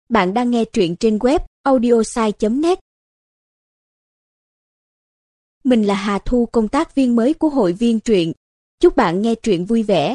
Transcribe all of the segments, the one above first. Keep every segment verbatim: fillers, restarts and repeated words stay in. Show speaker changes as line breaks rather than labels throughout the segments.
Bạn đang nghe truyện trên web audiosai chấm net. Mình là Hà Thu, công tác viên mới của hội viên truyện. Chúc bạn nghe truyện vui vẻ.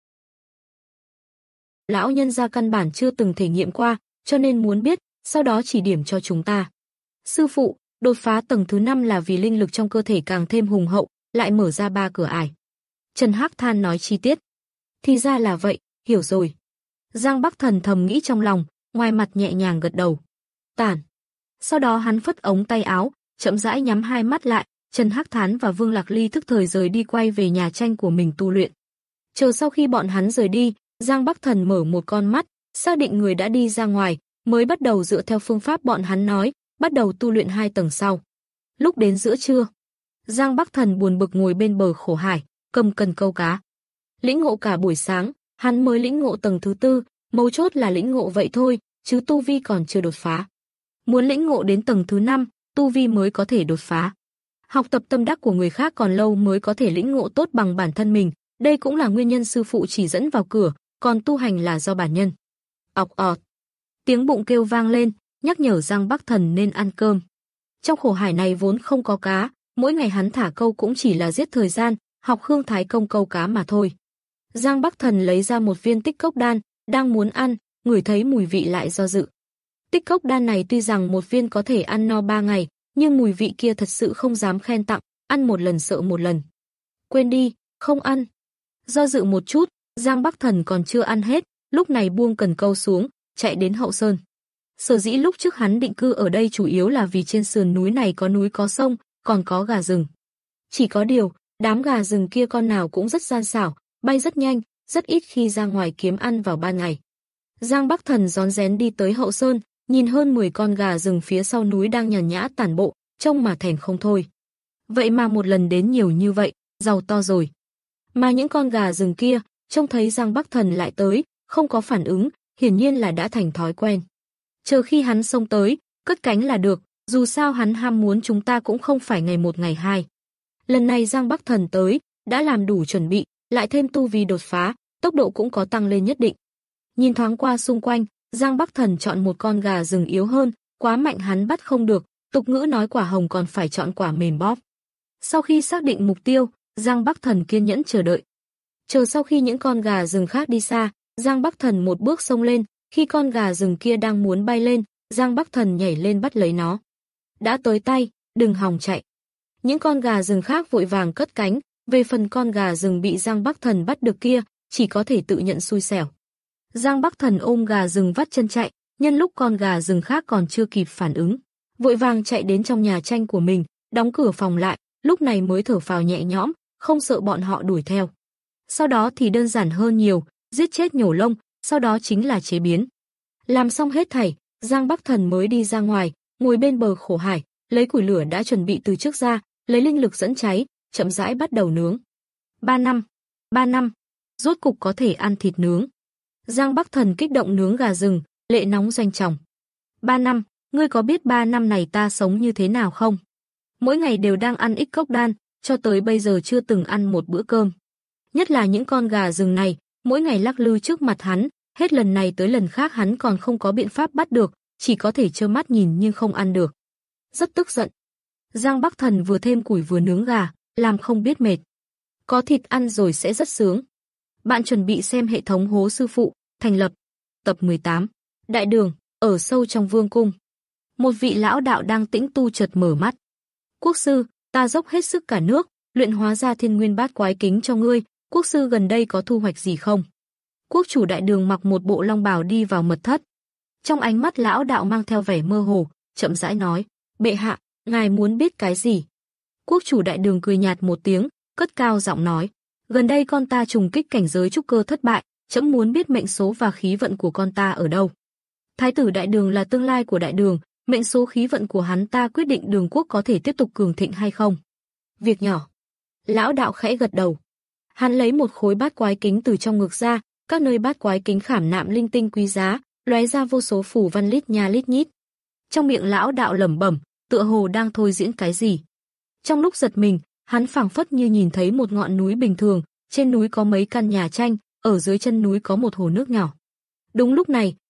Lão nhân gia căn bản chưa từng thể nghiệm qua, cho nên muốn biết, sau đó chỉ điểm cho chúng ta. Sư phụ, đột phá tầng thứ năm là vì linh lực trong cơ thể càng thêm hùng hậu, lại mở ra ba cửa ải. Trần Hắc Than nói chi tiết. Thì ra là vậy, hiểu rồi. Giang Bắc Thần thầm nghĩ trong lòng, ngoài mặt nhẹ nhàng gật đầu. Tản. Sau đó hắn phất ống tay áo, chậm rãi nhắm hai mắt lại, Trần Hắc Thán và Vương Lạc Ly tức thời rời đi quay về nhà tranh của mình tu luyện. Chờ sau khi bọn hắn rời đi, Giang Bắc Thần mở một con mắt, xác định người đã đi ra ngoài, mới bắt đầu dựa theo phương pháp bọn hắn nói, bắt đầu tu luyện hai tầng sau. Lúc đến giữa trưa, Giang Bắc Thần buồn bực ngồi bên bờ khổ hải, cầm cần câu cá. Lĩnh ngộ cả buổi sáng, hắn mới lĩnh ngộ tầng thứ tư, mấu chốt là lĩnh ngộ vậy thôi, chứ tu vi còn chưa đột phá. Muốn lĩnh ngộ đến tầng thứ năm, tu vi mới có thể đột phá. Học tập tâm đắc của người khác còn lâu mới có thể lĩnh ngộ tốt bằng bản thân mình, đây cũng là nguyên nhân sư phụ chỉ dẫn vào cửa, còn tu hành là do bản nhân. Ọc ọt. Tiếng bụng kêu vang lên, nhắc nhở Giang Bắc Thần nên ăn cơm. Trong khổ hải này vốn không có cá, mỗi ngày hắn thả câu cũng chỉ là giết thời gian, học Khương Thái Công câu cá mà thôi. Giang Bắc Thần lấy ra một viên tích cốc đan, đang muốn ăn, ngửi thấy mùi vị lại do dự. Tích cốc đan này tuy rằng một viên có thể ăn no ba ngày, nhưng mùi vị kia thật sự không dám khen tặng, ăn một lần sợ một lần. Quên đi, không ăn. Do dự một chút, Giang Bắc Thần còn chưa ăn hết, lúc này buông cần câu xuống, chạy đến Hậu Sơn. Sở dĩ lúc trước hắn định cư ở đây chủ yếu là vì trên sườn núi này có núi có sông, còn có gà rừng. Chỉ có điều, đám gà rừng kia con nào cũng rất gian xảo, bay rất nhanh, rất ít khi ra ngoài kiếm ăn vào ban ngày. Giang Bắc Thần rón rén đi tới Hậu Sơn, nhìn hơn mười con gà rừng phía sau núi đang nhàn nhã tản bộ, trông mà thèm không thôi. Vậy mà một lần đến nhiều như vậy, giàu to rồi. Mà những con gà rừng kia, trông thấy Giang Bắc Thần lại tới, không có phản ứng, hiển nhiên là đã thành thói quen. Chờ khi hắn xông tới, cất cánh là được, dù sao hắn ham muốn chúng ta cũng không phải ngày một ngày hai. Lần này Giang Bắc Thần tới, đã làm đủ chuẩn bị, lại thêm tu vi đột phá, tốc độ cũng có tăng lên nhất định. Nhìn thoáng qua xung quanh, Giang Bắc Thần chọn một con gà rừng yếu hơn, quá mạnh hắn bắt không được, tục ngữ nói quả hồng còn phải chọn quả mềm bóp. Sau khi xác định mục tiêu, Giang Bắc Thần kiên nhẫn chờ đợi. Chờ sau khi những con gà rừng khác đi xa, Giang Bắc Thần một bước xông lên, khi con gà rừng kia đang muốn bay lên, Giang Bắc Thần nhảy lên bắt lấy nó. Đã tới tay, đừng hòng chạy. Những con gà rừng khác vội vàng cất cánh, về phần con gà rừng bị Giang Bắc Thần bắt được kia, chỉ có thể tự nhận xui xẻo. Giang Bắc Thần ôm gà rừng vắt chân chạy, nhân lúc con gà rừng khác còn chưa kịp phản ứng, vội vàng chạy đến trong nhà tranh của mình, đóng cửa phòng lại, lúc này mới thở phào nhẹ nhõm, không sợ bọn họ đuổi theo. Sau đó thì đơn giản hơn nhiều, giết chết nhổ lông, sau đó chính là chế biến. Làm xong hết thảy, Giang Bắc Thần mới đi ra ngoài, ngồi bên bờ khổ hải, lấy củi lửa đã chuẩn bị từ trước ra, lấy linh lực dẫn cháy, chậm rãi bắt đầu nướng. Ba năm, ba năm, rốt cục có thể ăn thịt nướng. Giang Bắc Thần kích động nướng gà rừng, lệ nóng doanh tròng. Ba năm, ngươi có biết ba năm này ta sống như thế nào không? Mỗi ngày đều đang ăn ích cốc đan, cho tới bây giờ chưa từng ăn một bữa cơm. Nhất là những con gà rừng này, mỗi ngày lắc lư trước mặt hắn, hết lần này tới lần khác hắn còn không có biện pháp bắt được, chỉ có thể trơ mắt nhìn nhưng không ăn được. Rất tức giận. Giang Bắc Thần vừa thêm củi vừa nướng gà, làm không biết mệt. Có thịt ăn rồi sẽ rất sướng. Bạn chuẩn bị xem hệ thống Hố Sư Phụ, thành lập. Tập mười tám. Đại đường, ở sâu trong vương cung. Một vị lão đạo đang tĩnh tu chợt mở mắt. Quốc sư, ta dốc hết sức cả nước, luyện hóa ra thiên nguyên bát quái kính cho ngươi, quốc sư gần đây có thu hoạch gì không? Quốc chủ đại đường mặc một bộ long bào đi vào mật thất. Trong ánh mắt lão đạo mang theo vẻ mơ hồ, chậm rãi nói, bệ hạ, ngài muốn biết cái gì? Quốc chủ đại đường cười nhạt một tiếng, cất cao giọng nói, gần đây con ta trùng kích cảnh giới trúc cơ thất bại, trẫm muốn biết mệnh số và khí vận của con ta ở đâu. Thái tử đại đường là tương lai của đại đường, mệnh số khí vận của hắn ta quyết định đường quốc có thể tiếp tục cường thịnh hay không. Việc nhỏ. Lão đạo khẽ gật đầu. Hắn lấy một khối bát quái kính từ trong ngực ra, các nơi bát quái kính khảm nạm linh tinh quý giá, lóe ra vô số phù văn lít nha lít nhít. Trong miệng lão đạo lẩm bẩm, tựa hồ đang thôi diễn cái gì. Trong lúc giật mình, hắn phảng phất như nhìn thấy một ngọn núi bình thường, trên núi có mấy căn nhà tranh, ở dưới chân núi có một hồ nước nhỏ. Đúng lúc này,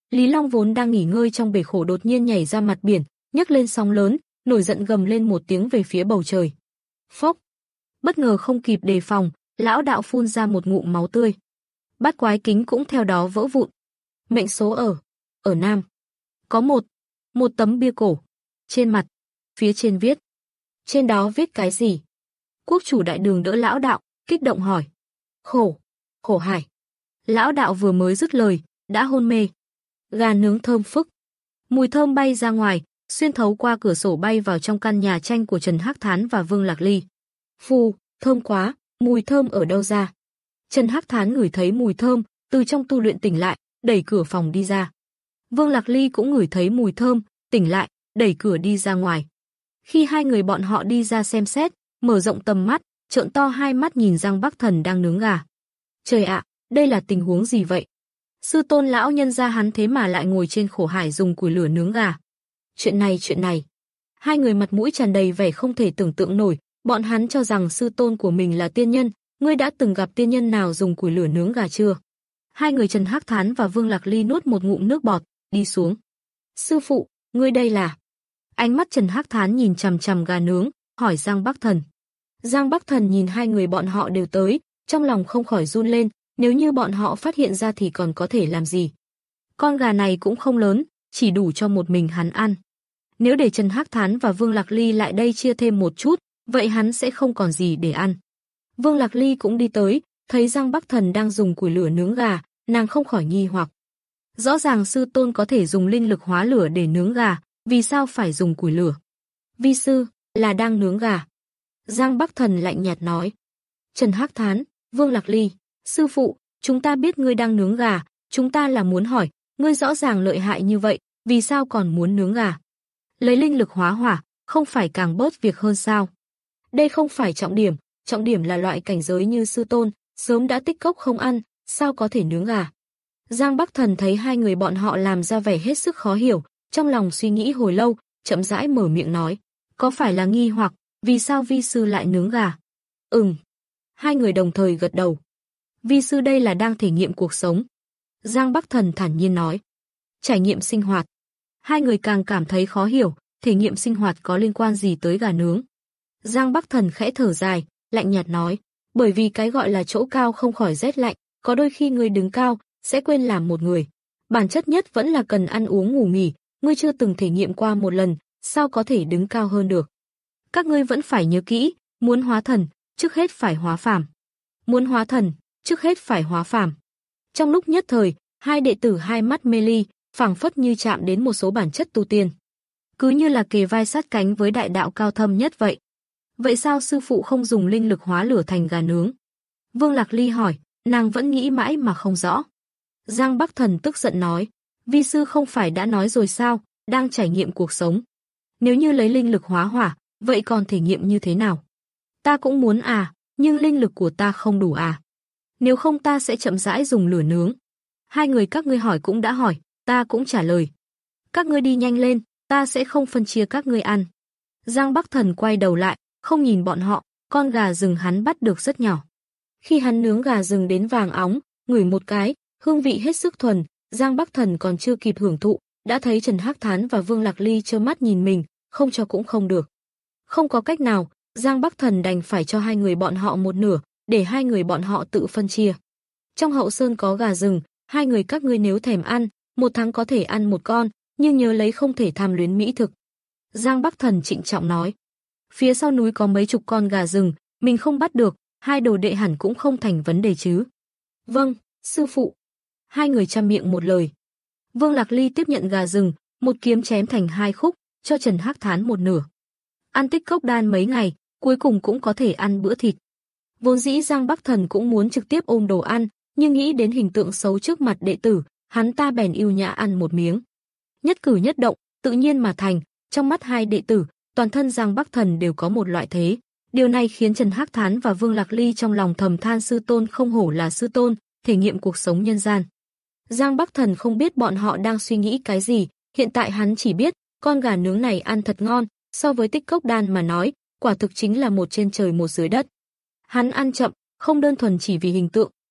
Lý Long vốn đang nghỉ ngơi trong bể khổ đột nhiên nhảy ra mặt biển, nhấc lên sóng lớn, nổi giận gầm lên một tiếng về phía bầu trời. Phốc! Bất ngờ không kịp đề phòng, lão đạo phun ra một ngụm máu tươi. Bát quái kính cũng theo đó vỡ vụn. Mệnh số ở, ở Nam. Có một, một tấm bia cổ. Trên mặt, phía trên viết. Trên đó viết cái gì? Quốc chủ đại đường đỡ lão đạo, kích động hỏi. Khổ, khổ hải. Lão đạo vừa mới dứt lời, đã hôn mê. Gà nướng thơm phức. Mùi thơm bay ra ngoài, xuyên thấu qua cửa sổ bay vào trong căn nhà tranh của Trần Hắc Thán và Vương Lạc Ly. Phù, thơm quá, mùi thơm ở đâu ra? Trần Hắc Thán ngửi thấy mùi thơm, từ trong tu luyện tỉnh lại, đẩy cửa phòng đi ra. Vương Lạc Ly cũng ngửi thấy mùi thơm, tỉnh lại, đẩy cửa đi ra ngoài. Khi hai người bọn họ đi ra xem xét, mở rộng tầm mắt, trợn to hai mắt nhìn Giang Bắc Thần đang nướng gà. Trời ạ, đây là tình huống gì vậy? Sư tôn lão nhân gia hắn thế mà lại ngồi trên khổ hải dùng củi lửa nướng gà. Chuyện này chuyện này. Hai người mặt mũi tràn đầy vẻ không thể tưởng tượng nổi, bọn hắn cho rằng sư tôn của mình là tiên nhân, ngươi đã từng gặp tiên nhân nào dùng củi lửa nướng gà chưa? Hai người Trần Hắc Thán và Vương Lạc Ly nuốt một ngụm nước bọt, đi xuống. Sư phụ, ngươi đây là? Ánh mắt Trần Hắc Thán nhìn chằm chằm gà nướng, hỏi Giang Bắc Thần. Giang Bắc Thần nhìn hai người bọn họ đều tới, trong lòng không khỏi run lên, nếu như bọn họ phát hiện ra thì còn có thể làm gì? Con gà này cũng không lớn, chỉ đủ cho một mình hắn ăn. Nếu để Trần Hắc Thán và Vương Lạc Ly lại đây chia thêm một chút, vậy hắn sẽ không còn gì để ăn. Vương Lạc Ly cũng đi tới, thấy Giang Bắc Thần đang dùng củi lửa nướng gà, nàng không khỏi nghi hoặc. Rõ ràng sư tôn có thể dùng linh lực hóa lửa để nướng gà, vì sao phải dùng củi lửa? Vi sư, là đang nướng gà. Giang Bắc Thần lạnh nhạt nói. Trần Hắc Thán, Vương Lạc Ly, sư phụ, chúng ta biết ngươi đang nướng gà, chúng ta là muốn hỏi, ngươi rõ ràng lợi hại như vậy, vì sao còn muốn nướng gà? Lấy linh lực hóa hỏa, không phải càng bớt việc hơn sao? Đây không phải trọng điểm, trọng điểm là loại cảnh giới như sư tôn, sớm đã tích cốc không ăn, sao có thể nướng gà? Giang Bắc Thần thấy hai người bọn họ làm ra vẻ hết sức khó hiểu, trong lòng suy nghĩ hồi lâu, chậm rãi mở miệng nói, có phải là nghi hoặc, vì sao vi sư lại nướng gà? Ừm. Hai người đồng thời gật đầu. Vi sư đây là đang thể nghiệm cuộc sống. Giang Bắc Thần thản nhiên nói. Trải nghiệm sinh hoạt. Hai người càng cảm thấy khó hiểu, thể nghiệm sinh hoạt có liên quan gì tới gà nướng. Giang Bắc Thần khẽ thở dài, lạnh nhạt nói, bởi vì cái gọi là chỗ cao không khỏi rét lạnh, có đôi khi người đứng cao, sẽ quên làm một người. Bản chất nhất vẫn là cần ăn uống ngủ nghỉ, ngươi chưa từng thể nghiệm qua một lần, sao có thể đứng cao hơn được. Các ngươi vẫn phải nhớ kỹ, muốn hóa thần, trước hết phải hóa phàm. Muốn hóa thần, trước hết phải hóa phàm. Trong lúc nhất thời, hai đệ tử hai mắt mê ly, phảng phất như chạm đến một số bản chất tu tiên. Cứ như là kề vai sát cánh với đại đạo cao thâm nhất vậy. Vậy sao sư phụ không dùng linh lực hóa lửa thành gà nướng? Vương Lạc Ly hỏi, nàng vẫn nghĩ mãi mà không rõ. Giang Bắc Thần tức giận nói, vi sư không phải đã nói rồi sao, đang trải nghiệm cuộc sống. Nếu như lấy linh lực hóa hỏa, vậy còn thể nghiệm như thế nào? Ta cũng muốn à, nhưng linh lực của ta không đủ à. Nếu không ta sẽ chậm rãi dùng lửa nướng. Hai người các ngươi hỏi cũng đã hỏi, ta cũng trả lời. Các ngươi đi nhanh lên, ta sẽ không phân chia các ngươi ăn. Giang Bắc Thần quay đầu lại, không nhìn bọn họ, con gà rừng hắn bắt được rất nhỏ. Khi hắn nướng gà rừng đến vàng óng, ngửi một cái, hương vị hết sức thuần, Giang Bắc Thần còn chưa kịp hưởng thụ, đã thấy Trần Hắc Thán và Vương Lạc Ly trơ mắt nhìn mình, không cho cũng không được. Không có cách nào, Giang Bắc Thần đành phải cho hai người bọn họ một nửa, để hai người bọn họ tự phân chia. Trong hậu sơn có gà rừng, hai người các ngươi nếu thèm ăn, một tháng có thể ăn một con, nhưng nhớ lấy không thể tham luyến mỹ thực. Giang Bắc Thần trịnh trọng nói. Phía sau núi có mấy chục con gà rừng, mình không bắt được, hai đồ đệ hẳn cũng không thành vấn đề chứ. Vâng, sư phụ. Hai người chăm miệng một lời. Vương Lạc Ly tiếp nhận gà rừng, một kiếm chém thành hai khúc, cho Trần Hắc Thán một nửa. Ăn tích cốc đan mấy ngày, cuối cùng cũng có thể ăn bữa thịt. Vốn dĩ Giang Bắc Thần cũng muốn trực tiếp ôm đồ ăn, nhưng nghĩ đến hình tượng xấu trước mặt đệ tử, hắn ta bèn ưu nhã ăn một miếng. Nhất cử nhất động, tự nhiên mà thành, trong mắt hai đệ tử, toàn thân Giang Bắc Thần đều có một loại thế. Điều này khiến Trần Hắc Thán và Vương Lạc Ly trong lòng thầm than sư tôn không hổ là sư tôn, thể nghiệm cuộc sống nhân gian. Giang Bắc Thần không biết bọn họ đang suy nghĩ cái gì, hiện tại hắn chỉ biết, con gà nướng này ăn thật ngon, so với tích cốc đan mà nói, quả thực chính là một trên trời một dưới đất. Hắn ăn chậm, không đơn thuần chỉ vì hình tượng,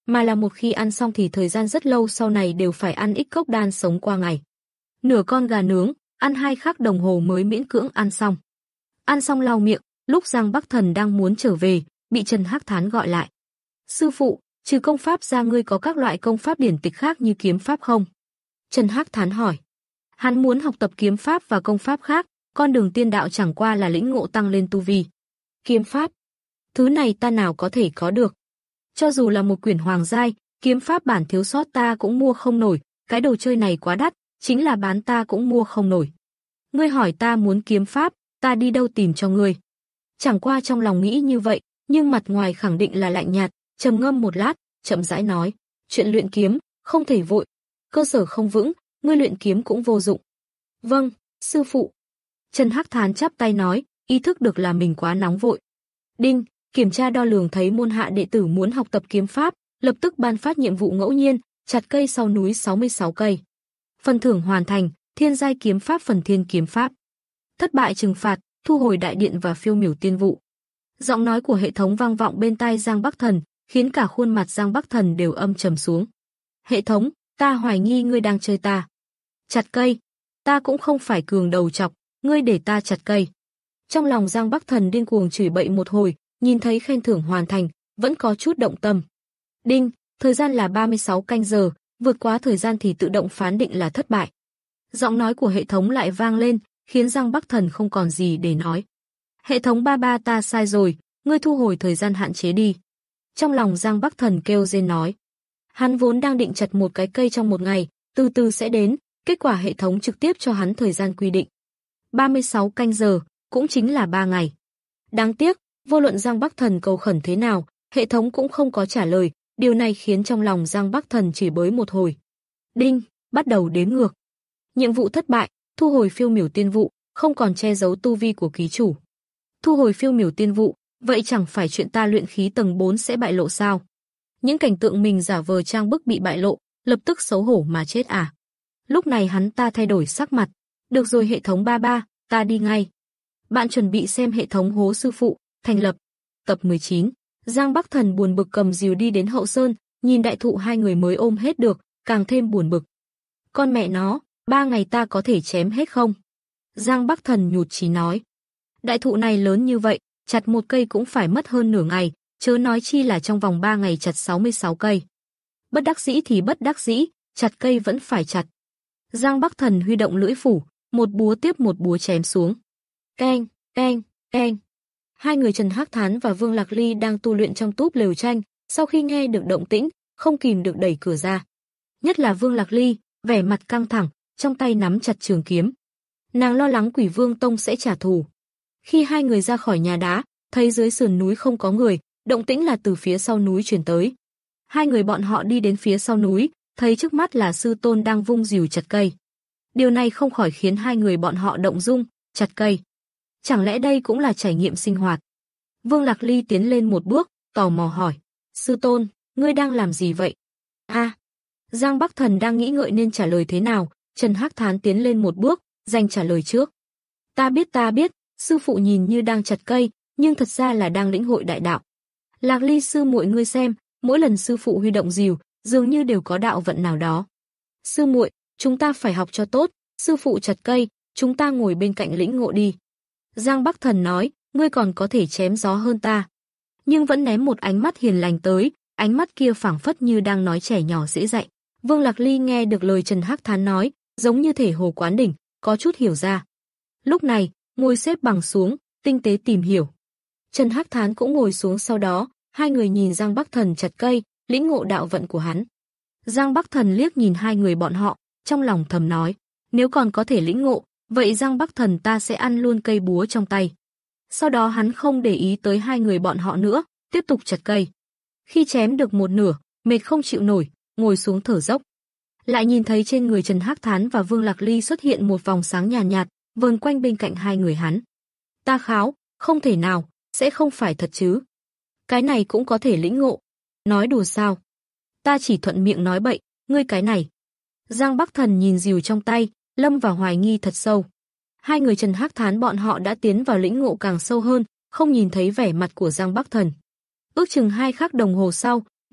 mà là một khi ăn xong thì thời gian rất lâu sau này đều phải ăn ít cốc đan sống qua ngày. Nửa con gà nướng, ăn hai khắc đồng hồ mới miễn cưỡng ăn xong. Ăn xong lau miệng, lúc Giang Bắc Thần đang muốn trở về, bị Trần Hắc Thán gọi lại. Sư phụ, trừ công pháp ra ngươi có các loại công pháp điển tịch khác như kiếm pháp không? Trần Hắc Thán hỏi. Hắn muốn học tập kiếm pháp và công pháp khác, con đường tiên đạo chẳng qua là lĩnh ngộ tăng lên tu vi. Kiếm pháp? Thứ này ta nào có thể có được. Cho dù là một quyển hoàng giai, kiếm pháp bản thiếu sót ta cũng mua không nổi, cái đồ chơi này quá đắt, chính là bán ta cũng mua không nổi. Ngươi hỏi ta muốn kiếm pháp, ta đi đâu tìm cho ngươi? Chẳng qua trong lòng nghĩ như vậy, nhưng mặt ngoài khẳng định là lạnh nhạt, trầm ngâm một lát, chậm rãi nói, chuyện luyện kiếm, không thể vội, cơ sở không vững, ngươi luyện kiếm cũng vô dụng. Vâng, sư phụ. Trần Hắc Thán chắp tay nói, ý thức được là mình quá nóng vội. Đinh, kiểm tra đo lường thấy môn hạ đệ tử muốn học tập kiếm pháp, lập tức ban phát nhiệm vụ ngẫu nhiên, chặt cây sau núi sáu mươi sáu cây. Phần thưởng hoàn thành, thiên giai kiếm pháp phần thiên kiếm pháp. Thất bại trừng phạt, thu hồi đại điện và phiêu miểu tiên vụ. Giọng nói của hệ thống vang vọng bên tai Giang Bắc Thần, khiến cả khuôn mặt Giang Bắc Thần đều âm trầm xuống. Hệ thống, ta hoài nghi ngươi đang chơi ta. Chặt cây, ta cũng không phải cường đầu chọc, ngươi để ta chặt cây. Trong lòng Giang Bắc Thần điên cuồng chửi bậy một hồi, nhìn thấy khen thưởng hoàn thành, vẫn có chút động tâm. Đinh, thời gian là ba mươi sáu canh giờ, vượt quá thời gian thì tự động phán định là thất bại. Giọng nói của hệ thống lại vang lên, khiến Giang Bắc Thần không còn gì để nói. Hệ thống ba ba ta sai rồi, ngươi thu hồi thời gian hạn chế đi. Trong lòng Giang Bắc Thần kêu rên nói. Hắn vốn đang định chặt một cái cây trong một ngày, từ từ sẽ đến, kết quả hệ thống trực tiếp cho hắn thời gian quy định. ba mươi sáu canh giờ, cũng chính là ba ngày. Đáng tiếc, vô luận Giang Bắc Thần cầu khẩn thế nào, hệ thống cũng không có trả lời, điều này khiến trong lòng Giang Bắc Thần chỉ bới một hồi. Đinh, bắt đầu đếm ngược. Nhiệm vụ thất bại, thu hồi phiêu miểu tiên vụ, không còn che giấu tu vi của ký chủ. Thu hồi phiêu miểu tiên vụ, vậy chẳng phải chuyện ta luyện khí tầng bốn sẽ bại lộ sao? Những cảnh tượng mình giả vờ trang bức bị bại lộ, lập tức xấu hổ mà chết à? Lúc này hắn ta thay đổi sắc mặt. Được rồi hệ thống ba ba, ta đi ngay. Bạn chuẩn bị xem hệ thống hố sư phụ, thành lập. Tập mười chín. Giang Bắc Thần buồn bực cầm rìu đi đến hậu sơn, nhìn đại thụ hai người mới ôm hết được, càng thêm buồn bực. Con mẹ nó, ba ngày ta có thể chém hết không? Giang Bắc Thần nhụt chí nói. Đại thụ này lớn như vậy, chặt một cây cũng phải mất hơn nửa ngày, chớ nói chi là trong vòng ba ngày chặt sáu mươi sáu cây. Bất đắc dĩ thì bất đắc dĩ, chặt cây vẫn phải chặt. Giang Bắc Thần huy động lưỡi phủ, một búa tiếp một búa chém xuống. Keng, keng, keng. Hai người Trần Hắc Thán và Vương Lạc Ly đang tu luyện trong túp lều tranh, sau khi nghe được động tĩnh, không kìm được đẩy cửa ra. Nhất là Vương Lạc Ly, vẻ mặt căng thẳng, trong tay nắm chặt trường kiếm. Nàng lo lắng Quỷ Vương Tông sẽ trả thù. Khi hai người ra khỏi nhà đá, thấy dưới sườn núi không có người, động tĩnh là từ phía sau núi truyền tới. Hai người bọn họ đi đến phía sau núi, thấy trước mắt là sư tôn đang vung rìu chặt cây. Điều này không khỏi khiến hai người bọn họ động dung, chặt cây. Chẳng lẽ đây cũng là trải nghiệm sinh hoạt? Vương Lạc Ly tiến lên một bước, tò mò hỏi. Sư tôn, ngươi đang làm gì vậy? A, à, Giang Bắc Thần đang nghĩ ngợi nên trả lời thế nào, Trần Hắc Thán tiến lên một bước, giành trả lời trước. Ta biết ta biết, sư phụ nhìn như đang chặt cây, nhưng thật ra là đang lĩnh hội đại đạo. Lạc Ly sư muội ngươi xem, mỗi lần sư phụ huy động rìu, dường như đều có đạo vận nào đó. Sư muội, chúng ta phải học cho tốt, sư phụ chặt cây, chúng ta ngồi bên cạnh lĩnh ngộ đi. Giang Bắc Thần nói, ngươi còn có thể chém gió hơn ta. Nhưng vẫn ném một ánh mắt hiền lành tới, ánh mắt kia phảng phất như đang nói trẻ nhỏ dễ dạy. Vương Lạc Ly nghe được lời Trần Hắc Thán nói, giống như thể hồ quán đỉnh, có chút hiểu ra. Lúc này, ngồi xếp bằng xuống, tinh tế tìm hiểu. Trần Hắc Thán cũng ngồi xuống sau đó, hai người nhìn Giang Bắc Thần chặt cây, lĩnh ngộ đạo vận của hắn. Giang Bắc Thần liếc nhìn hai người bọn họ, trong lòng thầm nói, nếu còn có thể lĩnh ngộ, vậy Giang Bắc Thần ta sẽ ăn luôn cây búa trong tay. Sau đó hắn không để ý tới hai người bọn họ nữa, tiếp tục chặt cây. Khi chém được một nửa, mệt không chịu nổi, ngồi xuống thở dốc. Lại nhìn thấy trên người Trần Hắc Thán và Vương Lạc Ly xuất hiện một vòng sáng nhàn nhạt, nhạt, vờn quanh bên cạnh hai người hắn. Ta kháo, không thể nào, sẽ không phải thật chứ. Cái này cũng có thể lĩnh ngộ. Nói đùa sao? Ta chỉ thuận miệng nói bậy, ngươi cái này. Giang Bắc Thần nhìn rìu trong tay, lâm vào hoài nghi thật sâu. Hai người Trần Hắc Thán bọn họ đã tiến vào lĩnh ngộ càng sâu hơn, không nhìn thấy vẻ mặt của Giang Bắc Thần. Ước chừng hai khắc đồng hồ sau,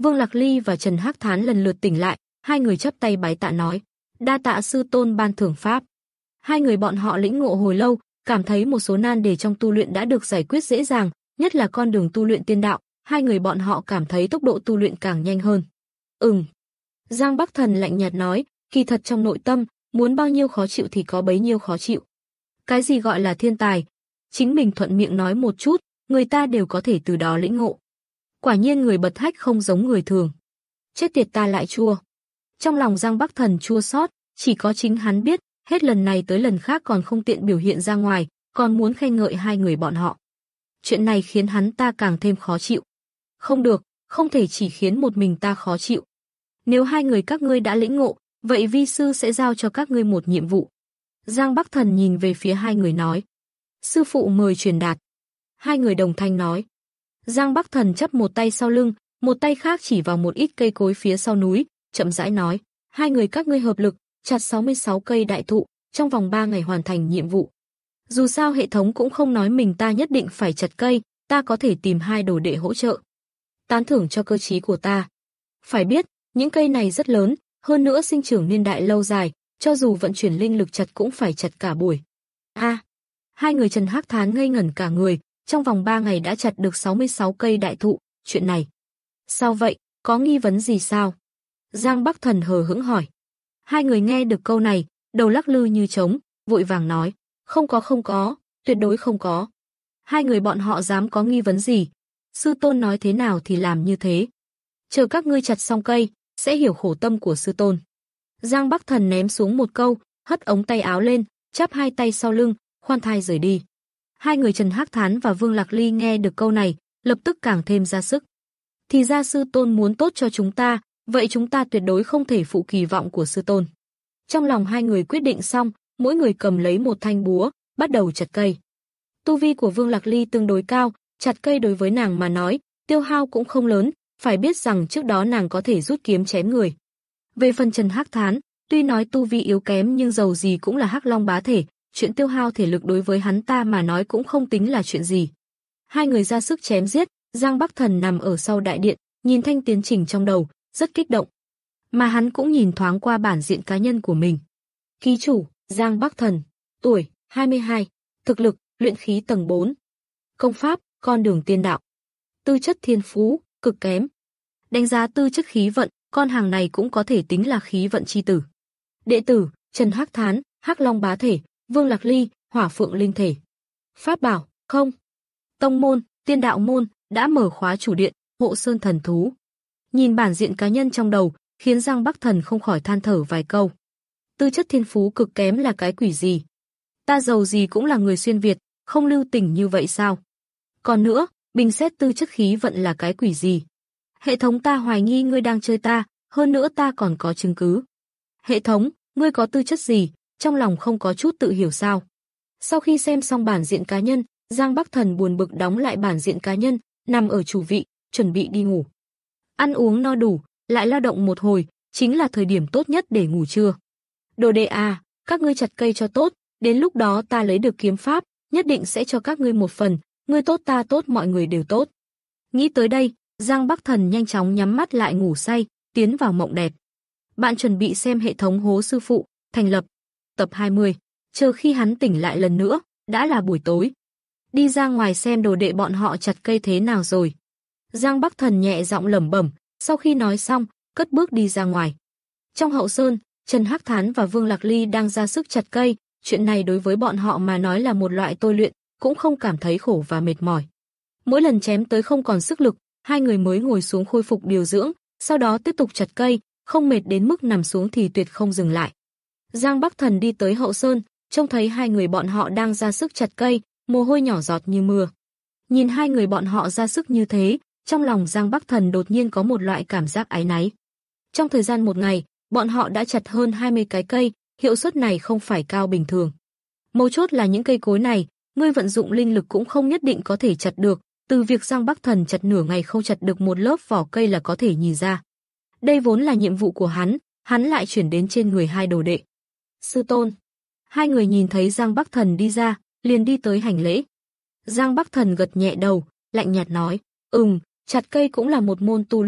Vương Lạc Ly và Trần Hắc Thán lần lượt tỉnh lại, hai người chắp tay bái tạ nói: "Đa tạ sư tôn ban thưởng pháp." Hai người bọn họ lĩnh ngộ hồi lâu, cảm thấy một số nan đề trong tu luyện đã được giải quyết dễ dàng, nhất là con đường tu luyện tiên đạo, hai người bọn họ cảm thấy tốc độ tu luyện càng nhanh hơn. "Ừm." Giang Bắc Thần lạnh nhạt nói, kỳ thật trong nội tâm, muốn bao nhiêu khó chịu thì có bấy nhiêu khó chịu. Cái gì gọi là thiên tài? Chính mình thuận miệng nói một chút, người ta đều có thể từ đó lĩnh ngộ. Quả nhiên người bật hách không giống người thường. Chết tiệt, ta lại chua. Trong lòng Giang Bắc Thần chua xót, chỉ có chính hắn biết, hết lần này tới lần khác còn không tiện biểu hiện ra ngoài, còn muốn khen ngợi hai người bọn họ. Chuyện này khiến hắn ta càng thêm khó chịu. Không được, không thể chỉ khiến một mình ta khó chịu. Nếu hai người các ngươi đã lĩnh ngộ, vậy vi sư sẽ giao cho các ngươi một nhiệm vụ. Giang Bắc Thần nhìn về phía hai người nói. Sư phụ mời truyền đạt. Hai người đồng thanh nói. Giang Bắc Thần chắp một tay sau lưng, một tay khác chỉ vào một ít cây cối phía sau núi, chậm rãi nói. Hai người các ngươi hợp lực, chặt sáu mươi sáu cây đại thụ, trong vòng ba ngày hoàn thành nhiệm vụ. Dù sao hệ thống cũng không nói mình ta nhất định phải chặt cây, ta có thể tìm hai đồ đệ hỗ trợ. Tán thưởng cho cơ trí của ta. Phải biết, những cây này rất lớn, hơn nữa sinh trưởng niên đại lâu dài, cho dù vận chuyển linh lực chặt cũng phải chặt cả buổi. A, à, hai người Trần Hắc Thán ngây ngẩn cả người, trong vòng ba ngày đã chặt được sáu mươi sáu cây đại thụ, chuyện này. Sao vậy, có nghi vấn gì sao? Giang Bắc Thần hờ hững hỏi. Hai người nghe được câu này, đầu lắc lư như trống, vội vàng nói, không có không có, tuyệt đối không có. Hai người bọn họ dám có nghi vấn gì? Sư tôn nói thế nào thì làm như thế. Chờ các ngươi chặt xong cây, sẽ hiểu khổ tâm của sư tôn. Giang Bắc Thần ném xuống một câu, hất ống tay áo lên, chắp hai tay sau lưng, khoan thai rời đi. Hai người Trần Hắc Thán và Vương Lạc Ly nghe được câu này, lập tức càng thêm ra sức. Thì ra sư tôn muốn tốt cho chúng ta, vậy chúng ta tuyệt đối không thể phụ kỳ vọng của sư tôn. Trong lòng hai người quyết định xong, mỗi người cầm lấy một thanh búa, bắt đầu chặt cây. Tu vi của Vương Lạc Ly tương đối cao, chặt cây đối với nàng mà nói, tiêu hao cũng không lớn, phải biết rằng trước đó nàng có thể rút kiếm chém người. Về phần Trần Hắc Thán, tuy nói tu vi yếu kém nhưng dầu gì cũng là Hắc Long bá thể, chuyện tiêu hao thể lực đối với hắn ta mà nói cũng không tính là chuyện gì. Hai người ra sức chém giết, Giang Bắc Thần nằm ở sau đại điện, nhìn thanh tiến trình trong đầu, rất kích động. Mà hắn cũng nhìn thoáng qua bản diện cá nhân của mình. Ký chủ, Giang Bắc Thần, tuổi, hai mươi hai, thực lực, luyện khí tầng bốn. Công pháp, con đường tiên đạo. Tư chất thiên phú, cực kém. Đánh giá tư chất khí vận, con hàng này cũng có thể tính là khí vận chi tử. Đệ tử, Trần Hắc Thán, Hắc Long bá thể, Vương Lạc Ly, Hỏa Phượng linh thể. Pháp bảo, không. Tông môn, tiên đạo môn, đã mở khóa chủ điện, Hộ Sơn thần thú. Nhìn bản diện cá nhân trong đầu, khiến Giang Bắc Thần không khỏi than thở vài câu. Tư chất thiên phú cực kém là cái quỷ gì? Ta giàu gì cũng là người xuyên Việt, không lưu tình như vậy sao? Còn nữa, bình xét tư chất khí vận là cái quỷ gì? Hệ thống ta hoài nghi ngươi đang chơi ta, hơn nữa ta còn có chứng cứ. Hệ thống, ngươi có tư chất gì, trong lòng không có chút tự hiểu sao? Sau khi xem xong bản diện cá nhân, Giang Bắc Thần buồn bực đóng lại bản diện cá nhân, nằm ở chủ vị, chuẩn bị đi ngủ. Ăn uống no đủ, lại lao động một hồi, chính là thời điểm tốt nhất để ngủ trưa. Đồ đệ à, các ngươi chặt cây cho tốt, đến lúc đó ta lấy được kiếm pháp, nhất định sẽ cho các ngươi một phần, ngươi tốt ta tốt mọi người đều tốt. Nghĩ tới đây, Giang Bắc Thần nhanh chóng nhắm mắt lại ngủ say, tiến vào mộng đẹp. Bạn chuẩn bị xem hệ thống hố sư phụ, thành lập. Tập hai mươi, chờ khi hắn tỉnh lại lần nữa, đã là buổi tối. Đi ra ngoài xem đồ đệ bọn họ chặt cây thế nào rồi. Giang Bắc Thần nhẹ giọng lẩm bẩm, sau khi nói xong, cất bước đi ra ngoài. Trong hậu sơn, Trần Hắc Thán và Vương Lạc Ly đang ra sức chặt cây, chuyện này đối với bọn họ mà nói là một loại tôi luyện, cũng không cảm thấy khổ và mệt mỏi. Mỗi lần chém tới không còn sức lực, hai người mới ngồi xuống khôi phục điều dưỡng, sau đó tiếp tục chặt cây, không mệt đến mức nằm xuống thì tuyệt không dừng lại. Giang Bắc Thần đi tới hậu sơn, trông thấy hai người bọn họ đang ra sức chặt cây, mồ hôi nhỏ giọt như mưa. Nhìn hai người bọn họ ra sức như thế, trong lòng Giang Bắc Thần đột nhiên có một loại cảm giác áy náy. Trong thời gian một ngày, bọn họ đã chặt hơn hai mươi cái cây, hiệu suất này không phải cao bình thường. Mấu chốt là những cây cối này, ngươi vận dụng linh lực cũng không nhất định có thể chặt được, từ việc Giang Bắc Thần chặt nửa ngày không chặt được một lớp vỏ cây là có thể nhìn ra. Đây vốn là nhiệm vụ của hắn, hắn lại chuyển đến trên người hai đồ đệ. Sư tôn. Hai người nhìn thấy Giang Bắc Thần đi ra, liền đi tới hành lễ. Giang Bắc Thần gật nhẹ đầu, lạnh nhạt nói, ừm, chặt cây cũng là một môn tu luyện,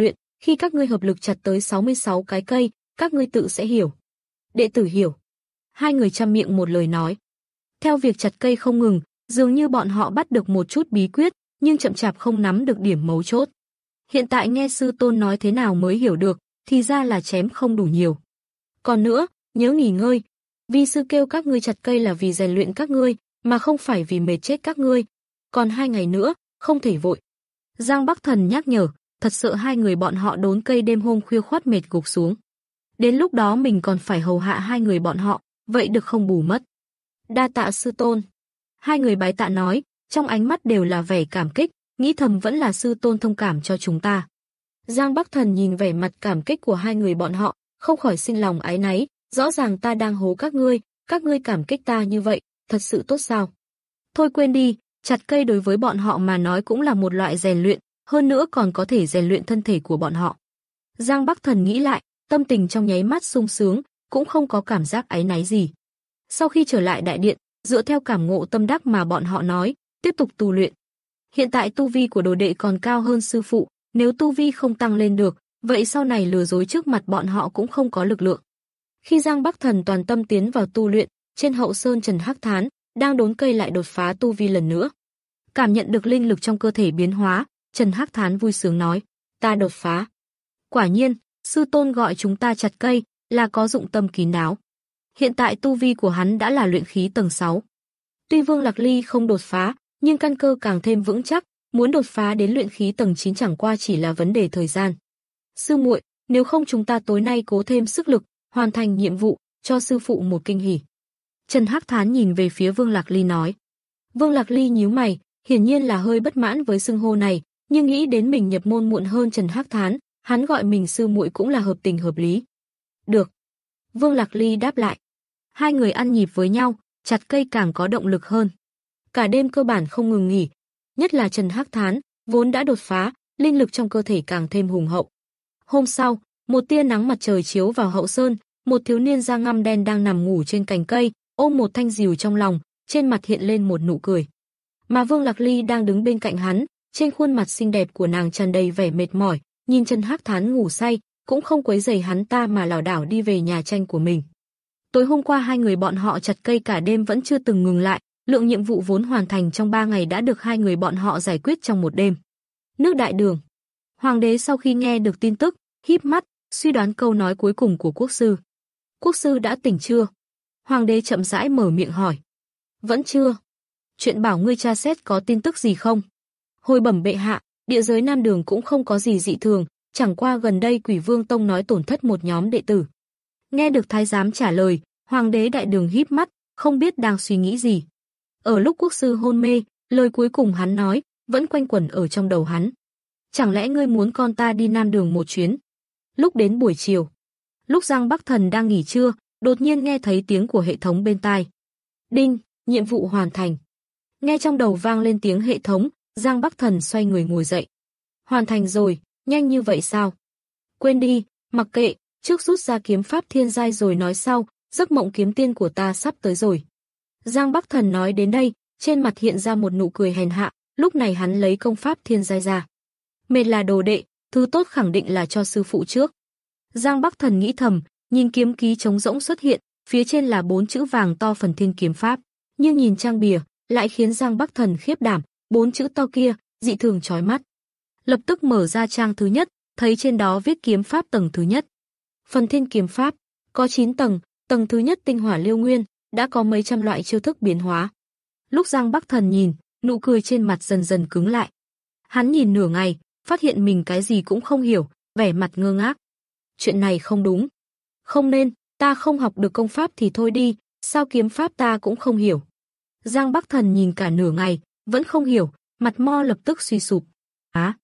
Khi các ngươi hợp lực chặt tới sáu mươi sáu cái cây, các ngươi tự sẽ hiểu. Đệ tử hiểu. Hai người chăm miệng một lời nói. Theo việc chặt cây không ngừng, dường như bọn họ bắt được một chút bí quyết, nhưng chậm chạp không nắm được điểm mấu chốt. Hiện tại nghe sư tôn nói thế nào mới hiểu được, thì ra là chém không đủ nhiều. Còn nữa, nhớ nghỉ ngơi. Vi sư kêu các ngươi chặt cây là vì rèn luyện các ngươi, mà không phải vì mệt chết các ngươi. Còn hai ngày nữa, không thể vội. Giang Bắc Thần nhắc nhở, thật sợ hai người bọn họ đốn cây đêm hôm khuya khoắt mệt gục xuống. Đến lúc đó mình còn phải hầu hạ hai người bọn họ, vậy được không bù mất. Đa tạ sư tôn. Hai người bái tạ nói, trong ánh mắt đều là vẻ cảm kích, nghĩ thầm vẫn là sư tôn thông cảm cho chúng ta. Giang Bắc Thần nhìn vẻ mặt cảm kích của hai người bọn họ, không khỏi sinh lòng áy náy, rõ ràng ta đang hố các ngươi, các ngươi cảm kích ta như vậy, thật sự tốt sao? Thôi quên đi, chặt cây đối với bọn họ mà nói cũng là một loại rèn luyện, hơn nữa còn có thể rèn luyện thân thể của bọn họ. Giang Bắc Thần nghĩ lại, tâm tình trong nháy mắt sung sướng, cũng không có cảm giác áy náy gì. Sau khi trở lại đại điện, dựa theo cảm ngộ tâm đắc mà bọn họ nói, tiếp tục tu luyện. Hiện tại tu vi của đồ đệ còn cao hơn sư phụ, nếu tu vi không tăng lên được, vậy sau này lừa dối trước mặt bọn họ cũng không có lực lượng. Khi Giang Bắc Thần toàn tâm tiến vào tu luyện, trên hậu sơn Trần Hắc Thán đang đốn cây lại đột phá tu vi lần nữa. Cảm nhận được linh lực trong cơ thể biến hóa, Trần Hắc Thán vui sướng nói, ta đột phá. Quả nhiên, sư tôn gọi chúng ta chặt cây là có dụng tâm kín đáo. Hiện tại tu vi của hắn đã là luyện khí tầng sáu. Tuy Vương Lạc Ly không đột phá, nhưng căn cơ càng thêm vững chắc, muốn đột phá đến luyện khí tầng chín chẳng qua chỉ là vấn đề thời gian. Sư muội, nếu không chúng ta tối nay cố thêm sức lực, hoàn thành nhiệm vụ, cho sư phụ một kinh hỉ. Trần Hắc Thán nhìn về phía Vương Lạc Ly nói. Vương Lạc Ly nhíu mày, hiển nhiên là hơi bất mãn với xưng hô này, nhưng nghĩ đến mình nhập môn muộn hơn Trần Hắc Thán, hắn gọi mình sư muội cũng là hợp tình hợp lý. Được. Vương Lạc Ly đáp lại. Hai người ăn nhịp với nhau, chặt cây càng có động lực hơn. Cả đêm cơ bản không ngừng nghỉ, nhất là Trần Hắc Thán, vốn đã đột phá, linh lực trong cơ thể càng thêm hùng hậu. Hôm sau, một tia nắng mặt trời chiếu vào hậu sơn, một thiếu niên da ngăm đen đang nằm ngủ trên cành cây, ôm một thanh rìu trong lòng, trên mặt hiện lên một nụ cười. Mà Vương Lạc Ly đang đứng bên cạnh hắn, trên khuôn mặt xinh đẹp của nàng tràn đầy vẻ mệt mỏi, nhìn Trần Hắc Thán ngủ say, cũng không quấy rầy hắn ta mà lảo đảo đi về nhà tranh của mình. Tối hôm qua hai người bọn họ chặt cây cả đêm vẫn chưa từng ngừng lại, lượng nhiệm vụ vốn hoàn thành trong ba ngày đã được hai người bọn họ giải quyết trong một đêm. Nước Đại Đường. Hoàng đế sau khi nghe được tin tức, híp mắt, suy đoán câu nói cuối cùng của quốc sư. Quốc sư đã tỉnh chưa? Hoàng đế chậm rãi mở miệng hỏi. Vẫn chưa. Chuyện bảo ngươi tra xét có tin tức gì không? Hồi bẩm bệ hạ, địa giới Nam Đường cũng không có gì dị thường, chẳng qua gần đây Quỷ Vương Tông nói tổn thất một nhóm đệ tử. Nghe được thái giám trả lời, Hoàng đế Đại Đường híp mắt, không biết đang suy nghĩ gì. Ở lúc quốc sư hôn mê, lời cuối cùng hắn nói, vẫn quanh quẩn ở trong đầu hắn. Chẳng lẽ ngươi muốn con ta đi Nam Đường một chuyến? Lúc đến buổi chiều, lúc Giang Bắc Thần đang nghỉ trưa, đột nhiên nghe thấy tiếng của hệ thống bên tai. Đinh, nhiệm vụ hoàn thành. Nghe trong đầu vang lên tiếng hệ thống, Giang Bắc Thần xoay người ngồi dậy. Hoàn thành rồi, nhanh như vậy sao? Quên đi, mặc kệ, trước rút ra kiếm pháp thiên giai rồi nói sau, giấc mộng kiếm tiên của ta sắp tới rồi. Giang Bắc Thần nói đến đây, trên mặt hiện ra một nụ cười hèn hạ, lúc này hắn lấy công pháp thiên giai ra. Mệt là đồ đệ, thứ tốt khẳng định là cho sư phụ trước. Giang Bắc Thần nghĩ thầm, nhìn kiếm ký trống rỗng xuất hiện, phía trên là bốn chữ vàng to Phần Thiên Kiếm Pháp, nhưng nhìn trang bìa, lại khiến Giang Bắc Thần khiếp đảm, bốn chữ to kia, dị thường chói mắt. Lập tức mở ra trang thứ nhất, thấy trên đó viết kiếm pháp tầng thứ nhất. Phần Thiên Kiếm Pháp, có chín tầng, tầng thứ nhất tinh hỏa liêu nguyên, đã có mấy trăm loại chiêu thức biến hóa. Lúc Giang Bắc Thần nhìn, nụ cười trên mặt dần dần cứng lại. Hắn nhìn nửa ngày, phát hiện mình cái gì cũng không hiểu, vẻ mặt ngơ ngác. Chuyện này không đúng. Không nên, ta không học được công pháp thì thôi đi, sao kiếm pháp ta cũng không hiểu. Giang Bắc Thần nhìn cả nửa ngày, vẫn không hiểu, mặt mo lập tức suy sụp. Á.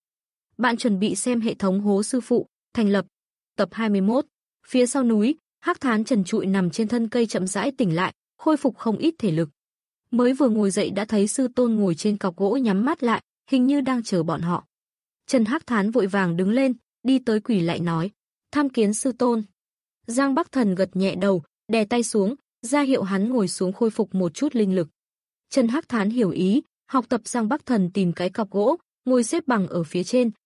Bạn chuẩn bị xem hệ thống hố sư phụ, thành lập. Tập hai mươi mốt. Phía sau núi, Hắc Thán trần trụi nằm trên thân cây chậm rãi tỉnh lại, khôi phục không ít thể lực. Mới vừa ngồi dậy đã thấy sư tôn ngồi trên cọc gỗ nhắm mắt lại, hình như đang chờ bọn họ. Trần Hắc Thán vội vàng đứng lên, đi tới quỳ lại nói, tham kiến sư tôn. Giang Bắc Thần gật nhẹ đầu, đè tay xuống, ra hiệu hắn ngồi xuống khôi phục một chút linh lực. Trần Hắc Thán hiểu ý, học tập Giang Bắc Thần tìm cái cọc gỗ, ngồi xếp bằng ở phía trên,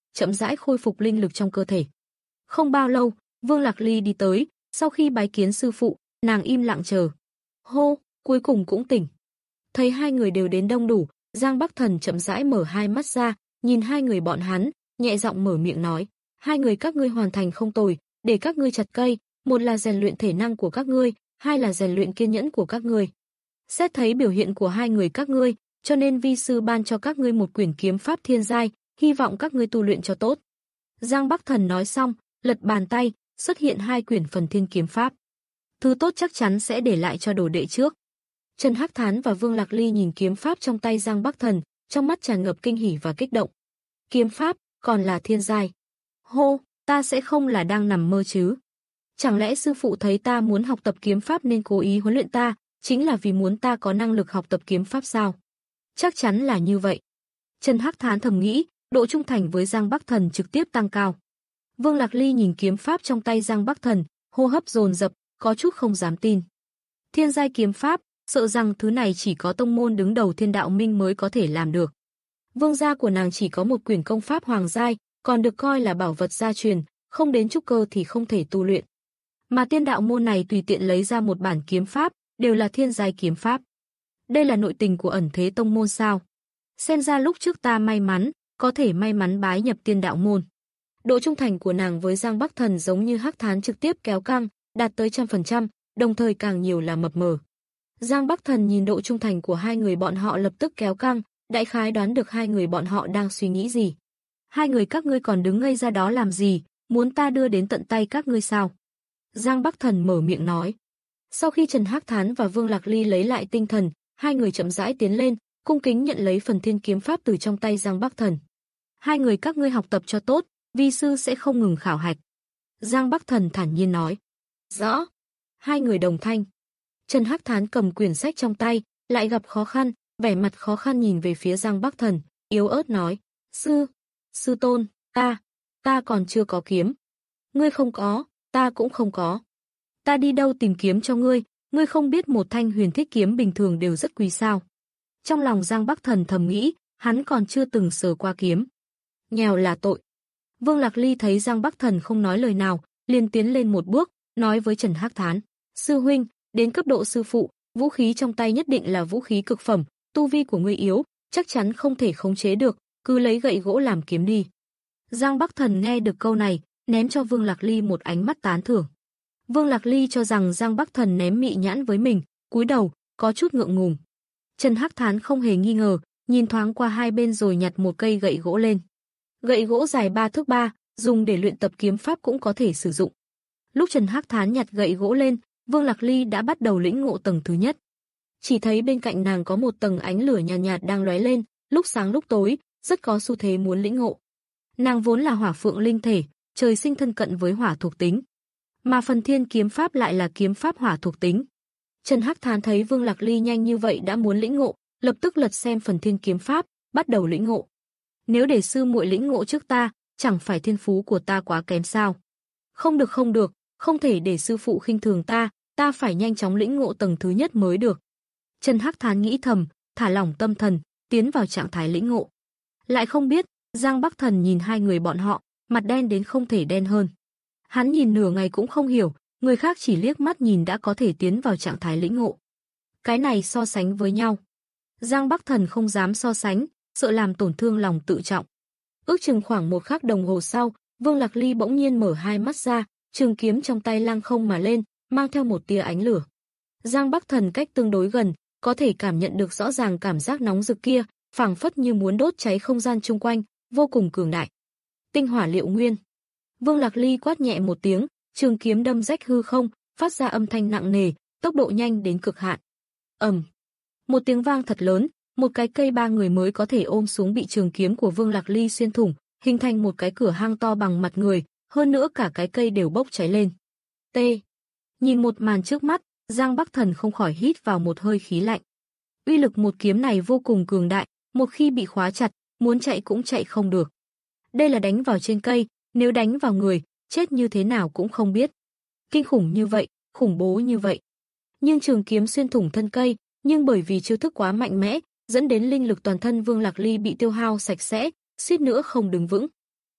chậm rãi khôi phục linh lực trong cơ thể. Không bao lâu, Vương Lạc Ly đi tới, sau khi bái kiến sư phụ, nàng im lặng chờ. Hô, cuối cùng cũng tỉnh. Thấy hai người đều đến đông đủ, Giang Bắc Thần chậm rãi mở hai mắt ra, nhìn hai người bọn hắn, nhẹ giọng mở miệng nói, hai người các ngươi hoàn thành không tồi, để các ngươi chặt cây, một là rèn luyện thể năng của các ngươi, hai là rèn luyện kiên nhẫn của các ngươi. Xét thấy biểu hiện của hai người các ngươi, cho nên vi sư ban cho các ngươi một quyển kiếm pháp thiên giai, hy vọng các ngươi tu luyện cho tốt. Giang Bắc Thần nói xong, lật bàn tay, xuất hiện hai quyển phần thiên kiếm pháp. Thứ tốt chắc chắn sẽ để lại cho đồ đệ trước. Trần Hắc Thán và Vương Lạc Ly nhìn kiếm pháp trong tay Giang Bắc Thần, trong mắt tràn ngập kinh hỉ và kích động. Kiếm pháp, còn là thiên giai. Hô, ta sẽ không là đang nằm mơ chứ? Chẳng lẽ sư phụ thấy ta muốn học tập kiếm pháp nên cố ý huấn luyện ta, chính là vì muốn ta có năng lực học tập kiếm pháp sao? Chắc chắn là như vậy. Trần Hắc Thán thầm nghĩ, độ trung thành với Giang Bắc Thần trực tiếp tăng cao. Vương Lạc Ly nhìn kiếm pháp trong tay Giang Bắc Thần, hô hấp dồn dập, có chút không dám tin. Thiên giai kiếm pháp, sợ rằng thứ này chỉ có tông môn đứng đầu Thiên Đạo Minh mới có thể làm được. Vương gia của nàng chỉ có một quyển công pháp hoàng giai, còn được coi là bảo vật gia truyền, không đến trúc cơ thì không thể tu luyện. Mà Tiên Đạo môn này tùy tiện lấy ra một bản kiếm pháp, đều là thiên giai kiếm pháp. Đây là nội tình của ẩn thế tông môn sao? Xem ra lúc trước ta may mắn, có thể may mắn bái nhập Tiên Đạo môn. Độ trung thành của nàng với Giang Bắc Thần giống như Hắc Thán trực tiếp kéo căng, đạt tới trăm phần trăm, đồng thời càng nhiều là mập mờ. Giang Bắc Thần nhìn độ trung thành của hai người bọn họ lập tức kéo căng, đại khái đoán được hai người bọn họ đang suy nghĩ gì. Hai người các ngươi còn đứng ngây ra đó làm gì, muốn ta đưa đến tận tay các ngươi sao? Giang Bắc Thần mở miệng nói. Sau khi Trần Hắc Thán và Vương Lạc Ly lấy lại tinh thần, hai người chậm rãi tiến lên, cung kính nhận lấy phần thiên kiếm pháp từ trong tay Giang Bắc Thần. Hai người các ngươi học tập cho tốt, vi sư sẽ không ngừng khảo hạch. Giang Bắc Thần thản nhiên nói. Rõ. Hai người đồng thanh. Trần Hắc Thán cầm quyển sách trong tay, lại gặp khó khăn, vẻ mặt khó khăn nhìn về phía Giang Bắc Thần, yếu ớt nói. Sư, sư tôn, ta, ta còn chưa có kiếm. Ngươi không có, ta cũng không có. Ta đi đâu tìm kiếm cho ngươi, ngươi không biết một thanh huyền thiết kiếm bình thường đều rất quý sao. Trong lòng Giang Bắc Thần thầm nghĩ, hắn còn chưa từng sờ qua kiếm. Nghèo là tội. Vương Lạc Ly thấy Giang Bắc Thần không nói lời nào, liền tiến lên một bước, nói với Trần Hắc Thán. Sư huynh, đến cấp độ sư phụ, vũ khí trong tay nhất định là vũ khí cực phẩm, tu vi của ngươi yếu, chắc chắn không thể khống chế được, cứ lấy gậy gỗ làm kiếm đi. Giang Bắc Thần nghe được câu này, ném cho Vương Lạc Ly một ánh mắt tán thưởng. Vương Lạc Ly cho rằng Giang Bắc Thần ném mị nhãn với mình, cúi đầu, có chút ngượng ngùng. Trần Hắc Thán không hề nghi ngờ, nhìn thoáng qua hai bên rồi nhặt một cây gậy gỗ lên. Gậy gỗ dài ba thước ba, dùng để luyện tập kiếm pháp cũng có thể sử dụng. Lúc Trần Hắc Thán nhặt gậy gỗ lên, Vương Lạc Ly đã bắt đầu lĩnh ngộ tầng thứ nhất. Chỉ thấy bên cạnh nàng có một tầng ánh lửa nhàn nhạt, nhạt đang lóe lên, lúc sáng lúc tối, rất có xu thế muốn lĩnh ngộ. Nàng vốn là hỏa phượng linh thể, trời sinh thân cận với hỏa thuộc tính, mà phần thiên kiếm pháp lại là kiếm pháp hỏa thuộc tính. Trần Hắc Thán thấy Vương Lạc Ly nhanh như vậy đã muốn lĩnh ngộ, lập tức lật xem phần thiên kiếm pháp, bắt đầu lĩnh ngộ. Nếu để sư muội lĩnh ngộ trước ta, chẳng phải thiên phú của ta quá kém sao? Không được không được, không thể để sư phụ khinh thường ta, ta phải nhanh chóng lĩnh ngộ tầng thứ nhất mới được. Trần Hắc Thán nghĩ thầm, thả lỏng tâm thần, tiến vào trạng thái lĩnh ngộ. Lại không biết, Giang Bắc Thần nhìn hai người bọn họ, mặt đen đến không thể đen hơn. Hắn nhìn nửa ngày cũng không hiểu, người khác chỉ liếc mắt nhìn đã có thể tiến vào trạng thái lĩnh ngộ. Cái này so sánh với nhau. Giang Bắc Thần không dám so sánh, sợ làm tổn thương lòng tự trọng. Ước chừng khoảng một khắc đồng hồ sau, Vương Lạc Ly bỗng nhiên mở hai mắt ra, trường kiếm trong tay lăng không mà lên, mang theo một tia ánh lửa. Giang Bắc Thần cách tương đối gần, có thể cảm nhận được rõ ràng cảm giác nóng rực kia, phảng phất như muốn đốt cháy không gian chung quanh, vô cùng cường đại. Tinh hỏa liệu nguyên. Vương Lạc Ly quát nhẹ một tiếng, trường kiếm đâm rách hư không, phát ra âm thanh nặng nề, tốc độ nhanh đến cực hạn. Ầm. Một tiếng vang thật lớn, một cái cây ba người mới có thể ôm xuống bị trường kiếm của Vương Lạc Ly xuyên thủng, hình thành một cái cửa hang to bằng mặt người, hơn nữa cả cái cây đều bốc cháy lên. T. Nhìn một màn trước mắt, Giang Bắc Thần không khỏi hít vào một hơi khí lạnh. Uy lực một kiếm này vô cùng cường đại, một khi bị khóa chặt, muốn chạy cũng chạy không được. Đây là đánh vào trên cây, nếu đánh vào người, chết như thế nào cũng không biết. Kinh khủng như vậy, khủng bố như vậy. Nhưng trường kiếm xuyên thủng thân cây, nhưng bởi vì chiêu thức quá mạnh mẽ, dẫn đến linh lực toàn thân Vương Lạc Ly bị tiêu hao sạch sẽ, suýt nữa không đứng vững.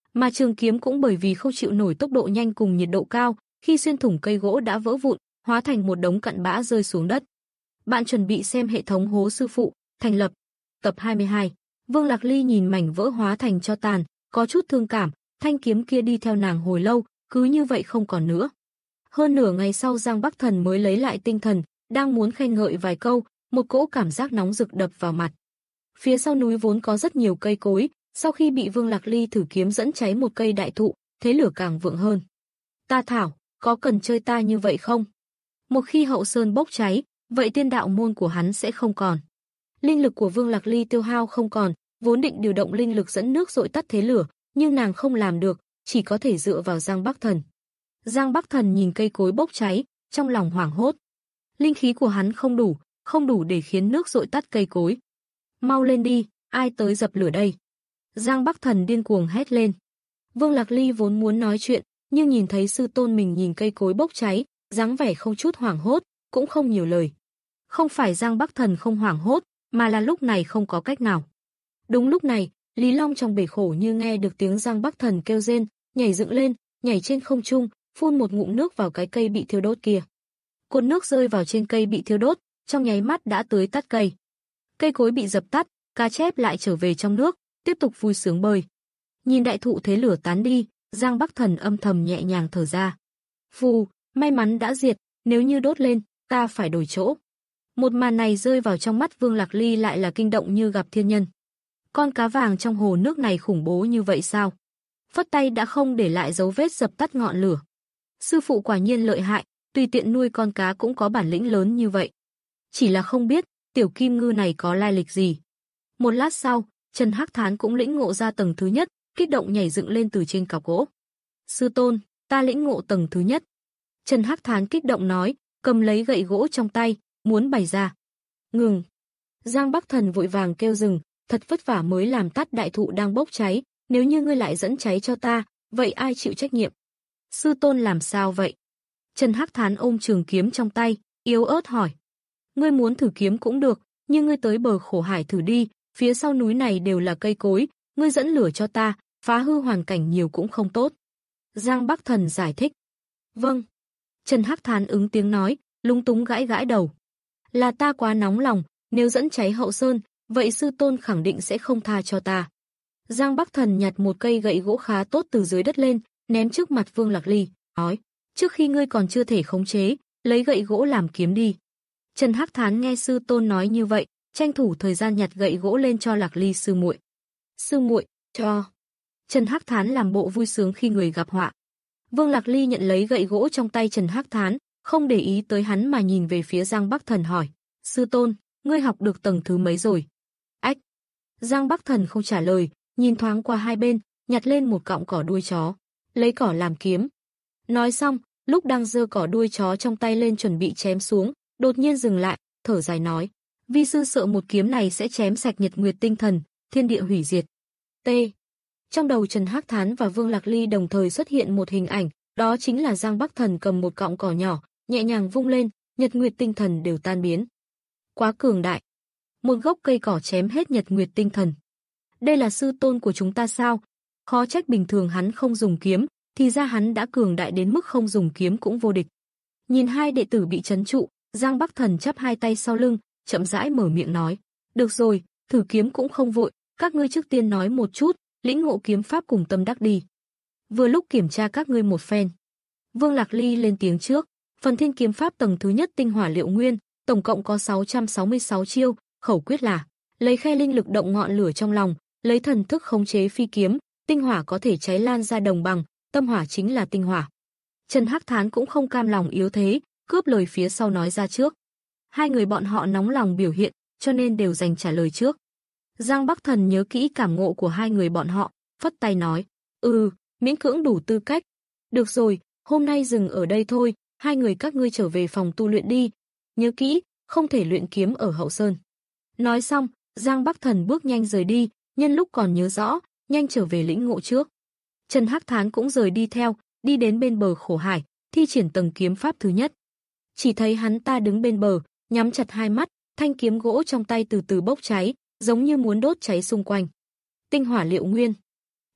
Mà trường kiếm cũng bởi vì không chịu nổi tốc độ nhanh cùng nhiệt độ cao, khi xuyên thủng cây gỗ đã vỡ vụn, hóa thành một đống cặn bã rơi xuống đất. Bạn chuẩn bị xem hệ thống hố sư phụ, thành lập. Tập hai mươi hai. Vương Lạc Ly nhìn mảnh vỡ hóa thành tro tàn, có chút thương cảm, thanh kiếm kia đi theo nàng hồi lâu, cứ như vậy không còn nữa. Hơn nửa ngày sau Giang Bắc Thần mới lấy lại tinh thần, đang muốn khen ngợi vài câu, một cỗ cảm giác nóng rực đập vào mặt. Phía sau núi vốn có rất nhiều cây cối, sau khi bị Vương Lạc Ly thử kiếm dẫn cháy một cây đại thụ, thế lửa càng vượng hơn. Ta thảo, có cần chơi ta như vậy không? Một khi hậu sơn bốc cháy, vậy tiên đạo môn của hắn sẽ không còn. Linh lực của Vương Lạc Ly tiêu hao không còn, vốn định điều động linh lực dẫn nước dội tắt thế lửa, nhưng nàng không làm được, chỉ có thể dựa vào Giang Bắc Thần. Giang Bắc Thần nhìn cây cối bốc cháy, trong lòng hoảng hốt. Linh khí của hắn không đủ, không đủ để khiến nước dội tắt cây cối. Mau lên đi, ai tới dập lửa đây? Giang Bắc Thần điên cuồng hét lên. Vương Lạc Ly vốn muốn nói chuyện, nhưng nhìn thấy sư tôn mình nhìn cây cối bốc cháy, dáng vẻ không chút hoảng hốt, cũng không nhiều lời. Không phải Giang Bắc Thần không hoảng hốt, mà là lúc này không có cách nào. Đúng lúc này, Lý Long trong bể khổ như nghe được tiếng Giang Bắc Thần kêu rên, nhảy dựng lên, nhảy trên không trung, phun một ngụm nước vào cái cây bị thiêu đốt kia. Cột nước rơi vào trên cây bị thiêu đốt, trong nháy mắt đã tưới tắt cây. Cây cối bị dập tắt, cá chép lại trở về trong nước, tiếp tục vui sướng bơi. Nhìn đại thụ thế lửa tán đi, Giang Bắc Thần âm thầm nhẹ nhàng thở ra. Phù, may mắn đã diệt, nếu như đốt lên, ta phải đổi chỗ. Một màn này rơi vào trong mắt Vương Lạc Ly lại là kinh động như gặp thiên nhân. Con cá vàng trong hồ nước này khủng bố như vậy sao? Phất tay đã không để lại dấu vết dập tắt ngọn lửa. Sư phụ quả nhiên lợi hại, tùy tiện nuôi con cá cũng có bản lĩnh lớn như vậy. Chỉ là không biết, tiểu kim ngư này có lai lịch gì. Một lát sau, Trần Hắc Thán cũng lĩnh ngộ ra tầng thứ nhất, kích động nhảy dựng lên từ trên cọc gỗ. Sư tôn, ta lĩnh ngộ tầng thứ nhất. Trần Hắc Thán kích động nói, cầm lấy gậy gỗ trong tay, muốn bày ra. Ngừng. Giang Bắc Thần vội vàng kêu dừng, thật vất vả mới làm tắt đại thụ đang bốc cháy, nếu như ngươi lại dẫn cháy cho ta, vậy ai chịu trách nhiệm? Sư tôn làm sao vậy? Trần Hắc Thán ôm trường kiếm trong tay, yếu ớt hỏi. Ngươi muốn thử kiếm cũng được, nhưng ngươi tới bờ khổ hải thử đi, phía sau núi này đều là cây cối, ngươi dẫn lửa cho ta, phá hư hoàn cảnh nhiều cũng không tốt. Giang Bắc Thần giải thích. Vâng. Trần Hắc Thán ứng tiếng nói, lúng túng gãi gãi đầu. Là ta quá nóng lòng, nếu dẫn cháy hậu sơn, vậy sư tôn khẳng định sẽ không tha cho ta. Giang Bắc Thần nhặt một cây gậy gỗ khá tốt từ dưới đất lên, ném trước mặt Vương Lạc Ly, nói, trước khi ngươi còn chưa thể khống chế, lấy gậy gỗ làm kiếm đi. Trần Hắc Thán nghe sư tôn nói như vậy, tranh thủ thời gian nhặt gậy gỗ lên cho Lạc Ly sư muội. Sư muội, cho. Trần Hắc Thán làm bộ vui sướng khi người gặp họa. Vương Lạc Ly nhận lấy gậy gỗ trong tay Trần Hắc Thán, không để ý tới hắn mà nhìn về phía Giang Bắc Thần hỏi, sư tôn, ngươi học được tầng thứ mấy rồi? Ách. Giang Bắc Thần không trả lời, nhìn thoáng qua hai bên, nhặt lên một cọng cỏ đuôi chó, lấy cỏ làm kiếm. Nói xong, lúc đang giơ cỏ đuôi chó trong tay lên chuẩn bị chém xuống, đột nhiên dừng lại, thở dài nói, vi sư sợ một kiếm này sẽ chém sạch nhật nguyệt tinh thần, thiên địa hủy diệt. T. Trong đầu Trần Hắc Thán và Vương Lạc Ly đồng thời xuất hiện một hình ảnh, đó chính là Giang Bắc Thần cầm một cọng cỏ nhỏ, nhẹ nhàng vung lên, nhật nguyệt tinh thần đều tan biến. Quá cường đại. Một gốc cây cỏ chém hết nhật nguyệt tinh thần. Đây là sư tôn của chúng ta sao? Khó trách bình thường hắn không dùng kiếm, thì ra hắn đã cường đại đến mức không dùng kiếm cũng vô địch. Nhìn hai đệ tử bị trấn trụ, Giang Bắc Thần chắp hai tay sau lưng, chậm rãi mở miệng nói, được rồi, thử kiếm cũng không vội, các ngươi trước tiên nói một chút, lĩnh ngộ kiếm pháp cùng tâm đắc đi. Vừa lúc kiểm tra các ngươi một phen. Vương Lạc Ly lên tiếng trước, phần thiên kiếm pháp tầng thứ nhất tinh hỏa liệu nguyên, tổng cộng có sáu trăm sáu mươi sáu chiêu, khẩu quyết là lấy khe linh lực động ngọn lửa trong lòng, lấy thần thức khống chế phi kiếm, tinh hỏa có thể cháy lan ra đồng bằng, tâm hỏa chính là tinh hỏa. Trần Hắc Thán cũng không cam lòng yếu thế, cướp lời phía sau nói ra trước. Hai người bọn họ nóng lòng biểu hiện, cho nên đều dành trả lời trước. Giang Bắc Thần nhớ kỹ cảm ngộ của hai người bọn họ, phất tay nói, ừ, miễn cưỡng đủ tư cách. Được rồi, hôm nay dừng ở đây thôi, hai người các ngươi trở về phòng tu luyện đi. Nhớ kỹ, không thể luyện kiếm ở hậu sơn. Nói xong, Giang Bắc Thần bước nhanh rời đi, nhân lúc còn nhớ rõ, nhanh trở về lĩnh ngộ trước. Trần Hắc Thán cũng rời đi theo, đi đến bên bờ khổ hải, thi triển tầng kiếm pháp thứ nhất. Chỉ thấy hắn ta đứng bên bờ, nhắm chặt hai mắt, thanh kiếm gỗ trong tay từ từ bốc cháy, giống như muốn đốt cháy xung quanh. Tinh hỏa liệu nguyên.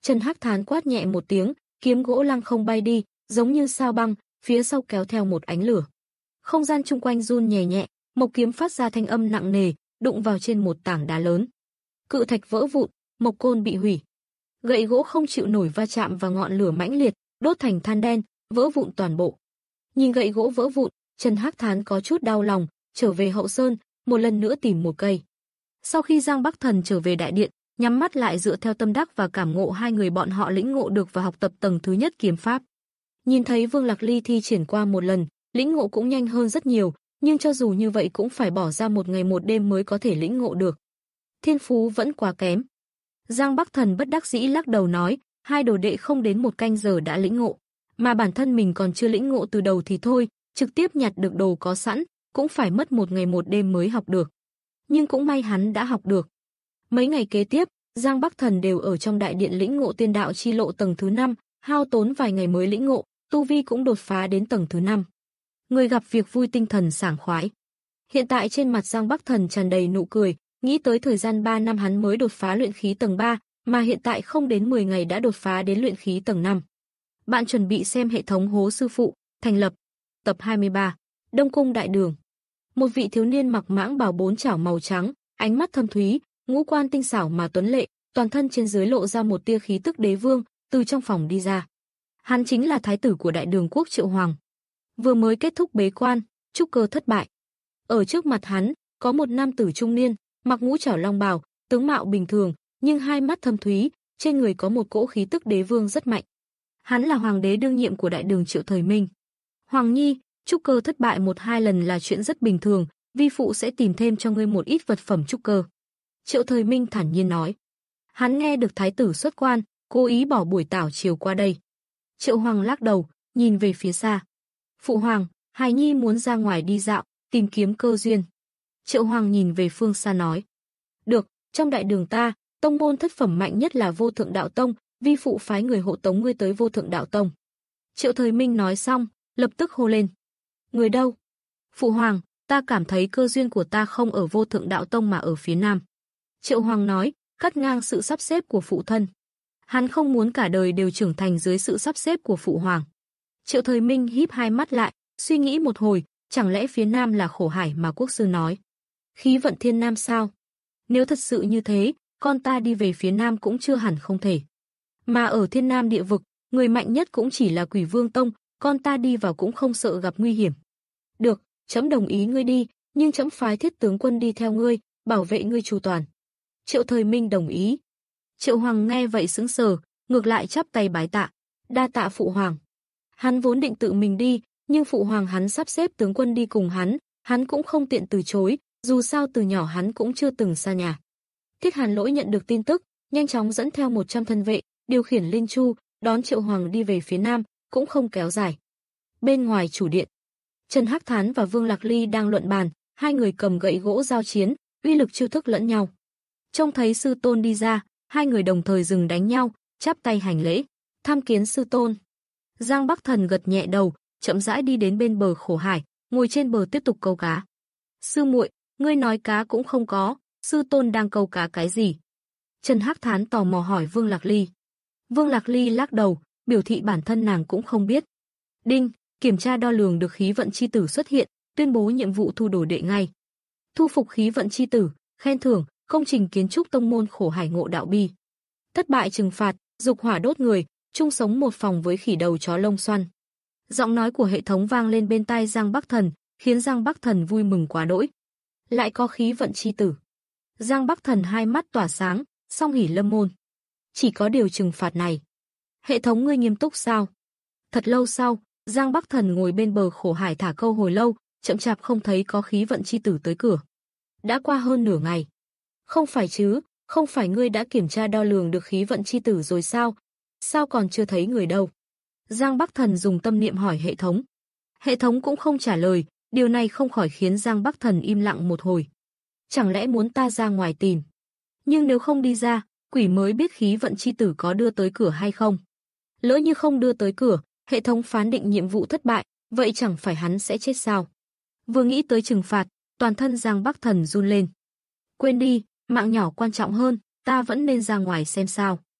Trần Hắc Thán quát nhẹ một tiếng, kiếm gỗ lăng không bay đi, giống như sao băng, phía sau kéo theo một ánh lửa. Không gian chung quanh run nhẹ nhẹ, mộc kiếm phát ra thanh âm nặng nề, đụng vào trên một tảng đá lớn. Cự thạch vỡ vụn, mộc côn bị hủy. Gậy gỗ không chịu nổi va chạm vào ngọn lửa mãnh liệt, đốt thành than đen, vỡ vụn toàn bộ. Nhìn gậy gỗ vỡ vụn, Trần Hắc Thán có chút đau lòng, trở về hậu sơn, một lần nữa tìm một cây. Sau khi Giang Bắc Thần trở về đại điện, nhắm mắt lại dựa theo tâm đắc và cảm ngộ hai người bọn họ lĩnh ngộ được và học tập tầng thứ nhất kiếm pháp. Nhìn thấy Vương Lạc Ly thi triển qua một lần, lĩnh ngộ cũng nhanh hơn rất nhiều, nhưng cho dù như vậy cũng phải bỏ ra một ngày một đêm mới có thể lĩnh ngộ được. Thiên phú vẫn quá kém. Giang Bắc Thần bất đắc dĩ lắc đầu nói, hai đồ đệ không đến một canh giờ đã lĩnh ngộ, mà bản thân mình còn chưa lĩnh ngộ từ đầu thì thôi, trực tiếp nhặt được đồ có sẵn, cũng phải mất một ngày một đêm mới học được. Nhưng cũng may hắn đã học được. Mấy ngày kế tiếp, Giang Bắc Thần đều ở trong đại điện lĩnh ngộ tiên đạo chi lộ tầng thứ năm, hao tốn vài ngày mới lĩnh ngộ, tu vi cũng đột phá đến tầng thứ năm. Người gặp việc vui tinh thần sảng khoái. Hiện tại trên mặt Giang Bắc Thần tràn đầy nụ cười, nghĩ tới thời gian ba năm hắn mới đột phá luyện khí tầng ba, mà hiện tại không đến mười ngày đã đột phá đến luyện khí tầng năm. Bạn chuẩn bị xem hệ thống Hố Sư Phụ, thành lập. Tập hai mươi ba, Đông Cung Đại Đường. Một vị thiếu niên mặc mãng bào bốn chảo màu trắng, ánh mắt thâm thúy, ngũ quan tinh xảo mà tuấn lệ, toàn thân trên dưới lộ ra một tia khí tức đế vương, từ trong phòng đi ra. Hắn chính là thái tử của Đại Đường quốc Triệu Hoàng. Vừa mới kết thúc bế quan, trúc cơ thất bại. Ở trước mặt hắn, có một nam tử trung niên, mặc ngũ trảo long bào, tướng mạo bình thường, nhưng hai mắt thâm thúy, trên người có một cỗ khí tức đế vương rất mạnh. Hắn là hoàng đế đương nhiệm của Đại Đường Triệu Thời Minh. Hoàng nhi, trúc cơ thất bại một hai lần là chuyện rất bình thường, vi phụ sẽ tìm thêm cho ngươi một ít vật phẩm trúc cơ. Triệu Thời Minh thản nhiên nói. Hắn nghe được thái tử xuất quan, cố ý bỏ buổi tảo chiều qua đây. Triệu Hoàng lắc đầu, nhìn về phía xa. Phụ hoàng, hài nhi muốn ra ngoài đi dạo, tìm kiếm cơ duyên. Triệu Hoàng nhìn về phương xa nói. Được, trong Đại Đường ta, tông môn thất phẩm mạnh nhất là Vô Thượng Đạo Tông, vi phụ phái người hộ tống ngươi tới Vô Thượng Đạo Tông. Triệu Thời Minh nói xong, lập tức hô lên. Người đâu? Phụ hoàng, ta cảm thấy cơ duyên của ta không ở Vô Thượng Đạo Tông mà ở phía nam. Triệu Hoàng nói, cắt ngang sự sắp xếp của phụ thân. Hắn không muốn cả đời đều trưởng thành dưới sự sắp xếp của phụ hoàng. Triệu Thời Minh híp hai mắt lại, suy nghĩ một hồi, chẳng lẽ phía nam là khổ hải mà quốc sư nói? Khí vận thiên nam sao? Nếu thật sự như thế, con ta đi về phía nam cũng chưa hẳn không thể. Mà ở thiên nam địa vực, người mạnh nhất cũng chỉ là Quỷ Vương Tông, con ta đi vào cũng không sợ gặp nguy hiểm. Được, trẫm đồng ý ngươi đi, nhưng trẫm phái thiết tướng quân đi theo ngươi, bảo vệ ngươi chu toàn. Triệu Thời Minh đồng ý. Triệu Hoàng nghe vậy sững sờ, ngược lại chắp tay bái tạ. Đa tạ phụ hoàng. Hắn vốn định tự mình đi, nhưng phụ hoàng hắn sắp xếp tướng quân đi cùng hắn, hắn cũng không tiện từ chối, dù sao từ nhỏ hắn cũng chưa từng xa nhà. Thiết Hàn Lỗi nhận được tin tức, nhanh chóng dẫn theo một trăm thân vệ, điều khiển linh chu, đón Triệu Hoàng đi về phía nam, cũng không kéo dài. Bên ngoài chủ điện, Trần Hắc Thán và Vương Lạc Ly đang luận bàn, hai người cầm gậy gỗ giao chiến, uy lực chiêu thức lẫn nhau. Trông thấy sư tôn đi ra, hai người đồng thời dừng đánh nhau, chắp tay hành lễ, tham kiến sư tôn. Giang Bắc Thần gật nhẹ đầu, chậm rãi đi đến bên bờ khổ hải, ngồi trên bờ tiếp tục câu cá. Sư muội, ngươi nói cá cũng không có, sư tôn đang câu cá cái gì? Trần Hắc Thán tò mò hỏi Vương Lạc Ly. Vương Lạc Ly lắc đầu, biểu thị bản thân nàng cũng không biết. Đinh, kiểm tra đo lường được khí vận chi tử xuất hiện, tuyên bố nhiệm vụ thu đồ đệ ngay. Thu phục khí vận chi tử, khen thưởng, công trình kiến trúc tông môn khổ hải ngộ đạo bi. Thất bại trừng phạt, dục hỏa đốt người, chung sống một phòng với khỉ đầu chó lông xoăn. Giọng nói của hệ thống vang lên bên tai Giang Bắc Thần, khiến Giang Bắc Thần vui mừng quá đỗi. Lại có khí vận chi tử. Giang Bắc Thần hai mắt tỏa sáng, song hỉ lâm môn. Chỉ có điều trừng phạt này. Hệ thống ngươi nghiêm túc sao? Thật lâu sau, Giang Bắc Thần ngồi bên bờ khổ hải thả câu hồi lâu, chậm chạp không thấy có khí vận chi tử tới cửa. Đã qua hơn nửa ngày. Không phải chứ, không phải ngươi đã kiểm tra đo lường được khí vận chi tử rồi sao? Sao còn chưa thấy người đâu? Giang Bắc Thần dùng tâm niệm hỏi hệ thống. Hệ thống cũng không trả lời, điều này không khỏi khiến Giang Bắc Thần im lặng một hồi. Chẳng lẽ muốn ta ra ngoài tìm? Nhưng nếu không đi ra, quỷ mới biết khí vận chi tử có đưa tới cửa hay không. Lỡ như không đưa tới cửa, hệ thống phán định nhiệm vụ thất bại, vậy chẳng phải hắn sẽ chết sao? Vừa nghĩ tới trừng phạt, toàn thân Giang Bắc Thần run lên. Quên đi, mạng nhỏ quan trọng hơn, ta vẫn nên ra ngoài xem sao.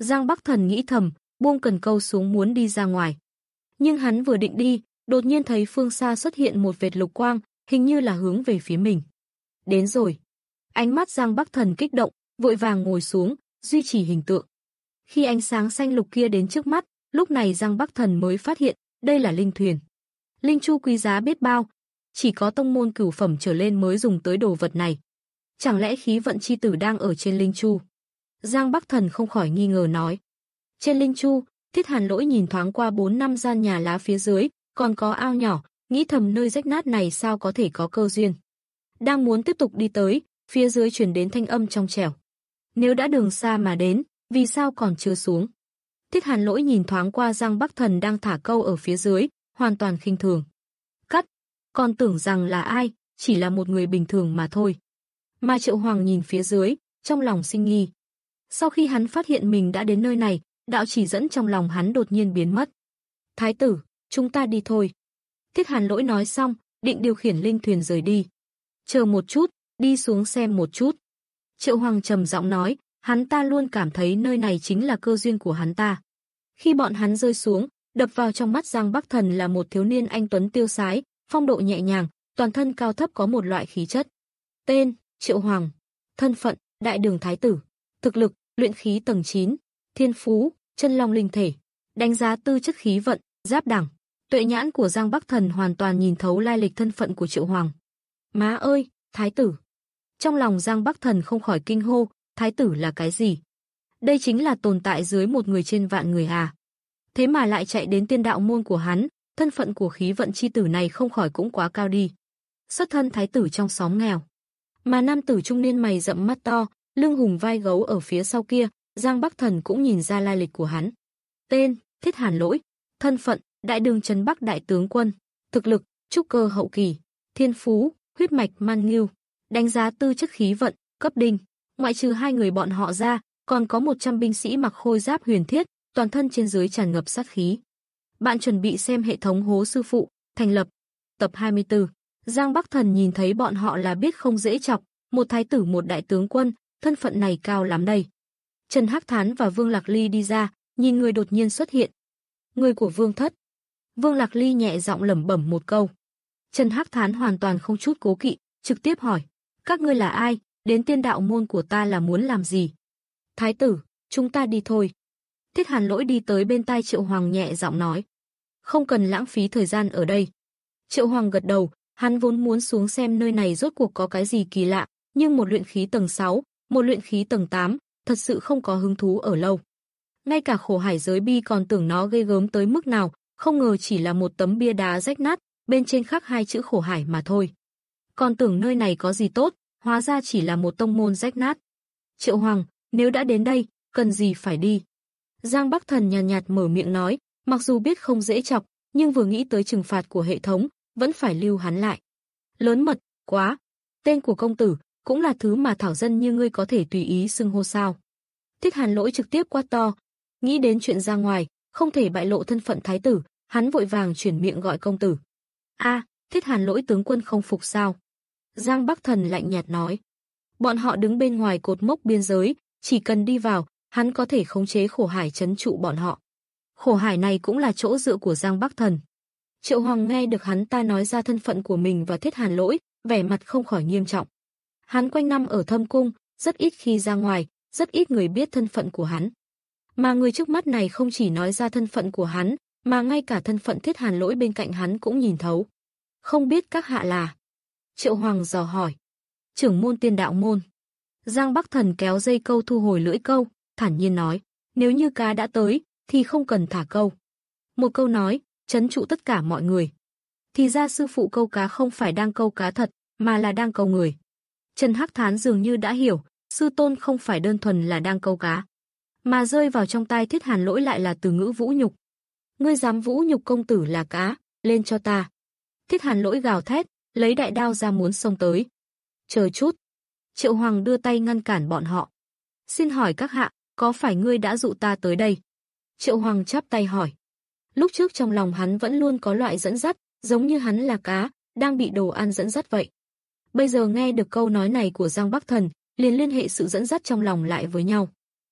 Giang Bắc Thần nghĩ thầm, buông cần câu xuống muốn đi ra ngoài. Nhưng hắn vừa định đi, đột nhiên thấy phương xa xuất hiện một vệt lục quang, hình như là hướng về phía mình. Đến rồi. Ánh mắt Giang Bắc Thần kích động, vội vàng ngồi xuống, duy trì hình tượng. Khi ánh sáng xanh lục kia đến trước mắt, lúc này Giang Bắc Thần mới phát hiện, đây là linh thuyền. Linh chu quý giá biết bao, chỉ có tông môn cửu phẩm trở lên mới dùng tới đồ vật này. Chẳng lẽ khí vận chi tử đang ở trên linh chu? Giang Bắc Thần không khỏi nghi ngờ nói. Trên linh chu, Thiết Hàn Lỗi nhìn thoáng qua bốn năm gian nhà lá phía dưới, còn có ao nhỏ, nghĩ thầm nơi rách nát này sao có thể có cơ duyên. Đang muốn tiếp tục đi tới, phía dưới truyền đến thanh âm trong trẻo. Nếu đã đường xa mà đến, vì sao còn chưa xuống? Thiết Hàn Lỗi nhìn thoáng qua Giang Bắc Thần đang thả câu ở phía dưới, hoàn toàn khinh thường. Cắt, còn tưởng rằng là ai, chỉ là một người bình thường mà thôi. Mà Triệu Hoàng nhìn phía dưới, trong lòng sinh nghi. Sau khi hắn phát hiện mình đã đến nơi này, đạo chỉ dẫn trong lòng hắn đột nhiên biến mất. Thái tử, chúng ta đi thôi. Thiết Hàn Lỗi nói xong, định điều khiển linh thuyền rời đi. Chờ một chút, đi xuống xem một chút. Triệu Hoàng trầm giọng nói, hắn ta luôn cảm thấy nơi này chính là cơ duyên của hắn ta. Khi bọn hắn rơi xuống, đập vào trong mắt Giang Bắc Thần là một thiếu niên anh tuấn tiêu sái, phong độ nhẹ nhàng, toàn thân cao thấp có một loại khí chất. Tên, Triệu Hoàng. Thân phận, Đại Đường Thái tử. Thực lực, luyện khí tầng chín. Thiên phú, chân long linh thể. Đánh giá tư chất khí vận, giáp đẳng. Tuệ nhãn của Giang Bắc Thần hoàn toàn nhìn thấu lai lịch thân phận của Triệu Hoàng. Má ơi, Thái tử. Trong lòng Giang Bắc Thần không khỏi kinh hô, Thái tử là cái gì? Đây chính là tồn tại dưới một người trên vạn người à. Thế mà lại chạy đến tiên đạo môn của hắn, thân phận của khí vận chi tử này không khỏi cũng quá cao đi. Xuất thân Thái tử trong xóm nghèo. Mà nam tử trung niên mày rậm mắt to, lưng hùng vai gấu ở phía sau kia, Giang Bắc Thần cũng nhìn ra lai lịch của hắn. Tên, Thiết Hàn Lỗi. Thân phận, Đại Đường Trấn Bắc đại tướng quân. Thực lực, trúc cơ hậu kỳ. Thiên phú, huyết mạch man ngưu. Đánh giá tư chất khí vận, cấp đinh. Ngoại trừ hai người bọn họ ra, còn có một trăm binh sĩ mặc khôi giáp huyền thiết, toàn thân trên dưới tràn ngập sát khí. Bạn chuẩn bị xem hệ thống Hố Sư Phụ, thành lập. Tập hai mươi tư. Giang Bắc Thần nhìn thấy bọn họ là biết không dễ chọc, một thái tử một đại tướng quân, thân phận này cao lắm đây. Trần Hắc Thán và Vương Lạc Ly đi ra, nhìn người đột nhiên xuất hiện. Người của Vương Thất. Vương Lạc Ly nhẹ giọng lẩm bẩm một câu. Trần Hắc Thán hoàn toàn không chút cố kỵ, trực tiếp hỏi, các ngươi là ai, đến tiên đạo môn của ta là muốn làm gì? Thái tử, chúng ta đi thôi. Thiết Hàn Lỗi đi tới bên tai Triệu Hoàng nhẹ giọng nói. Không cần lãng phí thời gian ở đây. Triệu Hoàng gật đầu, hắn vốn muốn xuống xem nơi này rốt cuộc có cái gì kỳ lạ, nhưng một luyện khí tầng sáu, một luyện khí tầng tám, thật sự không có hứng thú ở lâu. Ngay cả Khổ Hải Giới Bi còn tưởng nó ghê gớm tới mức nào, không ngờ chỉ là một tấm bia đá rách nát, bên trên khắc hai chữ Khổ Hải mà thôi. Còn tưởng nơi này có gì tốt, hóa ra chỉ là một tông môn rách nát. Triệu Hoàng, nếu đã đến đây, cần gì phải đi? Giang Bắc Thần nhàn nhạt, nhạt mở miệng nói, mặc dù biết không dễ chọc, nhưng vừa nghĩ tới trừng phạt của hệ thống, vẫn phải lưu hắn lại. Lớn mật, quá. Tên của công tử, cũng là thứ mà thảo dân như ngươi có thể tùy ý xưng hô sao. Thiết Hàn Lỗi trực tiếp quát to, nghĩ đến chuyện ra ngoài, không thể bại lộ thân phận thái tử, hắn vội vàng chuyển miệng gọi công tử. A, Thiết Hàn Lỗi tướng quân không phục sao? Giang Bắc Thần lạnh nhạt nói. Bọn họ đứng bên ngoài cột mốc biên giới, chỉ cần đi vào, hắn có thể khống chế Khổ Hải trấn trụ bọn họ. Khổ Hải này cũng là chỗ dựa của Giang Bắc Thần. Triệu Hoàng nghe được hắn ta nói ra thân phận của mình và Thiết Hàn Lỗi, vẻ mặt không khỏi nghiêm trọng. Hắn quanh năm ở thâm cung, rất ít khi ra ngoài, rất ít người biết thân phận của hắn. Mà người trước mắt này không chỉ nói ra thân phận của hắn, mà ngay cả thân phận Thiết Hàn Lỗi bên cạnh hắn cũng nhìn thấu. Không biết các hạ là? Triệu Hoàng dò hỏi. Trưởng môn tiên đạo môn. Giang Bắc Thần kéo dây câu thu hồi lưỡi câu, thản nhiên nói, nếu như cá đã tới, thì không cần thả câu. Một câu nói, trấn trụ tất cả mọi người. Thì ra sư phụ câu cá không phải đang câu cá thật, mà là đang câu người. Trần Hắc Thán dường như đã hiểu, sư tôn không phải đơn thuần là đang câu cá, mà rơi vào trong tai Thiết Hàn Lỗi lại là từ ngữ vũ nhục. Ngươi dám vũ nhục công tử là cá, lên cho ta. Thiết Hàn Lỗi gào thét, lấy đại đao ra muốn xông tới. Chờ chút. Triệu Hoàng đưa tay ngăn cản bọn họ. Xin hỏi các hạ, có phải ngươi đã dụ ta tới đây? Triệu Hoàng chắp tay hỏi. Lúc trước trong lòng hắn vẫn luôn có loại dẫn dắt, giống như hắn là cá, đang bị đồ ăn dẫn dắt vậy. Bây giờ nghe được câu nói này của Giang Bắc Thần, liền liên hệ sự dẫn dắt trong lòng lại với nhau.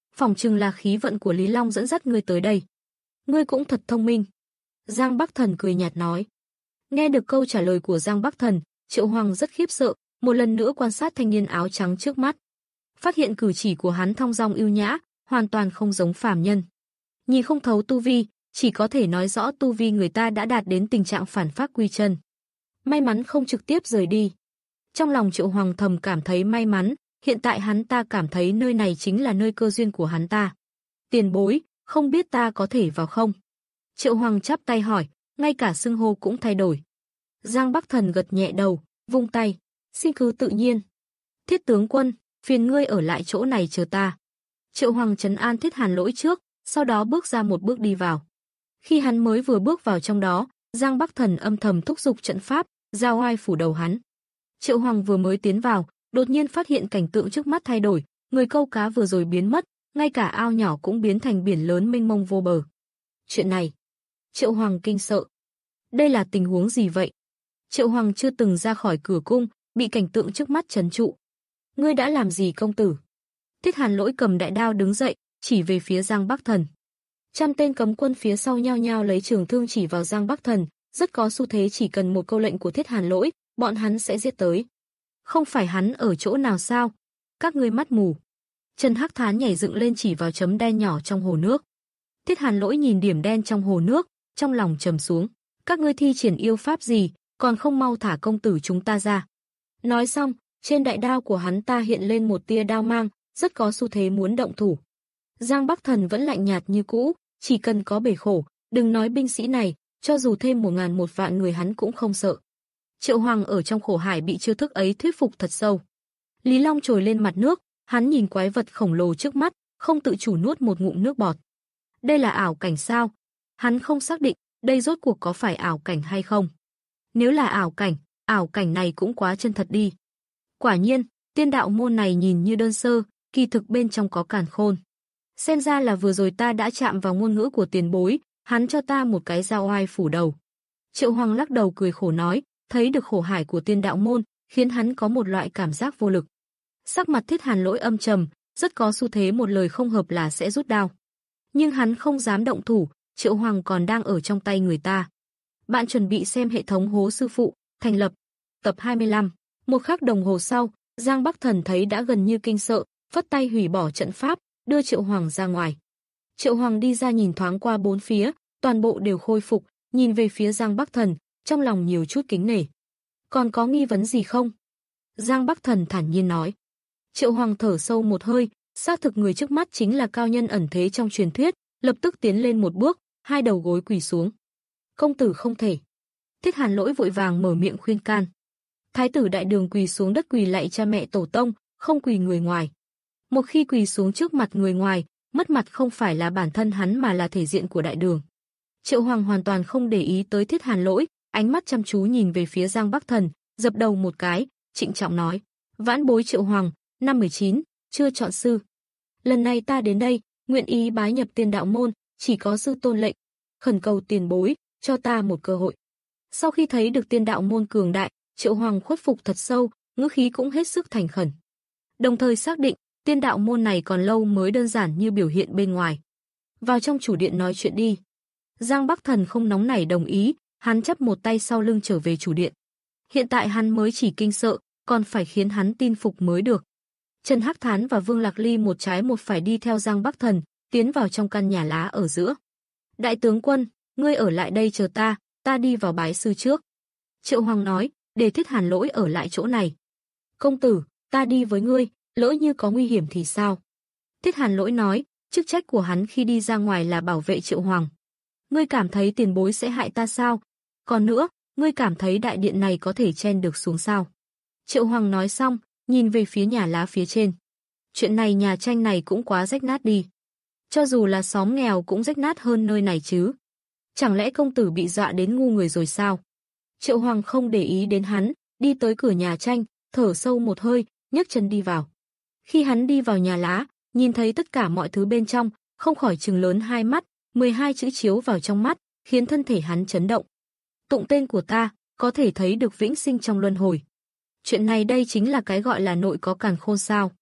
Phỏng chừng là khí vận của Lý Long dẫn dắt ngươi tới đây. Ngươi cũng thật thông minh. Giang Bắc Thần cười nhạt nói. Nghe được câu trả lời của Giang Bắc Thần, Triệu Hoàng rất khiếp sợ, một lần nữa quan sát thanh niên áo trắng trước mắt. Phát hiện cử chỉ của hắn thong dong ưu nhã, hoàn toàn không giống phàm nhân. Nhìn không thấu tu vi, chỉ có thể nói rõ tu vi người ta đã đạt đến tình trạng phản pháp quy chân. May mắn không trực tiếp rời đi. Trong lòng Triệu Hoàng thầm cảm thấy may mắn, hiện tại hắn ta cảm thấy nơi này chính là nơi cơ duyên của hắn ta. Tiền bối, không biết ta có thể vào không? Triệu Hoàng chắp tay hỏi, ngay cả xưng hô cũng thay đổi. Giang Bắc Thần gật nhẹ đầu, vung tay, xin cứ tự nhiên. Thiết tướng quân, phiền ngươi ở lại chỗ này chờ ta. Triệu Hoàng trấn an Thiết Hàn Lỗi trước, sau đó bước ra một bước đi vào. Khi hắn mới vừa bước vào trong đó, Giang Bắc Thần âm thầm thúc giục trận pháp, giao oai phủ đầu hắn. Triệu Hoàng vừa mới tiến vào, đột nhiên phát hiện cảnh tượng trước mắt thay đổi, người câu cá vừa rồi biến mất, ngay cả ao nhỏ cũng biến thành biển lớn mênh mông vô bờ. Chuyện này, Triệu Hoàng kinh sợ. Đây là tình huống gì vậy? Triệu Hoàng chưa từng ra khỏi cửa cung, bị cảnh tượng trước mắt trấn trụ. Ngươi đã làm gì công tử? Thiết Hàn Lỗi cầm đại đao đứng dậy, chỉ về phía Giang Bắc Thần. Trăm tên cấm quân phía sau nhao nhao lấy trường thương chỉ vào Giang Bắc Thần, rất có xu thế chỉ cần một câu lệnh của Thiết Hàn Lỗi, bọn hắn sẽ giết tới. Không phải hắn ở chỗ nào sao? Các ngươi mắt mù. Trần Hắc Thán nhảy dựng lên chỉ vào chấm đen nhỏ trong hồ nước. Thiết Hàn Lỗi nhìn điểm đen trong hồ nước, trong lòng trầm xuống. Các ngươi thi triển yêu pháp gì, còn không mau thả công tử chúng ta ra. Nói xong, trên đại đao của hắn ta hiện lên một tia đao mang, rất có xu thế muốn động thủ. Giang Bắc Thần vẫn lạnh nhạt như cũ, chỉ cần có bể khổ, đừng nói binh sĩ này, cho dù thêm một ngàn một vạn người hắn cũng không sợ. Triệu Hoàng ở trong khổ hải bị chiêu thức ấy thuyết phục thật sâu. Lý Long trồi lên mặt nước, hắn nhìn quái vật khổng lồ trước mắt, không tự chủ nuốt một ngụm nước bọt. Đây là ảo cảnh sao? Hắn không xác định, đây rốt cuộc có phải ảo cảnh hay không. Nếu là ảo cảnh, ảo cảnh này cũng quá chân thật đi. Quả nhiên, tiên đạo môn này nhìn như đơn sơ, kỳ thực bên trong có càn khôn. Xem ra là vừa rồi ta đã chạm vào ngôn ngữ của tiền bối, hắn cho ta một cái dao oai phủ đầu. Triệu Hoàng lắc đầu cười khổ nói, thấy được khổ hải của tiên đạo môn, khiến hắn có một loại cảm giác vô lực. Sắc mặt Thiết Hàn Lỗi âm trầm, rất có xu thế một lời không hợp là sẽ rút đao. Nhưng hắn không dám động thủ, Triệu Hoàng còn đang ở trong tay người ta. Bạn chuẩn bị xem hệ thống hố sư phụ, thành lập. Tập hai mươi lăm. Một khắc đồng hồ sau, Giang Bắc Thần thấy đã gần như kinh sợ, phất tay hủy bỏ trận pháp, đưa Triệu Hoàng ra ngoài. Triệu Hoàng đi ra nhìn thoáng qua bốn phía, toàn bộ đều khôi phục, nhìn về phía Giang Bắc Thần, trong lòng nhiều chút kính nể. Còn có nghi vấn gì không? Giang Bắc Thần thản nhiên nói. Triệu Hoàng thở sâu một hơi, xác thực người trước mắt chính là cao nhân ẩn thế trong truyền thuyết, lập tức tiến lên một bước, hai đầu gối quỳ xuống. Công tử không thể. Thiết Hàn Lỗi vội vàng mở miệng khuyên can. Thái tử đại đường quỳ xuống đất quỳ lạy cha mẹ tổ tông, không quỳ người ngoài. Một khi quỳ xuống trước mặt người ngoài, mất mặt không phải là bản thân hắn mà là thể diện của đại đường. Triệu Hoàng hoàn toàn không để ý tới Thiết Hàn Lỗi, ánh mắt chăm chú nhìn về phía Giang Bắc Thần, dập đầu một cái, trịnh trọng nói: "Vãn bối Triệu Hoàng, năm mười chín, chưa chọn sư. Lần này ta đến đây, nguyện ý bái nhập tiên đạo môn, chỉ có sư tôn lệnh, khẩn cầu tiền bối cho ta một cơ hội." Sau khi thấy được tiên đạo môn cường đại, Triệu Hoàng khuất phục thật sâu, ngữ khí cũng hết sức thành khẩn. Đồng thời xác định, tiên đạo môn này còn lâu mới đơn giản như biểu hiện bên ngoài. Vào trong chủ điện nói chuyện đi. Giang Bắc Thần không nóng nảy đồng ý, hắn chắp một tay sau lưng trở về chủ điện. Hiện tại hắn mới chỉ kinh sợ, còn phải khiến hắn tin phục mới được. Trần Hắc Thán và Vương Lạc Ly một trái một phải đi theo Giang Bắc Thần, tiến vào trong căn nhà lá ở giữa. Đại tướng quân, ngươi ở lại đây chờ ta, ta đi vào bái sư trước. Triệu Hoàng nói, để Thiết Hàn Lỗi ở lại chỗ này. Công tử, ta đi với ngươi, lỡ như có nguy hiểm thì sao? Thiết Hàn Lỗi nói, chức trách của hắn khi đi ra ngoài là bảo vệ Triệu Hoàng. Ngươi cảm thấy tiền bối sẽ hại ta sao? Còn nữa, ngươi cảm thấy đại điện này có thể chen được xuống sao? Triệu Hoàng nói xong, nhìn về phía nhà lá phía trên. Chuyện này nhà tranh này cũng quá rách nát đi. Cho dù là xóm nghèo cũng rách nát hơn nơi này chứ. Chẳng lẽ công tử bị dọa đến ngu người rồi sao? Triệu Hoàng không để ý đến hắn, đi tới cửa nhà tranh, thở sâu một hơi, nhấc chân đi vào. Khi hắn đi vào nhà lá, nhìn thấy tất cả mọi thứ bên trong, không khỏi trừng lớn hai mắt, mười hai chữ chiếu vào trong mắt, khiến thân thể hắn chấn động. Tụng tên của ta, có thể thấy được vĩnh sinh trong luân hồi. Chuyện này đây chính là cái gọi là nội có càn khôn sao?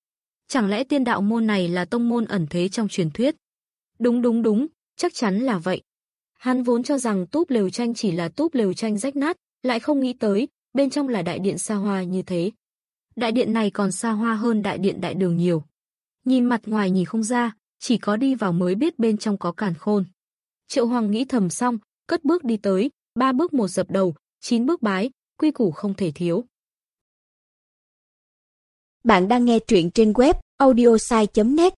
Chẳng lẽ tiên đạo môn này là tông môn ẩn thế trong truyền thuyết? Đúng đúng đúng, chắc chắn là vậy. Hắn vốn cho rằng túp lều tranh chỉ là túp lều tranh rách nát, lại không nghĩ tới, bên trong là đại điện xa hoa như thế. Đại điện này còn xa hoa hơn đại điện đại đường nhiều. Nhìn mặt ngoài nhìn không ra, chỉ có đi vào mới biết bên trong có càn khôn. Triệu Hoàng nghĩ thầm xong, cất bước đi tới, ba bước một dập đầu, chín bước bái, quy củ không thể thiếu.
Bạn đang nghe truyện trên web audiosai chấm net.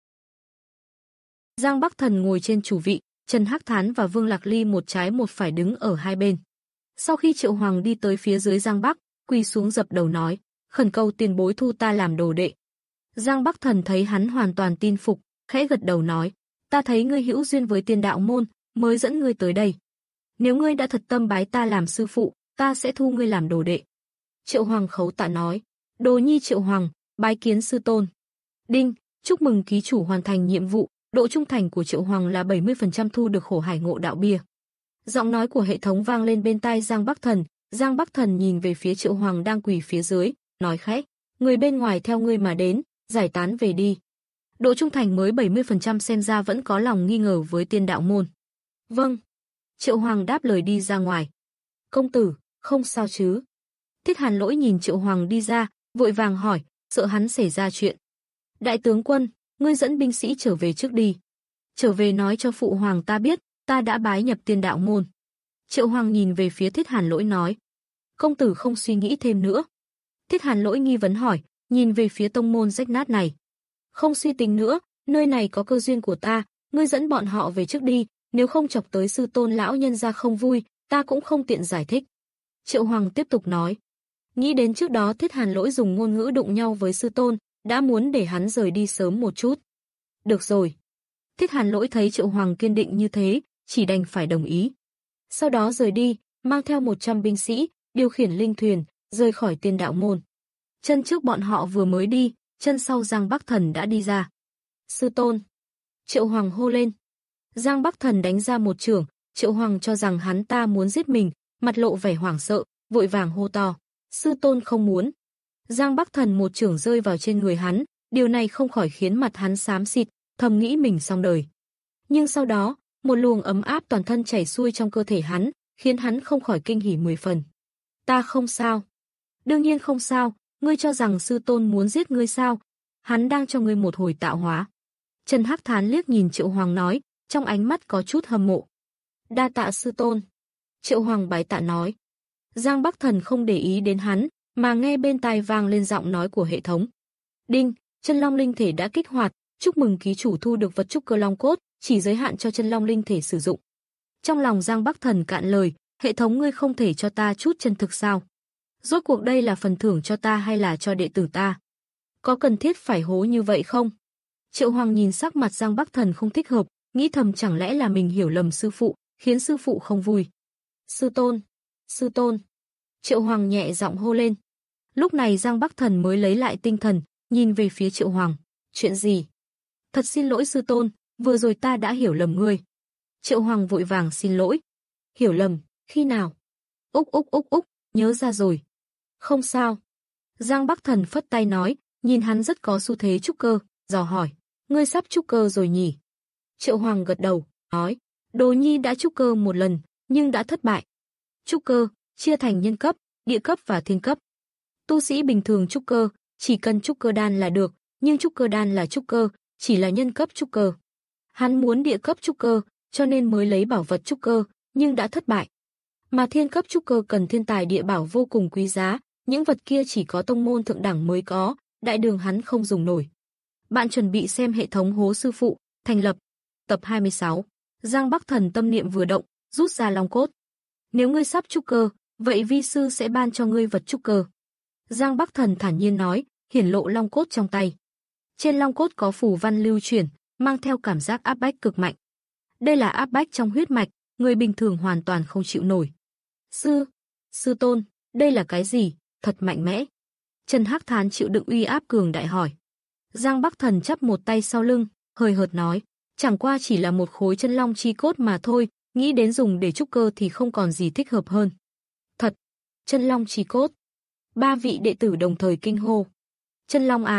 Giang Bắc Thần ngồi trên chủ vị, Trần Hắc Thán và Vương Lạc Ly một trái một phải đứng ở hai bên. Sau khi Triệu Hoàng đi tới phía dưới Giang Bắc, quỳ xuống dập đầu nói, khẩn cầu tiền bối thu ta làm đồ đệ. Giang Bắc Thần thấy hắn hoàn toàn tin phục, khẽ gật đầu nói, ta thấy ngươi hữu duyên với tiên đạo môn, mới dẫn ngươi tới đây. Nếu ngươi đã thật tâm bái ta làm sư phụ, ta sẽ thu ngươi làm đồ đệ. Triệu Hoàng khấu tạ nói, đồ nhi Triệu Hoàng, bái kiến sư tôn. Đinh, chúc mừng ký chủ hoàn thành nhiệm vụ, độ trung thành của Triệu Hoàng là bảy mươi phần trăm, thu được khổ hải ngộ đạo bia. Giọng nói của hệ thống vang lên bên tai Giang Bắc Thần, Giang Bắc Thần nhìn về phía Triệu Hoàng đang quỳ phía dưới, nói khẽ, người bên ngoài theo ngươi mà đến, giải tán về đi. Độ trung thành mới bảy mươi phần trăm xem ra vẫn có lòng nghi ngờ với tiên đạo môn. Vâng. Triệu Hoàng đáp lời đi ra ngoài. Công tử, không sao chứ? Thiết Hàn Lỗi nhìn Triệu Hoàng đi ra, vội vàng hỏi, sợ hắn xảy ra chuyện. Đại tướng quân, ngươi dẫn binh sĩ trở về trước đi. Trở về nói cho phụ hoàng ta biết, ta đã bái nhập tiên đạo môn. Triệu Hoàng nhìn về phía Thiết Hàn Lỗi nói. Công tử không suy nghĩ thêm nữa. Thiết Hàn Lỗi nghi vấn hỏi, nhìn về phía tông môn rách nát này. Không suy tính nữa, nơi này có cơ duyên của ta, ngươi dẫn bọn họ về trước đi, nếu không chọc tới sư tôn lão nhân ra không vui, ta cũng không tiện giải thích. Triệu Hoàng tiếp tục nói. Nghĩ đến trước đó Thiết Hàn Lỗi dùng ngôn ngữ đụng nhau với sư tôn, đã muốn để hắn rời đi sớm một chút. Được rồi. Thiết Hàn Lỗi thấy Triệu Hoàng kiên định như thế, chỉ đành phải đồng ý. Sau đó rời đi, mang theo một trăm binh sĩ, điều khiển linh thuyền, rời khỏi tiên đạo môn. Chân trước bọn họ vừa mới đi, chân sau Giang Bắc Thần đã đi ra. Sư tôn. Triệu Hoàng hô lên. Giang Bắc Thần đánh ra một chưởng, Triệu Hoàng cho rằng hắn ta muốn giết mình, mặt lộ vẻ hoảng sợ, vội vàng hô to. Sư tôn không muốn. Giang Bắc Thần một chưởng rơi vào trên người hắn, điều này không khỏi khiến mặt hắn xám xịt, thầm nghĩ mình xong đời. Nhưng sau đó, một luồng ấm áp toàn thân chảy xuôi trong cơ thể hắn, khiến hắn không khỏi kinh hỉ mười phần. Ta không sao. Đương nhiên không sao, ngươi cho rằng sư tôn muốn giết ngươi sao? Hắn đang cho ngươi một hồi tạo hóa. Trần Hắc Thán liếc nhìn Triệu Hoàng nói, trong ánh mắt có chút hâm mộ. Đa tạ sư tôn. Triệu Hoàng bái tạ nói. Giang Bắc Thần không để ý đến hắn, mà nghe bên tai vang lên giọng nói của hệ thống. Đinh, chân long linh thể đã kích hoạt, chúc mừng ký chủ thu được vật trúc cơ long cốt, chỉ giới hạn cho chân long linh thể sử dụng. Trong lòng Giang Bắc Thần cạn lời, hệ thống ngươi không thể cho ta chút chân thực sao? Rốt cuộc đây là phần thưởng cho ta hay là cho đệ tử ta? Có cần thiết phải hố như vậy không? Triệu Hoàng nhìn sắc mặt Giang Bắc Thần không thích hợp, nghĩ thầm chẳng lẽ là mình hiểu lầm sư phụ, khiến sư phụ không vui. Sư tôn, sư tôn. Triệu Hoàng nhẹ giọng hô lên. Lúc này Giang Bắc Thần mới lấy lại tinh thần, nhìn về phía Triệu Hoàng. Chuyện gì? Thật xin lỗi sư tôn, vừa rồi ta đã hiểu lầm ngươi. Triệu Hoàng vội vàng xin lỗi. Hiểu lầm, khi nào? Úc úc úc úc, nhớ ra rồi. Không sao. Giang Bắc Thần phất tay nói, nhìn hắn rất có xu thế trúc cơ, dò hỏi. Ngươi sắp trúc cơ rồi nhỉ? Triệu Hoàng gật đầu, nói. Đồ nhi đã trúc cơ một lần, nhưng đã thất bại. Trúc cơ, chia thành nhân cấp, địa cấp và thiên cấp. Tu sĩ bình thường trúc cơ, chỉ cần trúc cơ đan là được, nhưng trúc cơ đan là trúc cơ, chỉ là nhân cấp trúc cơ. Hắn muốn địa cấp trúc cơ, cho nên mới lấy bảo vật trúc cơ, nhưng đã thất bại. Mà thiên cấp trúc cơ cần thiên tài địa bảo vô cùng quý giá, những vật kia chỉ có tông môn thượng đẳng mới có, đại đường hắn không dùng nổi. Bạn chuẩn bị xem hệ thống hố sư phụ, thành lập. Tập hai mươi sáu. Giang Bắc Thần tâm niệm vừa động, rút ra long cốt. Nếu ngươi sắp trúc cơ, vậy vi sư sẽ ban cho ngươi vật trúc cơ. Giang Bắc Thần thản nhiên nói, hiển lộ long cốt trong tay. Trên long cốt có phù văn lưu chuyển, mang theo cảm giác áp bách cực mạnh. Đây là áp bách trong huyết mạch, người bình thường hoàn toàn không chịu nổi. Sư, sư tôn, đây là cái gì, thật mạnh mẽ. Trần Hắc Thán chịu đựng uy áp cường đại hỏi. Giang Bắc Thần chắp một tay sau lưng, hời hợt nói, chẳng qua chỉ là một khối chân long chi cốt mà thôi, nghĩ đến dùng để trúc cơ thì không còn gì thích hợp hơn. Thật, chân long chi cốt. Ba vị đệ tử đồng thời kinh hô. Chân long à,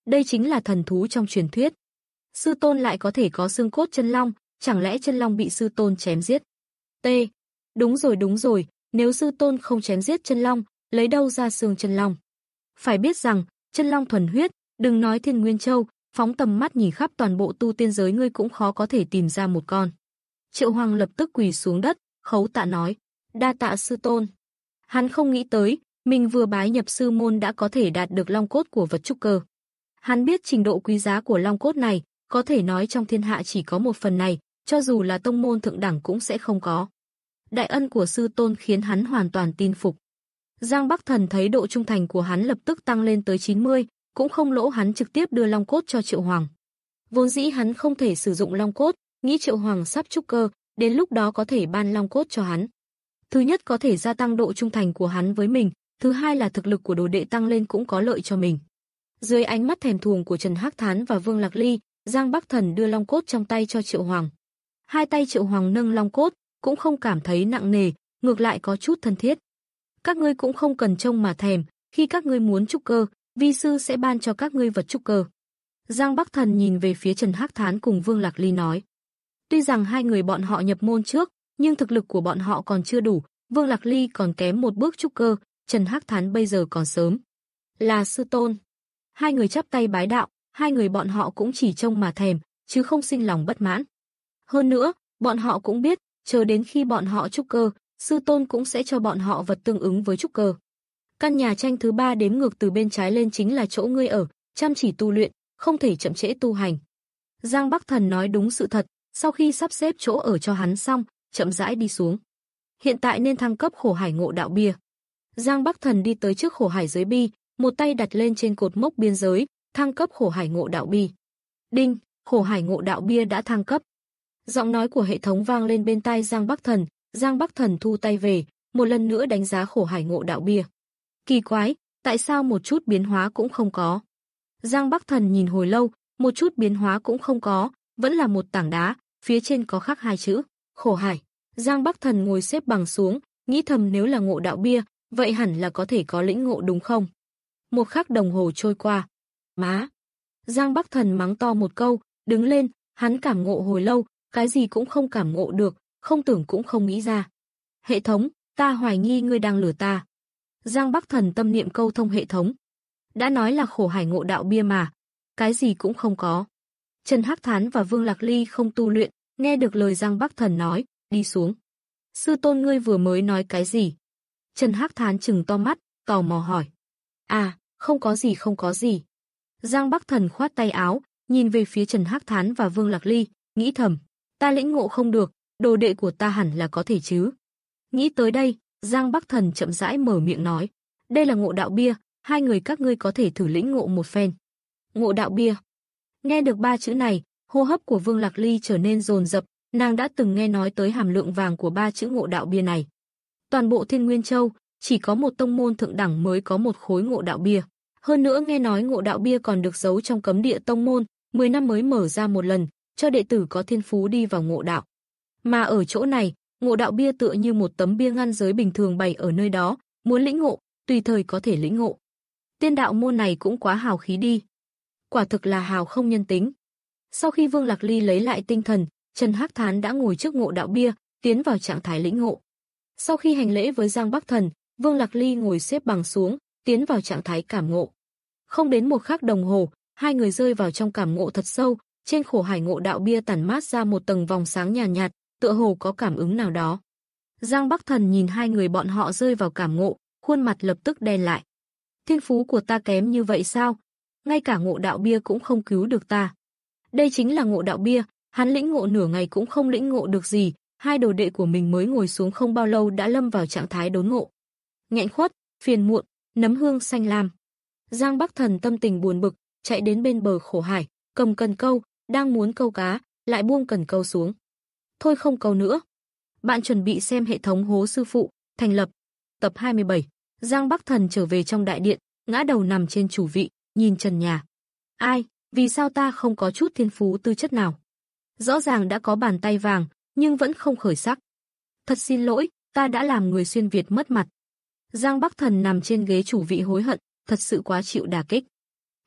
Đây chính là thần thú trong truyền thuyết. Sư tôn lại có thể có xương cốt chân long, chẳng lẽ chân long bị sư tôn chém giết? T. Đúng rồi đúng rồi, nếu sư tôn không chém giết chân long, lấy đâu ra xương chân long? Phải biết rằng, chân long thuần huyết, đừng nói Thiên Nguyên Châu, phóng tầm mắt nhìn khắp toàn bộ tu tiên giới ngươi cũng khó có thể tìm ra một con. Triệu Hoàng lập tức quỳ xuống đất, khấu tạ nói, đa tạ sư tôn. Hắn không nghĩ tới, mình vừa bái nhập sư môn đã có thể đạt được long cốt của vật trúc cơ. Hắn biết trình độ quý giá của long cốt này, có thể nói trong thiên hạ chỉ có một phần này, cho dù là tông môn thượng đẳng cũng sẽ không có. Đại ân của sư tôn khiến hắn hoàn toàn tin phục. Giang Bắc Thần thấy độ trung thành của hắn lập tức tăng lên tới chín mươi, cũng không lỗ hắn trực tiếp đưa long cốt cho Triệu Hoàng. Vốn dĩ hắn không thể sử dụng long cốt, nghĩ Triệu Hoàng sắp trúc cơ, đến lúc đó có thể ban long cốt cho hắn. Thứ nhất có thể gia tăng độ trung thành của hắn với mình, thứ hai là thực lực của đồ đệ tăng lên cũng có lợi cho mình. Dưới ánh mắt thèm thuồng của Trần Hắc Thán và Vương Lạc Ly, Giang Bắc Thần đưa long cốt trong tay cho Triệu Hoàng. Hai tay Triệu Hoàng nâng long cốt, cũng không cảm thấy nặng nề, ngược lại có chút thân thiết. Các ngươi cũng không cần trông mà thèm, khi các ngươi muốn trúc cơ, vi sư sẽ ban cho các ngươi vật trúc cơ. Giang Bắc Thần nhìn về phía Trần Hắc Thán cùng Vương Lạc Ly nói. Tuy rằng hai người bọn họ nhập môn trước, nhưng thực lực của bọn họ còn chưa đủ, Vương Lạc Ly còn kém một bước trúc cơ, Trần Hắc Thán bây giờ còn sớm. Là sư tôn. Hai người chắp tay bái đạo, hai người bọn họ cũng chỉ trông mà thèm, chứ không sinh lòng bất mãn. Hơn nữa, bọn họ cũng biết, chờ đến khi bọn họ trúc cơ, sư tôn cũng sẽ cho bọn họ vật tương ứng với trúc cơ. Căn nhà tranh thứ ba đếm ngược từ bên trái lên chính là chỗ ngươi ở, chăm chỉ tu luyện, không thể chậm trễ tu hành. Giang Bắc Thần nói đúng sự thật, sau khi sắp xếp chỗ ở cho hắn xong, chậm rãi đi xuống. Hiện tại nên thăng cấp khổ hải ngộ đạo bia. Giang Bắc Thần đi tới trước khổ hải giới bi, một tay đặt lên trên cột mốc biên giới, thăng cấp khổ hải ngộ đạo bi. Đinh, khổ hải ngộ đạo bia đã thăng cấp. Giọng nói của hệ thống vang lên bên tai Giang Bắc Thần, Giang Bắc Thần thu tay về, một lần nữa đánh giá khổ hải ngộ đạo bia. Kỳ quái, tại sao một chút biến hóa cũng không có? Giang Bắc Thần nhìn hồi lâu, một chút biến hóa cũng không có, vẫn là một tảng đá, phía trên có khắc hai chữ, khổ hải. Giang Bắc Thần ngồi xếp bằng xuống, nghĩ thầm nếu là ngộ đạo bia, vậy hẳn là có thể có lĩnh ngộ đúng không? Một khắc đồng hồ trôi qua. Má! Giang Bắc Thần mắng to một câu, đứng lên, hắn cảm ngộ hồi lâu, cái gì cũng không cảm ngộ được, không tưởng cũng không nghĩ ra. Hệ thống, ta hoài nghi ngươi đang lừa ta. Giang Bắc Thần tâm niệm câu thông hệ thống. Đã nói là khổ hải ngộ đạo bia mà, cái gì cũng không có. Trần Hắc Thán và Vương Lạc Ly không tu luyện, nghe được lời Giang Bắc Thần nói, đi xuống. Sư tôn ngươi vừa mới nói cái gì? Trần Hắc Thán trừng to mắt, tò mò hỏi. À, không có gì không có gì. Giang Bắc Thần khoát tay áo, nhìn về phía Trần Hắc Thán và Vương Lạc Ly, nghĩ thầm, ta lĩnh ngộ không được, đồ đệ của ta hẳn là có thể chứ. Nghĩ tới đây, Giang Bắc Thần chậm rãi mở miệng nói, đây là ngộ đạo bia, hai người các ngươi có thể thử lĩnh ngộ một phen. Ngộ đạo bia. Nghe được ba chữ này, hô hấp của Vương Lạc Ly trở nên dồn dập, nàng đã từng nghe nói tới hàm lượng vàng của ba chữ ngộ đạo bia này. Toàn bộ Thiên Nguyên Châu, chỉ có một tông môn thượng đẳng mới có một khối ngộ đạo bia. Hơn nữa nghe nói ngộ đạo bia còn được giấu trong cấm địa tông môn, mười năm mới mở ra một lần, cho đệ tử có thiên phú đi vào ngộ đạo. Mà ở chỗ này, ngộ đạo bia tựa như một tấm bia ngăn giới bình thường bày ở nơi đó, muốn lĩnh ngộ, tùy thời có thể lĩnh ngộ. Tiên đạo môn này cũng quá hào khí đi. Quả thực là hào không nhân tính. Sau khi Vương Lạc Ly lấy lại tinh thần, Trần Hắc Thán đã ngồi trước ngộ đạo bia, tiến vào trạng thái lĩnh ngộ. Sau khi hành lễ với Giang Bắc Thần, Vương Lạc Ly ngồi xếp bằng xuống, tiến vào trạng thái cảm ngộ. Không đến một khắc đồng hồ, hai người rơi vào trong cảm ngộ thật sâu, trên khổ hải ngộ đạo bia tản mát ra một tầng vòng sáng nhàn nhạt, nhạt, tựa hồ có cảm ứng nào đó. Giang Bắc Thần nhìn hai người bọn họ rơi vào cảm ngộ, khuôn mặt lập tức đen lại. Thiên phú của ta kém như vậy sao? Ngay cả ngộ đạo bia cũng không cứu được ta. Đây chính là ngộ đạo bia, hắn lĩnh ngộ nửa ngày cũng không lĩnh ngộ được gì, hai đồ đệ của mình mới ngồi xuống không bao lâu đã lâm vào trạng thái đốn ngộ. Nghẹn khuất, phiền muộn, nấm hương xanh lam. Giang Bắc Thần tâm tình buồn bực, chạy đến bên bờ khổ hải, cầm cần câu, đang muốn câu cá, lại buông cần câu xuống. Thôi không câu nữa. Bạn chuẩn bị xem hệ thống hố sư phụ, thành lập. Tập hai mươi bảy. Giang Bắc Thần trở về trong đại điện, ngã đầu nằm trên chủ vị, nhìn trần nhà. Ai, vì sao ta không có chút thiên phú tư chất nào? Rõ ràng đã có bàn tay vàng, nhưng vẫn không khởi sắc. Thật xin lỗi, ta đã làm người xuyên Việt mất mặt. Giang Bắc Thần nằm trên ghế chủ vị hối hận, thật sự quá chịu đả kích.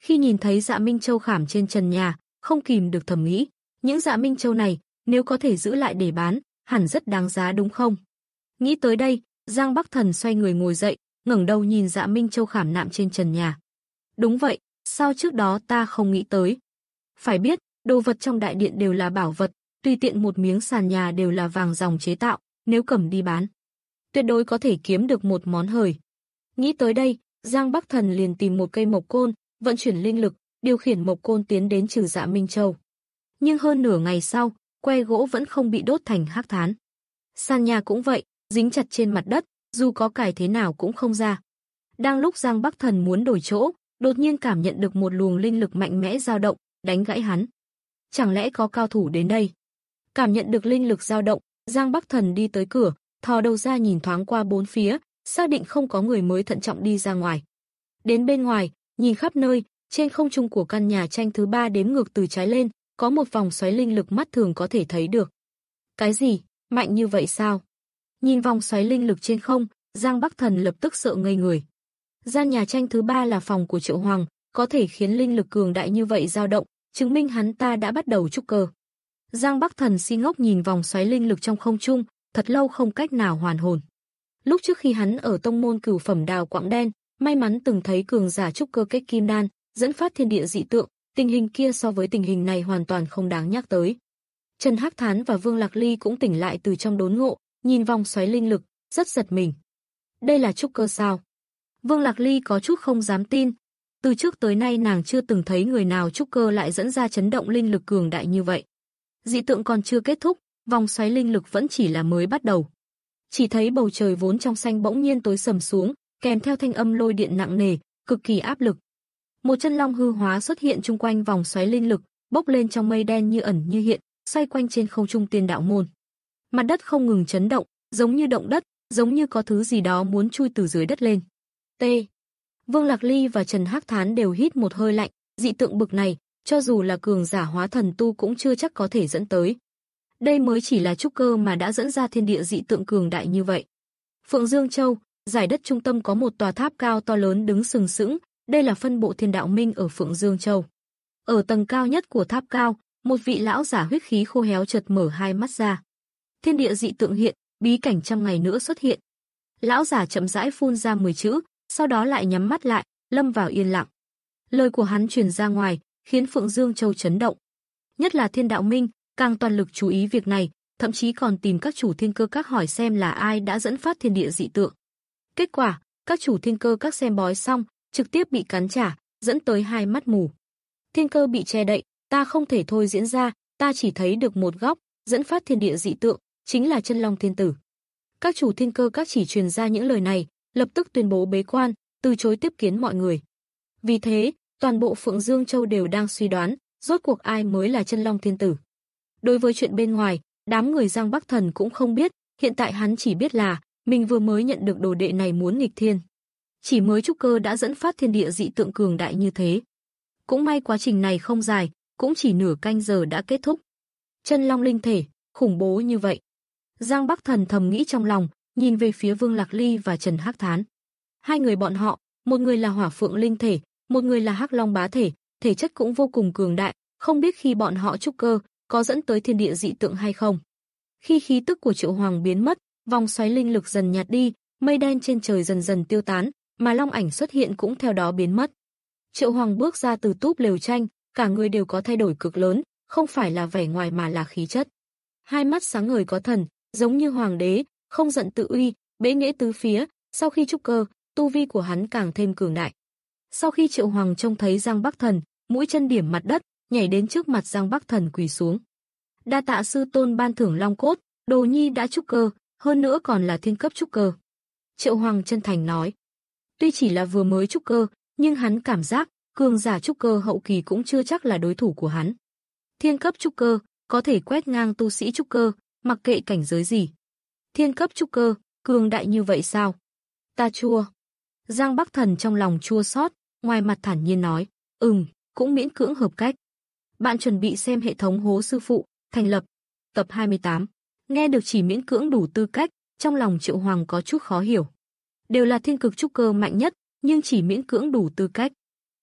Khi nhìn thấy Dạ Minh Châu khảm trên trần nhà, không kìm được thầm nghĩ, những Dạ Minh Châu này, nếu có thể giữ lại để bán, hẳn rất đáng giá đúng không? Nghĩ tới đây, Giang Bắc Thần xoay người ngồi dậy, ngẩng đầu nhìn Dạ Minh Châu khảm nạm trên trần nhà. Đúng vậy, sao trước đó ta không nghĩ tới? Phải biết, đồ vật trong đại điện đều là bảo vật, tùy tiện một miếng sàn nhà đều là vàng ròng chế tạo, nếu cầm đi bán, tuyệt đối có thể kiếm được một món hời. Nghĩ tới đây, Giang Bắc Thần liền tìm một cây mộc côn, vận chuyển linh lực, điều khiển mộc côn tiến đến trừ Dạ Minh Châu. Nhưng hơn nửa ngày sau, que gỗ vẫn không bị đốt thành hắc thán. Sàn nhà cũng vậy, dính chặt trên mặt đất, dù có cài thế nào cũng không ra. Đang lúc Giang Bắc Thần muốn đổi chỗ, đột nhiên cảm nhận được một luồng linh lực mạnh mẽ dao động, đánh gãy hắn. Chẳng lẽ có cao thủ đến đây? Cảm nhận được linh lực dao động, Giang Bắc Thần đi tới cửa, thò đầu ra nhìn thoáng qua bốn phía, xác định không có người mới thận trọng đi ra ngoài. Đến bên ngoài, nhìn khắp nơi, trên không trung của căn nhà tranh thứ ba đếm ngược từ trái lên, có một vòng xoáy linh lực mắt thường có thể thấy được. Cái gì? Mạnh như vậy sao? Nhìn vòng xoáy linh lực trên không, Giang Bắc Thần lập tức sợ ngây người. Gian nhà tranh thứ ba là phòng của Triệu Hoàng, có thể khiến linh lực cường đại như vậy dao động, chứng minh hắn ta đã bắt đầu trúc cơ. Giang Bắc Thần si ngốc nhìn vòng xoáy linh lực trong không trung, thật lâu không cách nào hoàn hồn. Lúc trước khi hắn ở tông môn cửu phẩm Đào Quạng Đen, may mắn từng thấy cường giả trúc cơ kết kim đan, dẫn phát thiên địa dị tượng, tình hình kia so với tình hình này hoàn toàn không đáng nhắc tới. Trần Hắc Thán và Vương Lạc Ly cũng tỉnh lại từ trong đốn ngộ, nhìn vòng xoáy linh lực, rất giật mình. Đây là trúc cơ sao? Vương Lạc Ly có chút không dám tin, từ trước tới nay nàng chưa từng thấy người nào trúc cơ lại dẫn ra chấn động linh lực cường đại như vậy. Dị tượng còn chưa kết thúc, vòng xoáy linh lực vẫn chỉ là mới bắt đầu. Chỉ thấy bầu trời vốn trong xanh bỗng nhiên tối sầm xuống, kèm theo thanh âm lôi điện nặng nề, cực kỳ áp lực. Một chân long hư hóa xuất hiện chung quanh vòng xoáy linh lực, bốc lên trong mây đen như ẩn như hiện, xoay quanh trên không trung Tiên Đạo môn. Mặt đất không ngừng chấn động, giống như động đất, giống như có thứ gì đó muốn chui từ dưới đất lên. T. Vương Lạc Ly và Trần Hắc Thán đều hít một hơi lạnh, dị tượng bực này, cho dù là cường giả hóa thần tu cũng chưa chắc có thể dẫn tới. Đây mới chỉ là trúc cơ mà đã dẫn ra thiên địa dị tượng cường đại như vậy. Phượng Dương Châu, giải đất trung tâm có một tòa tháp cao to lớn đứng sừng sững, đây là phân bộ Thiên Đạo Minh ở Phượng Dương Châu. Ở tầng cao nhất của tháp cao, một vị lão giả huyết khí khô héo chợt mở hai mắt ra. Thiên địa dị tượng hiện, bí cảnh trăm ngày nữa xuất hiện. Lão giả chậm rãi phun ra mười chữ, sau đó lại nhắm mắt lại, lâm vào yên lặng. Lời của hắn truyền ra ngoài, khiến Phượng Dương Châu chấn động. Nhất là Thiên Đạo Minh, càng toàn lực chú ý việc này, thậm chí còn tìm các chủ thiên cơ các hỏi xem là ai đã dẫn phát thiên địa dị tượng. Kết quả, các chủ thiên cơ các xem bói xong, trực tiếp bị cắn trả, dẫn tới hai mắt mù. Thiên cơ bị che đậy, ta không thể thôi diễn ra, ta chỉ thấy được một góc, dẫn phát thiên địa dị tượng, chính là chân long thiên tử. Các chủ thiên cơ các chỉ truyền ra những lời này, lập tức tuyên bố bế quan, từ chối tiếp kiến mọi người. Vì thế, toàn bộ Phượng Dương Châu đều đang suy đoán, rốt cuộc ai mới là chân long thiên tử. Đối với chuyện bên ngoài, đám người Giang Bắc Thần cũng không biết, hiện tại hắn chỉ biết là mình vừa mới nhận được đồ đệ này muốn nghịch thiên. Chỉ mới trúc cơ đã dẫn phát thiên địa dị tượng cường đại như thế. Cũng may quá trình này không dài, cũng chỉ nửa canh giờ đã kết thúc. Chân long linh thể, khủng bố như vậy. Giang Bắc Thần thầm nghĩ trong lòng, nhìn về phía Vương Lạc Ly và Trần Hắc Thán. Hai người bọn họ, một người là hỏa phượng linh thể, một người là hắc long bá thể, thể chất cũng vô cùng cường đại, không biết khi bọn họ trúc cơ, có dẫn tới thiên địa dị tượng hay không. Khi khí tức của Triệu Hoàng biến mất, vòng xoáy linh lực dần nhạt đi, mây đen trên trời dần dần tiêu tán, mà long ảnh xuất hiện cũng theo đó biến mất. Triệu Hoàng bước ra từ túp lều tranh, cả người đều có thay đổi cực lớn, không phải là vẻ ngoài mà là khí chất. Hai mắt sáng ngời có thần, giống như hoàng đế, không giận tự uy, bẽ nghệ tứ phía, sau khi trúc cơ, tu vi của hắn càng thêm cường đại. Sau khi Triệu Hoàng trông thấy Giang Bắc Thần, mũi chân điểm mặt đất, nhảy đến trước mặt Giang Bắc Thần quỳ xuống. Đa tạ sư tôn ban thưởng long cốt, đồ nhi đã trúc cơ, hơn nữa còn là thiên cấp trúc cơ. Triệu Hoàng chân thành nói. Tuy chỉ là vừa mới trúc cơ, nhưng hắn cảm giác, cường giả trúc cơ hậu kỳ cũng chưa chắc là đối thủ của hắn. Thiên cấp trúc cơ, có thể quét ngang tu sĩ trúc cơ, mặc kệ cảnh giới gì. Thiên cấp trúc cơ, cường đại như vậy sao? Ta chua. Giang Bắc Thần trong lòng chua xót, ngoài mặt thản nhiên nói, ừm, cũng miễn cưỡng hợp cách. Bạn chuẩn bị xem hệ thống Hố Sư Phụ, thành lập, tập hai mươi tám. Nghe được chỉ miễn cưỡng đủ tư cách, trong lòng Triệu Hoàng có chút khó hiểu. Đều là thiên cực trúc cơ mạnh nhất, nhưng chỉ miễn cưỡng đủ tư cách.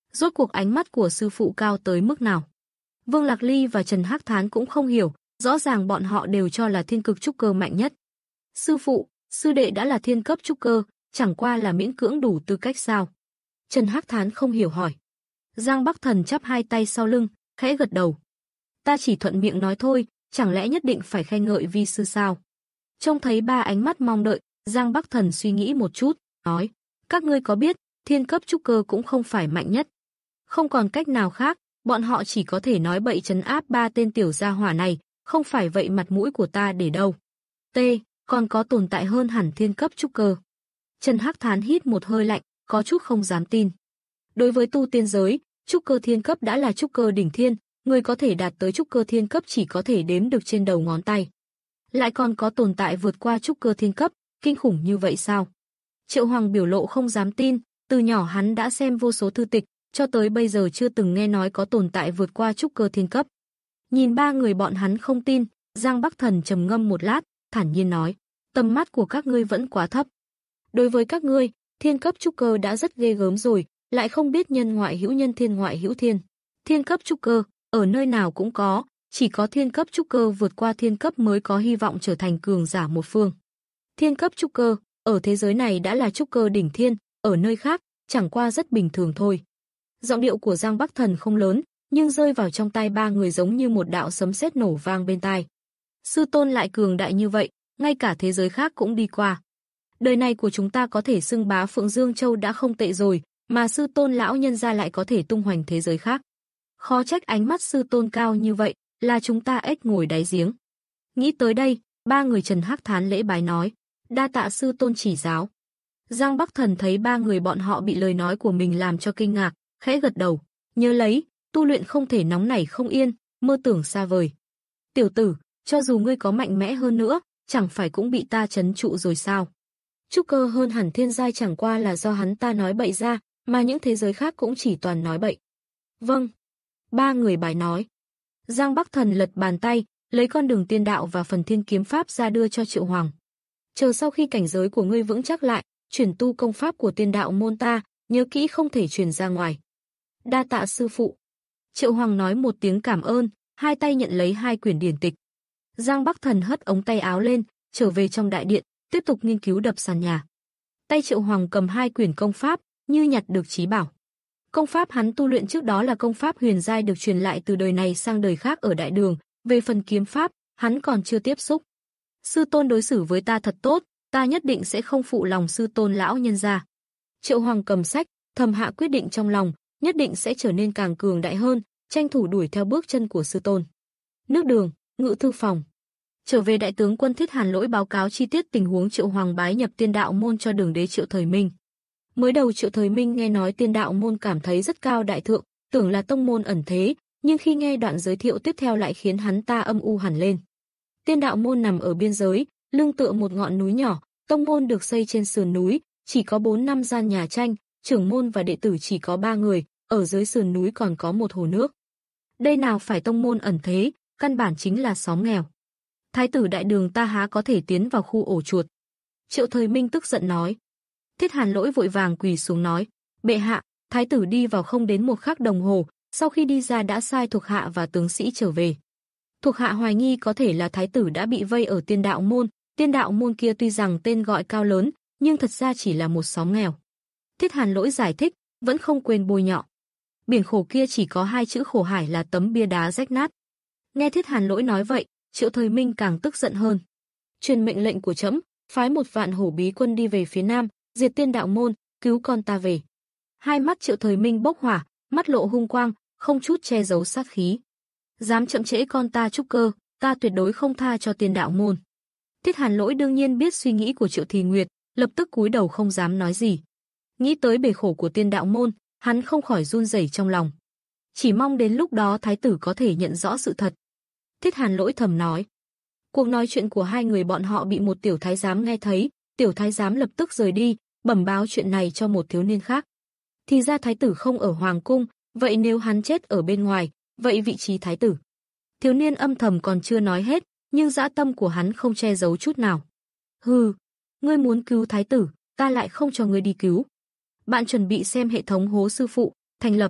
Rốt cuộc ánh mắt của sư phụ cao tới mức nào? Vương Lạc Ly và Trần Hắc Thán cũng không hiểu, rõ ràng bọn họ đều cho là thiên cực trúc cơ mạnh nhất. Sư phụ, sư đệ đã là thiên cấp trúc cơ, chẳng qua là miễn cưỡng đủ tư cách sao? Trần Hắc Thán không hiểu hỏi. Giang Bắc Thần chắp hai tay sau lưng, khẽ gật đầu. Ta chỉ thuận miệng nói thôi, chẳng lẽ nhất định phải khen ngợi vi sư sao? Trông thấy ba ánh mắt mong đợi, Giang Bắc Thần suy nghĩ một chút, nói, các ngươi có biết, thiên cấp trúc cơ cũng không phải mạnh nhất. Không còn cách nào khác, bọn họ chỉ có thể nói bậy trấn áp ba tên tiểu gia hỏa này, không phải vậy mặt mũi của ta để đâu. T, còn có tồn tại hơn hẳn thiên cấp trúc cơ. Trần Hắc Thán hít một hơi lạnh, có chút không dám tin. Đối với tu tiên giới, trúc cơ thiên cấp đã là trúc cơ đỉnh thiên, người có thể đạt tới trúc cơ thiên cấp chỉ có thể đếm được trên đầu ngón tay. Lại còn có tồn tại vượt qua trúc cơ thiên cấp, kinh khủng như vậy sao? Triệu Hoàng biểu lộ không dám tin, từ nhỏ hắn đã xem vô số thư tịch, cho tới bây giờ chưa từng nghe nói có tồn tại vượt qua trúc cơ thiên cấp. Nhìn ba người bọn hắn không tin, Giang Bắc Thần trầm ngâm một lát, thản nhiên nói, tầm mắt của các ngươi vẫn quá thấp. Đối với các ngươi, thiên cấp trúc cơ đã rất ghê gớm rồi, lại không biết nhân ngoại hữu nhân thiên ngoại hữu thiên. Thiên cấp trúc cơ, ở nơi nào cũng có, chỉ có thiên cấp trúc cơ vượt qua thiên cấp mới có hy vọng trở thành cường giả một phương. Thiên cấp trúc cơ, ở thế giới này đã là trúc cơ đỉnh thiên, ở nơi khác, chẳng qua rất bình thường thôi. Giọng điệu của Giang Bắc Thần không lớn, nhưng rơi vào trong tai ba người giống như một đạo sấm sét nổ vang bên tai. Sư tôn lại cường đại như vậy, ngay cả thế giới khác cũng đi qua. Đời này của chúng ta có thể xưng bá Phượng Dương Châu đã không tệ rồi, mà sư tôn lão nhân gia lại có thể tung hoành thế giới khác. Khó trách ánh mắt sư tôn cao như vậy, là chúng ta ếch ngồi đáy giếng. Nghĩ tới đây, ba người Trần Hắc Thán lễ bái nói, đa tạ sư tôn chỉ giáo. Giang Bắc Thần thấy ba người bọn họ bị lời nói của mình làm cho kinh ngạc, khẽ gật đầu, nhớ lấy, tu luyện không thể nóng nảy không yên, mơ tưởng xa vời. Tiểu tử, cho dù ngươi có mạnh mẽ hơn nữa, chẳng phải cũng bị ta trấn trụ rồi sao? Trúc cơ hơn hẳn thiên giai chẳng qua là do hắn ta nói bậy ra, mà những thế giới khác cũng chỉ toàn nói bậy. Vâng. Ba người bài nói. Giang Bắc Thần lật bàn tay, lấy con đường tiên đạo và phần thiên kiếm pháp ra đưa cho Triệu Hoàng. Chờ sau khi cảnh giới của ngươi vững chắc lại, chuyển tu công pháp của tiên đạo môn ta, nhớ kỹ không thể truyền ra ngoài. Đa tạ sư phụ. Triệu Hoàng nói một tiếng cảm ơn, hai tay nhận lấy hai quyển điển tịch. Giang Bắc Thần hất ống tay áo lên, trở về trong đại điện, tiếp tục nghiên cứu đập sàn nhà. Tay Triệu Hoàng cầm hai quyển công pháp, như nhặt được trí bảo. Công pháp hắn tu luyện trước đó là công pháp huyền giai được truyền lại từ đời này sang đời khác ở đại đường, về phần kiếm pháp, hắn còn chưa tiếp xúc. Sư tôn đối xử với ta thật tốt, ta nhất định sẽ không phụ lòng sư tôn lão nhân gia. Triệu Hoàng cầm sách, thầm hạ quyết định trong lòng, nhất định sẽ trở nên càng cường đại hơn, tranh thủ đuổi theo bước chân của sư tôn. Nước đường, ngự thư phòng. Trở về đại tướng quân Thiết Hàn Lỗi báo cáo chi tiết tình huống Triệu Hoàng bái nhập tiên đạo môn cho đường đế Triệu Thời Minh. Mới đầu Triệu Thời Minh nghe nói tiên đạo môn cảm thấy rất cao đại thượng, tưởng là tông môn ẩn thế, nhưng khi nghe đoạn giới thiệu tiếp theo lại khiến hắn ta âm u hẳn lên. Tiên đạo môn nằm ở biên giới, lưng tựa một ngọn núi nhỏ, tông môn được xây trên sườn núi, chỉ có bốn năm gian nhà tranh, trưởng môn và đệ tử chỉ có ba người, ở dưới sườn núi còn có một hồ nước. Đây nào phải tông môn ẩn thế, căn bản chính là xóm nghèo. Thái tử đại đường ta há có thể tiến vào khu ổ chuột. Triệu Thời Minh tức giận nói. Thiết Hàn Lỗi vội vàng quỳ xuống nói, bệ hạ, thái tử đi vào không đến một khắc đồng hồ, sau khi đi ra đã sai thuộc hạ và tướng sĩ trở về. Thuộc hạ hoài nghi có thể là thái tử đã bị vây ở tiên đạo môn, tiên đạo môn kia tuy rằng tên gọi cao lớn, nhưng thật ra chỉ là một xóm nghèo. Thiết Hàn Lỗi giải thích, vẫn không quên bôi nhọ. Biển khổ kia chỉ có hai chữ khổ hải là tấm bia đá rách nát. Nghe Thiết Hàn Lỗi nói vậy, Triệu Thời Minh càng tức giận hơn. Truyền mệnh lệnh của trẫm, phái một vạn hổ bí quân đi về phía nam, diệt tiên đạo môn, cứu con ta về. Hai mắt Triệu Thời Minh bốc hỏa, mắt lộ hung quang, không chút che giấu sát khí. Dám chậm trễ con ta trúc cơ, ta tuyệt đối không tha cho tiên đạo môn. Thiết Hàn Lỗi đương nhiên biết suy nghĩ của Triệu Thì Nguyệt, lập tức cúi đầu không dám nói gì. Nghĩ tới bể khổ của tiên đạo môn, hắn không khỏi run rẩy trong lòng. Chỉ mong đến lúc đó thái tử có thể nhận rõ sự thật. Thiết Hàn Lỗi thầm nói. Cuộc nói chuyện của hai người bọn họ bị một tiểu thái giám nghe thấy, tiểu thái giám lập tức rời đi, bẩm báo chuyện này cho một thiếu niên khác. Thì ra thái tử không ở hoàng cung, vậy nếu hắn chết ở bên ngoài, vậy vị trí thái tử. Thiếu niên âm thầm còn chưa nói hết, nhưng dã tâm của hắn không che giấu chút nào. Hừ, ngươi muốn cứu thái tử, ta lại không cho ngươi đi cứu. Bạn chuẩn bị xem hệ thống hố sư phụ, thành lập,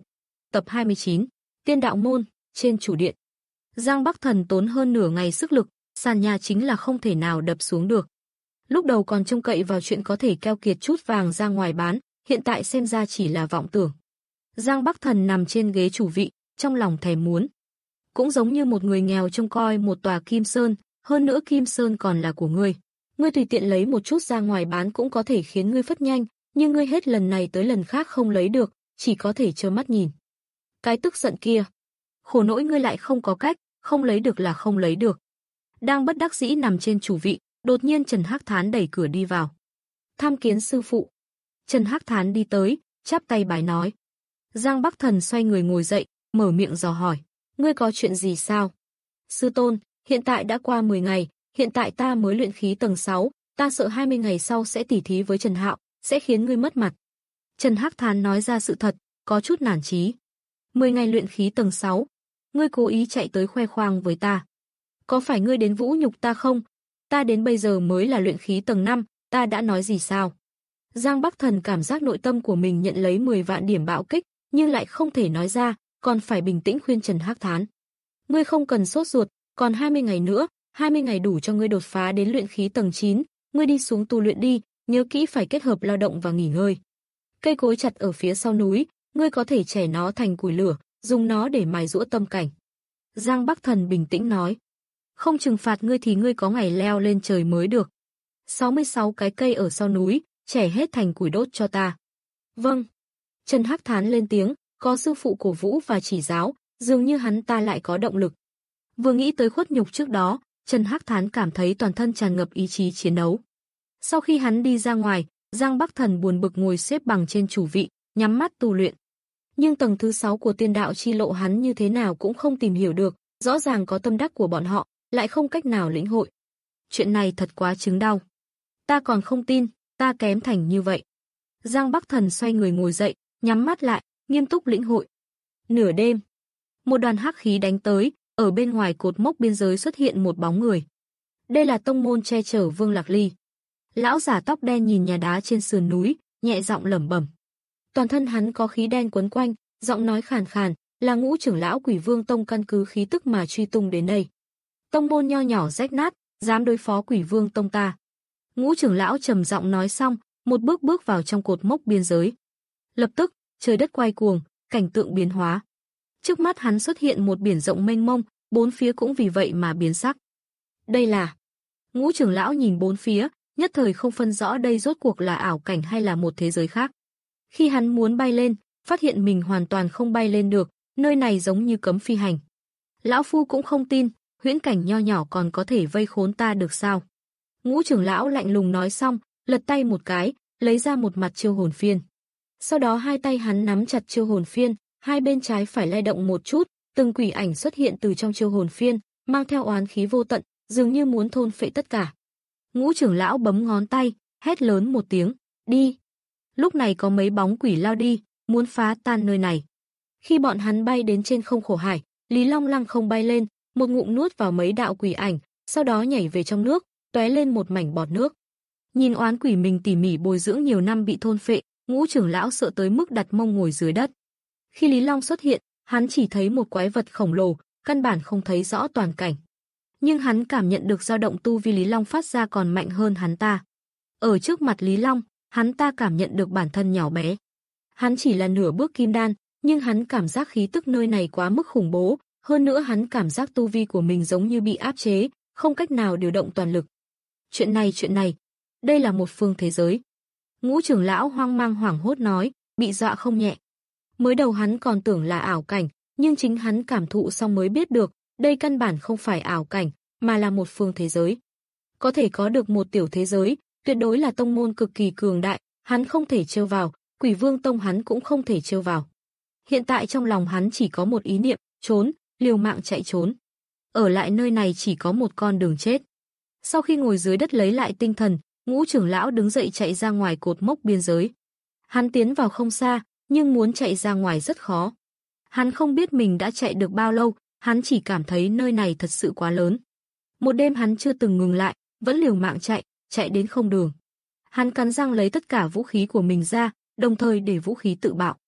tập hai mươi chín, Tiên đạo môn, trên chủ điện. Giang Bắc Thần tốn hơn nửa ngày sức lực, sàn nhà chính là không thể nào đập xuống được. Lúc đầu còn trông cậy vào chuyện có thể keo kiệt chút vàng ra ngoài bán, hiện tại xem ra chỉ là vọng tưởng. Giang Bắc Thần nằm trên ghế chủ vị, trong lòng thèm muốn. Cũng giống như một người nghèo trông coi một tòa Kim Sơn, hơn nữa Kim Sơn còn là của ngươi. Ngươi tùy tiện lấy một chút ra ngoài bán cũng có thể khiến ngươi phất nhanh, nhưng ngươi hết lần này tới lần khác không lấy được, chỉ có thể trơ mắt nhìn. Cái tức giận kia, khổ nỗi ngươi lại không có cách, không lấy được là không lấy được. Đang bất đắc dĩ nằm trên chủ vị, đột nhiên Trần Hắc Thán đẩy cửa đi vào. Tham kiến sư phụ. Trần Hắc Thán đi tới, chắp tay bái nói. Giang Bắc Thần xoay người ngồi dậy, mở miệng dò hỏi. Ngươi có chuyện gì sao? Sư tôn, hiện tại đã qua mười ngày, hiện tại ta mới luyện khí tầng sáu, ta sợ hai mươi ngày sau sẽ tỉ thí với Trần Hạo, sẽ khiến ngươi mất mặt. Trần Hắc Thán nói ra sự thật, có chút nản chí. mười ngày luyện khí tầng sáu, ngươi cố ý chạy tới khoe khoang với ta. Có phải ngươi đến vũ nhục ta không? Ta đến bây giờ mới là luyện khí tầng năm, ta đã nói gì sao? Giang Bắc Thần cảm giác nội tâm của mình nhận lấy mười vạn điểm bạo kích, nhưng lại không thể nói ra, còn phải bình tĩnh khuyên Trần Hắc Thán. Ngươi không cần sốt ruột, còn hai mươi ngày nữa, hai mươi ngày đủ cho ngươi đột phá đến luyện khí tầng chín, ngươi đi xuống tu luyện đi, nhớ kỹ phải kết hợp lao động và nghỉ ngơi. Cây cối chặt ở phía sau núi, ngươi có thể chẻ nó thành củi lửa, dùng nó để mài giũa tâm cảnh. Giang Bắc Thần bình tĩnh nói. Không trừng phạt ngươi thì ngươi có ngày leo lên trời mới được. sáu mươi sáu cái cây ở sau núi, chẻ hết thành củi đốt cho ta. Vâng. Trần Hắc Thán lên tiếng, có sư phụ cổ vũ và chỉ giáo, dường như hắn ta lại có động lực. Vừa nghĩ tới khuất nhục trước đó, Trần Hắc Thán cảm thấy toàn thân tràn ngập ý chí chiến đấu. Sau khi hắn đi ra ngoài, Giang Bắc Thần buồn bực ngồi xếp bằng trên chủ vị, nhắm mắt tu luyện. Nhưng tầng thứ sáu của tiên đạo chi lộ hắn như thế nào cũng không tìm hiểu được, rõ ràng có tâm đắc của bọn họ, lại không cách nào lĩnh hội. Chuyện này thật quá chứng đau. Ta còn không tin, ta kém thành như vậy. Giang Bắc Thần xoay người ngồi dậy, nhắm mắt lại, nghiêm túc lĩnh hội. Nửa đêm, một đoàn hắc khí đánh tới, ở bên ngoài cột mốc biên giới xuất hiện một bóng người. Đây là tông môn che chở Vương Lạc Ly. Lão giả tóc đen nhìn nhà đá trên sườn núi, nhẹ giọng lẩm bẩm. Toàn thân hắn có khí đen quấn quanh, giọng nói khàn khàn, là Ngũ trưởng lão Quỷ Vương Tông căn cứ khí tức mà truy tung đến đây. Tông môn nho nhỏ rách nát, dám đối phó Quỷ Vương Tông ta. Ngũ trưởng lão trầm giọng nói xong, một bước bước vào trong cột mốc biên giới. Lập tức, trời đất quay cuồng, cảnh tượng biến hóa. Trước mắt hắn xuất hiện một biển rộng mênh mông, bốn phía cũng vì vậy mà biến sắc. Đây là... Ngũ trưởng lão nhìn bốn phía, nhất thời không phân rõ đây rốt cuộc là ảo cảnh hay là một thế giới khác. Khi hắn muốn bay lên, phát hiện mình hoàn toàn không bay lên được, nơi này giống như cấm phi hành. Lão phu cũng không tin, huyễn cảnh nho nhỏ còn có thể vây khốn ta được sao? Ngũ trưởng lão lạnh lùng nói xong, lật tay một cái, lấy ra một mặt chiêu hồn phiên. Sau đó hai tay hắn nắm chặt chiêu hồn phiên, hai bên trái phải lay động một chút, từng quỷ ảnh xuất hiện từ trong chiêu hồn phiên, mang theo oán khí vô tận, dường như muốn thôn phệ tất cả. Ngũ trưởng lão bấm ngón tay, hét lớn một tiếng, đi. Lúc này có mấy bóng quỷ lao đi, muốn phá tan nơi này. Khi bọn hắn bay đến trên không khổ hải, Lý Long lăng không bay lên, một ngụm nuốt vào mấy đạo quỷ ảnh, sau đó nhảy về trong nước, tóe lên một mảnh bọt nước. Nhìn oán quỷ mình tỉ mỉ bồi dưỡng nhiều năm bị thôn phệ, Ngũ trưởng lão sợ tới mức đặt mông ngồi dưới đất. Khi Lý Long xuất hiện, hắn chỉ thấy một quái vật khổng lồ, căn bản không thấy rõ toàn cảnh. Nhưng hắn cảm nhận được dao động tu vi Lý Long phát ra còn mạnh hơn hắn ta. Ở trước mặt Lý Long, hắn ta cảm nhận được bản thân nhỏ bé. Hắn chỉ là nửa bước kim đan, nhưng hắn cảm giác khí tức nơi này quá mức khủng bố, hơn nữa hắn cảm giác tu vi của mình giống như bị áp chế, không cách nào điều động toàn lực. Chuyện này, chuyện này, đây là một phương thế giới. Ngũ trưởng lão hoang mang hoảng hốt nói, bị dọa không nhẹ. Mới đầu hắn còn tưởng là ảo cảnh, nhưng chính hắn cảm thụ xong mới biết được, đây căn bản không phải ảo cảnh, mà là một phương thế giới. Có thể có được một tiểu thế giới, tuyệt đối là tông môn cực kỳ cường đại, hắn không thể trêu vào, Quỷ Vương Tông hắn cũng không thể trêu vào. Hiện tại trong lòng hắn chỉ có một ý niệm, trốn, liều mạng chạy trốn. Ở lại nơi này chỉ có một con đường chết. Sau khi ngồi dưới đất lấy lại tinh thần, Ngũ trưởng lão đứng dậy chạy ra ngoài cột mốc biên giới. Hắn tiến vào không xa, nhưng muốn chạy ra ngoài rất khó. Hắn không biết mình đã chạy được bao lâu, hắn chỉ cảm thấy nơi này thật sự quá lớn. Một đêm hắn chưa từng ngừng lại, vẫn liều mạng chạy, chạy đến không đường. Hắn cắn răng lấy tất cả vũ khí của mình ra, đồng thời để vũ khí tự bạo.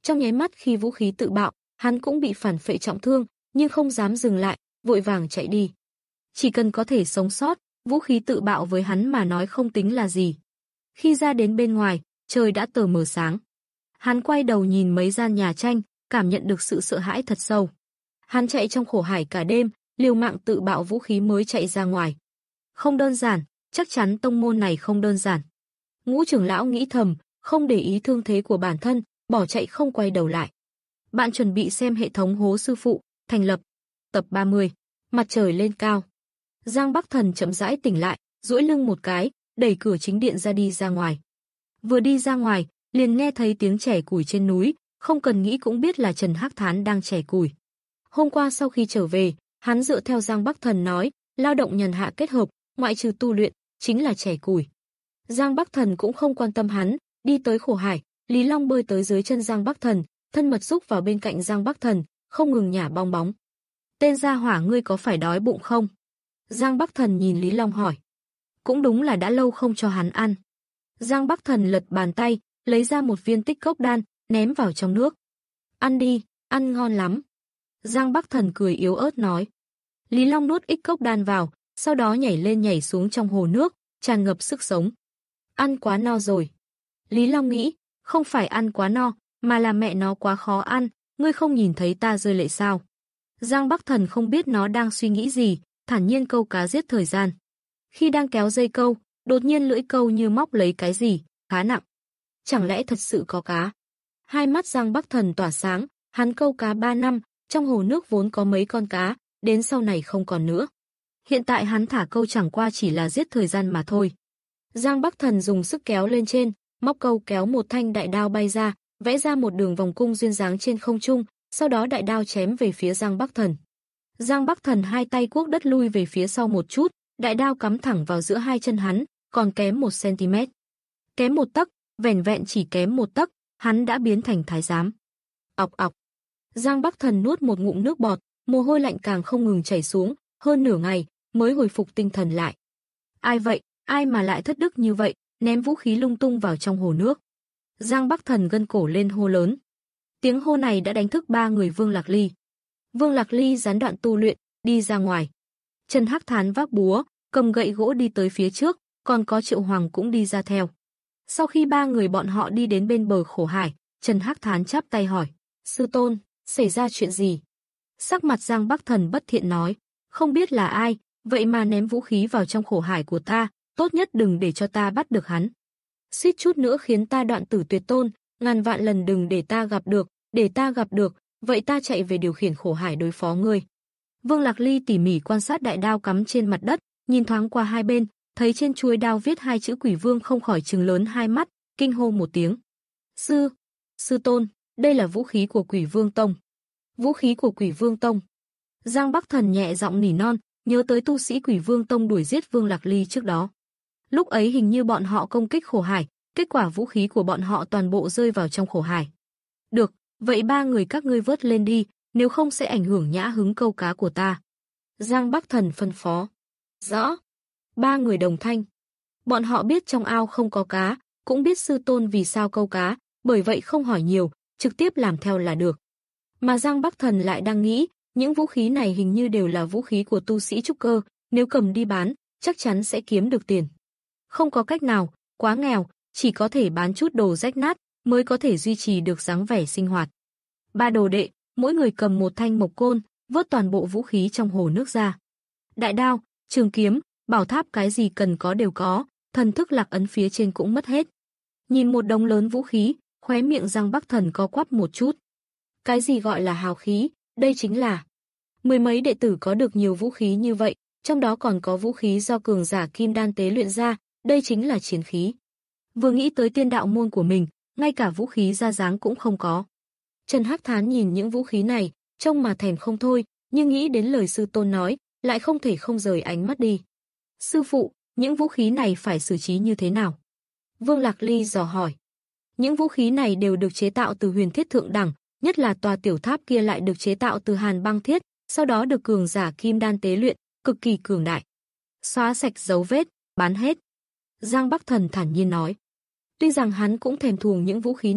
Trong nháy mắt khi vũ khí tự bạo, hắn cũng bị phản phệ trọng thương, nhưng không dám dừng lại, vội vàng chạy đi. Chỉ cần có thể sống sót, vũ khí tự bạo với hắn mà nói không tính là gì. Khi ra đến bên ngoài, trời đã tờ mờ sáng. Hắn quay đầu nhìn mấy gian nhà tranh, cảm nhận được sự sợ hãi thật sâu. Hắn chạy trong khổ hải cả đêm, liều mạng tự bạo vũ khí mới chạy ra ngoài. Không đơn giản, chắc chắn tông môn này không đơn giản. Ngũ trưởng lão nghĩ thầm, không để ý thương thế của bản thân, bỏ chạy không quay đầu lại. Bạn chuẩn bị xem hệ thống hố sư phụ, thành lập. Tập ba mươi. Mặt trời lên cao. Giang Bắc Thần chậm rãi tỉnh lại, duỗi lưng một cái, đẩy cửa chính điện ra đi ra ngoài. Vừa đi ra ngoài, liền nghe thấy tiếng chẻ củi trên núi, không cần nghĩ cũng biết là Trần Hắc Thán đang chẻ củi. Hôm qua sau khi trở về, hắn dựa theo Giang Bắc Thần nói, lao động nhàn hạ kết hợp, ngoại trừ tu luyện, chính là chẻ củi. Giang Bắc Thần cũng không quan tâm hắn, đi tới khổ hải, Lý Long bơi tới dưới chân Giang Bắc Thần, thân mật xúc vào bên cạnh Giang Bắc Thần, không ngừng nhả bong bóng. Tên gia hỏa ngươi có phải đói bụng không? Giang Bắc Thần nhìn Lý Long hỏi. Cũng đúng là đã lâu không cho hắn ăn. Giang Bắc Thần lật bàn tay, lấy ra một viên tích cốc đan, ném vào trong nước. Ăn đi, ăn ngon lắm. Giang Bắc Thần cười yếu ớt nói. Lý Long nuốt ít cốc đan vào, sau đó nhảy lên nhảy xuống trong hồ nước, tràn ngập sức sống. Ăn quá no rồi. Lý Long nghĩ, không phải ăn quá no, mà là mẹ nó quá khó ăn, ngươi không nhìn thấy ta rơi lệ sao? Giang Bắc Thần không biết nó đang suy nghĩ gì, thản nhiên câu cá giết thời gian. Khi đang kéo dây câu, đột nhiên lưỡi câu như móc lấy cái gì, khá nặng. Chẳng lẽ thật sự có cá? Hai mắt Giang Bắc Thần tỏa sáng, hắn câu cá ba năm, trong hồ nước vốn có mấy con cá, đến sau này không còn nữa. Hiện tại hắn thả câu chẳng qua chỉ là giết thời gian mà thôi. Giang Bắc Thần dùng sức kéo lên trên, móc câu kéo một thanh đại đao bay ra, vẽ ra một đường vòng cung duyên dáng trên không trung, sau đó đại đao chém về phía Giang Bắc Thần. Giang Bắc Thần hai tay cuốc đất lui về phía sau một chút, đại đao cắm thẳng vào giữa hai chân hắn, còn kém một xăng-ti-mét. Kém một tấc, vẻn vẹn chỉ kém một tấc, hắn đã biến thành thái giám. Ọc ọc. Giang Bắc Thần nuốt một ngụm nước bọt, mồ hôi lạnh càng không ngừng chảy xuống, hơn nửa ngày mới hồi phục tinh thần lại. Ai vậy, ai mà lại thất đức như vậy, ném vũ khí lung tung vào trong hồ nước. Giang Bắc Thần gân cổ lên hô lớn. Tiếng hô này đã đánh thức ba người Vương Lạc Ly. Vương Lạc Ly gián đoạn tu luyện, đi ra ngoài. Trần Hắc Thán vác búa, cầm gậy gỗ đi tới phía trước, còn có Triệu Hoàng cũng đi ra theo. Sau khi ba người bọn họ đi đến bên bờ khổ hải, Trần Hắc Thán chắp tay hỏi, sư tôn, xảy ra chuyện gì? Sắc mặt Giang Bắc Thần bất thiện nói, không biết là ai, vậy mà ném vũ khí vào trong khổ hải của ta, tốt nhất đừng để cho ta bắt được hắn. Suýt chút nữa khiến ta đoạn tử tuyệt tôn, ngàn vạn lần đừng để ta gặp được, để ta gặp được, vậy ta chạy về điều khiển khổ hải đối phó ngươi. Vương Lạc Ly tỉ mỉ quan sát đại đao cắm trên mặt đất, nhìn thoáng qua hai bên, thấy trên chuôi đao viết hai chữ Quỷ Vương không khỏi trừng lớn hai mắt, kinh hô một tiếng. Sư, sư tôn, đây là vũ khí của Quỷ Vương Tông. Vũ khí của Quỷ Vương Tông. Giang Bắc Thần nhẹ giọng nỉ non, nhớ tới tu sĩ Quỷ Vương Tông đuổi giết Vương Lạc Ly trước đó. Lúc ấy hình như bọn họ công kích khổ hải, kết quả vũ khí của bọn họ toàn bộ rơi vào trong khổ hải. Được, vậy ba người các ngươi vớt lên đi, nếu không sẽ ảnh hưởng nhã hứng câu cá của ta. Giang Bắc Thần phân phó. Rõ. Ba người đồng thanh. Bọn họ biết trong ao không có cá, cũng biết sư tôn vì sao câu cá, bởi vậy không hỏi nhiều, trực tiếp làm theo là được. Mà Giang Bắc Thần lại đang nghĩ, những vũ khí này hình như đều là vũ khí của tu sĩ trúc cơ, nếu cầm đi bán, chắc chắn sẽ kiếm được tiền. Không có cách nào, quá nghèo, chỉ có thể bán chút đồ rách nát, mới có thể duy trì được dáng vẻ sinh hoạt. Ba đồ đệ, mỗi người cầm một thanh mộc côn, vớt toàn bộ vũ khí trong hồ nước ra. Đại đao, trường kiếm, bảo tháp cái gì cần có đều có, thần thức lạc ấn phía trên cũng mất hết. Nhìn một đống lớn vũ khí, khóe miệng Giang Bắc Thần co quắp một chút. Cái gì gọi là hào khí, đây chính là mười mấy đệ tử có được nhiều vũ khí như vậy, trong đó còn có vũ khí do cường giả kim đan tế luyện ra, đây chính là chiến khí. Vừa nghĩ tới tiên đạo môn của mình, ngay cả vũ khí ra dáng cũng không có. Trần Hắc Thán nhìn những vũ khí này, trông mà thèm không thôi, nhưng nghĩ đến lời sư tôn nói, lại không thể không rời ánh mắt đi. Sư phụ, những vũ khí này phải xử trí như thế nào? Vương Lạc Ly dò hỏi. Những vũ khí này đều được chế tạo từ huyền thiết thượng đẳng, nhất là tòa tiểu tháp kia lại được chế tạo từ hàn băng thiết, sau đó được cường giả kim đan tế luyện, cực kỳ cường đại. Xóa sạch dấu vết, bán hết. Giang Bắc Thần thản nhiên nói. Tuy rằng hắn cũng thèm thuồng những vũ khí này,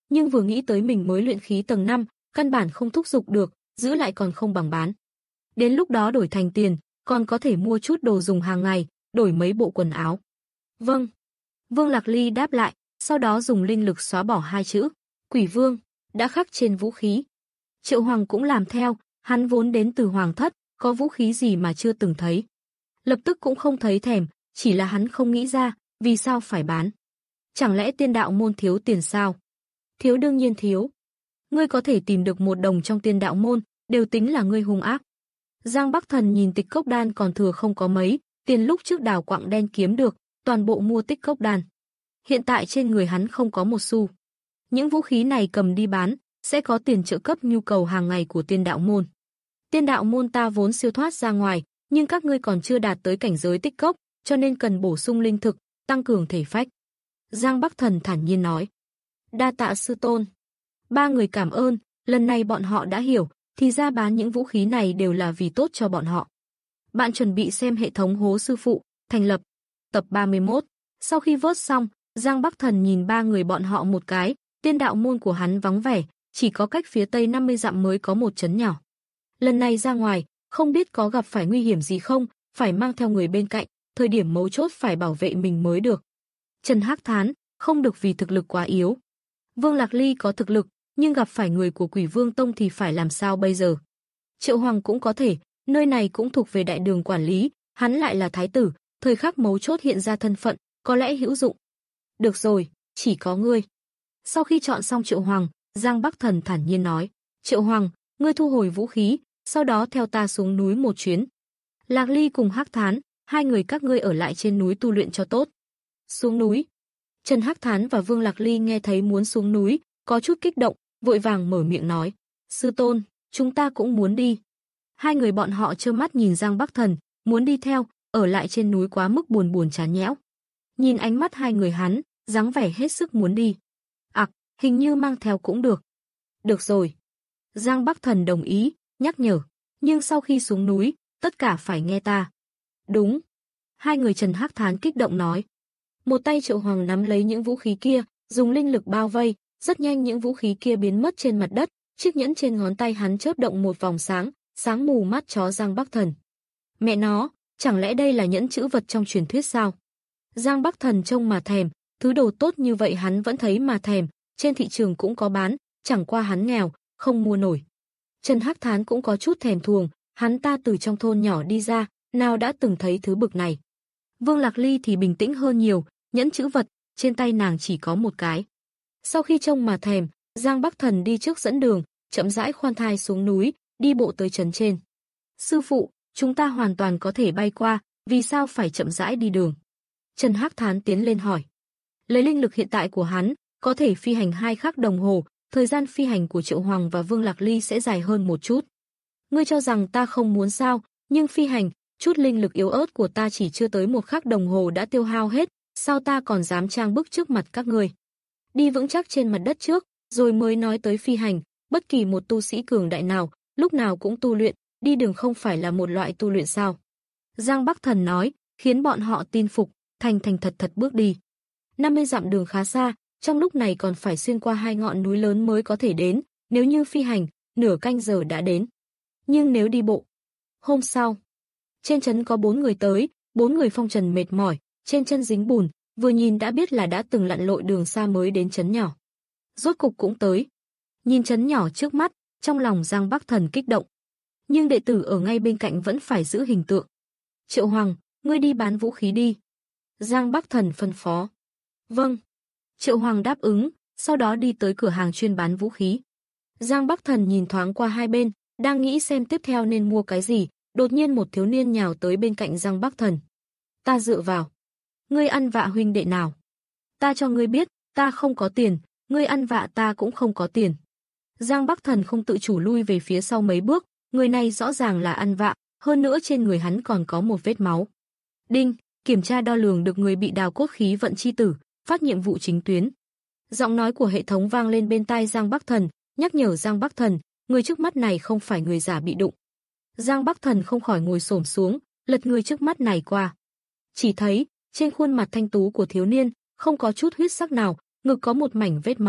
nhưng vừa nghĩ tới mình mới luyện khí tầng năm, căn bản không thúc giục được, giữ lại còn không bằng bán. Đến lúc đó đổi thành tiền, còn có thể mua chút đồ dùng hàng ngày, đổi mấy bộ quần áo. Vâng. Vương Lạc Ly đáp lại, sau đó dùng linh lực xóa bỏ hai chữ Quỷ Vương đã khắc trên vũ khí. Triệu Hoàng cũng làm theo, hắn vốn đến từ Hoàng thất, có vũ khí gì mà chưa từng thấy. Lập tức cũng không thấy thèm, chỉ là hắn không nghĩ ra, vì sao phải bán. Chẳng lẽ tiên đạo môn thiếu tiền sao? Thiếu đương nhiên thiếu. Ngươi có thể tìm được một đồng trong tiên đạo môn, đều tính là ngươi hung ác. Giang Bắc Thần nhìn tích cốc đan còn thừa không có mấy, tiền lúc trước đào quặng đen kiếm được, toàn bộ mua tích cốc đan. Hiện tại trên người hắn không có một xu. Những vũ khí này cầm đi bán, sẽ có tiền trợ cấp nhu cầu hàng ngày của tiên đạo môn. Tiên đạo môn ta vốn siêu thoát ra ngoài, nhưng các ngươi còn chưa đạt tới cảnh giới tích cốc, cho nên cần bổ sung linh thực, tăng cường thể phách. Giang Bắc Thần thản nhiên nói. Đa tạ sư tôn. Ba người cảm ơn, lần này bọn họ đã hiểu, thì ra bán những vũ khí này đều là vì tốt cho bọn họ. Bạn chuẩn bị xem hệ thống hố sư phụ, thành lập. Tập ba mươi mốt. Sau khi vớt xong, Giang Bắc Thần nhìn ba người bọn họ một cái, tiên đạo môn của hắn vắng vẻ, chỉ có cách phía tây năm mươi dặm mới có một trấn nhỏ. Lần này ra ngoài, không biết có gặp phải nguy hiểm gì không, phải mang theo người bên cạnh, thời điểm mấu chốt phải bảo vệ mình mới được. Trần Hắc thán, không được vì thực lực quá yếu. Vương Lạc Ly có thực lực, nhưng gặp phải người của Quỷ Vương Tông thì phải làm sao bây giờ? Triệu Hoàng cũng có thể, nơi này cũng thuộc về đại đường quản lý, hắn lại là thái tử, thời khắc mấu chốt hiện ra thân phận, có lẽ hữu dụng. Được rồi, chỉ có ngươi. Sau khi chọn xong Triệu Hoàng, Giang Bắc Thần thản nhiên nói, Triệu Hoàng, ngươi thu hồi vũ khí, sau đó theo ta xuống núi một chuyến. Lạc Ly cùng Hắc Thán, hai người các ngươi ở lại trên núi tu luyện cho tốt. Xuống núi. Trần Hắc Thán và Vương Lạc Ly nghe thấy muốn xuống núi, có chút kích động, vội vàng mở miệng nói, sư tôn, chúng ta cũng muốn đi. Hai người bọn họ trơ mắt nhìn Giang Bắc Thần, muốn đi theo, ở lại trên núi quá mức buồn buồn chán nhẽo. Nhìn ánh mắt hai người hắn, dáng vẻ hết sức muốn đi. Ặc, à, hình như mang theo cũng được. Được rồi. Giang Bắc Thần đồng ý, nhắc nhở, nhưng sau khi xuống núi, tất cả phải nghe ta. Đúng. Hai người Trần Hắc Thán kích động nói. Một tay Triệu Hoàng nắm lấy những vũ khí kia, dùng linh lực bao vây, rất nhanh những vũ khí kia biến mất trên mặt đất, chiếc nhẫn trên ngón tay hắn chớp động một vòng sáng, sáng mù mắt chó Giang Bắc Thần. Mẹ nó, chẳng lẽ đây là nhẫn chữ vật trong truyền thuyết sao? Giang Bắc Thần trông mà thèm, thứ đồ tốt như vậy hắn vẫn thấy mà thèm, trên thị trường cũng có bán, chẳng qua hắn nghèo, không mua nổi. Trần Hắc Thán cũng có chút thèm thuồng, hắn ta từ trong thôn nhỏ đi ra, nào đã từng thấy thứ bực này. Vương Lạc Ly thì bình tĩnh hơn nhiều, nhẫn chữ vật, trên tay nàng chỉ có một cái. Sau khi trông mà thèm, Giang Bắc Thần đi trước dẫn đường, chậm rãi khoan thai xuống núi, đi bộ tới trấn trên. Sư phụ, chúng ta hoàn toàn có thể bay qua, vì sao phải chậm rãi đi đường? Trần Hắc Thán tiến lên hỏi. Lấy linh lực hiện tại của hắn, có thể phi hành hai khắc đồng hồ, thời gian phi hành của Triệu Hoàng và Vương Lạc Ly sẽ dài hơn một chút. Ngươi cho rằng ta không muốn sao, nhưng phi hành, chút linh lực yếu ớt của ta chỉ chưa tới một khắc đồng hồ đã tiêu hao hết, sao ta còn dám trang bức trước mặt các ngươi? Đi vững chắc trên mặt đất trước, rồi mới nói tới phi hành, bất kỳ một tu sĩ cường đại nào, lúc nào cũng tu luyện, đi đường không phải là một loại tu luyện sao? Giang Bắc Thần nói, khiến bọn họ tin phục, thành thành thật thật bước đi. năm mươi dặm đường khá xa, trong lúc này còn phải xuyên qua hai ngọn núi lớn mới có thể đến, nếu như phi hành, nửa canh giờ đã đến. Nhưng nếu đi bộ, hôm sau, trên trấn có bốn người tới, bốn người phong trần mệt mỏi, trên chân dính bùn, vừa nhìn đã biết là đã từng lặn lội đường xa mới đến trấn nhỏ. Rốt cục cũng tới. Nhìn trấn nhỏ trước mắt, trong lòng Giang Bắc Thần kích động. Nhưng đệ tử ở ngay bên cạnh vẫn phải giữ hình tượng. Triệu Hoàng, ngươi đi bán vũ khí đi. Giang Bắc Thần phân phó. Vâng. Triệu Hoàng đáp ứng, sau đó đi tới cửa hàng chuyên bán vũ khí. Giang Bắc Thần nhìn thoáng qua hai bên, đang nghĩ xem tiếp theo nên mua cái gì, đột nhiên một thiếu niên nhào tới bên cạnh Giang Bắc Thần. Ta dựa vào. Ngươi ăn vạ huynh đệ nào? Ta cho ngươi biết, ta không có tiền, ngươi ăn vạ ta cũng không có tiền. Giang Bắc Thần không tự chủ lui về phía sau mấy bước, người này rõ ràng là ăn vạ, hơn nữa trên người hắn còn có một vết máu. Đinh, kiểm tra đo lường được người bị đào cốt khí vận chi tử, phát nhiệm vụ chính tuyến. Giọng nói của hệ thống vang lên bên tai Giang Bắc Thần, nhắc nhở Giang Bắc Thần, người trước mắt này không phải người giả bị đụng. Giang Bắc Thần không khỏi ngồi xổm xuống, lật người trước mắt này qua. Chỉ thấy, trên khuôn mặt thanh tú của thiếu niên, không có chút huyết sắc nào, ngực có một mảnh vết máu,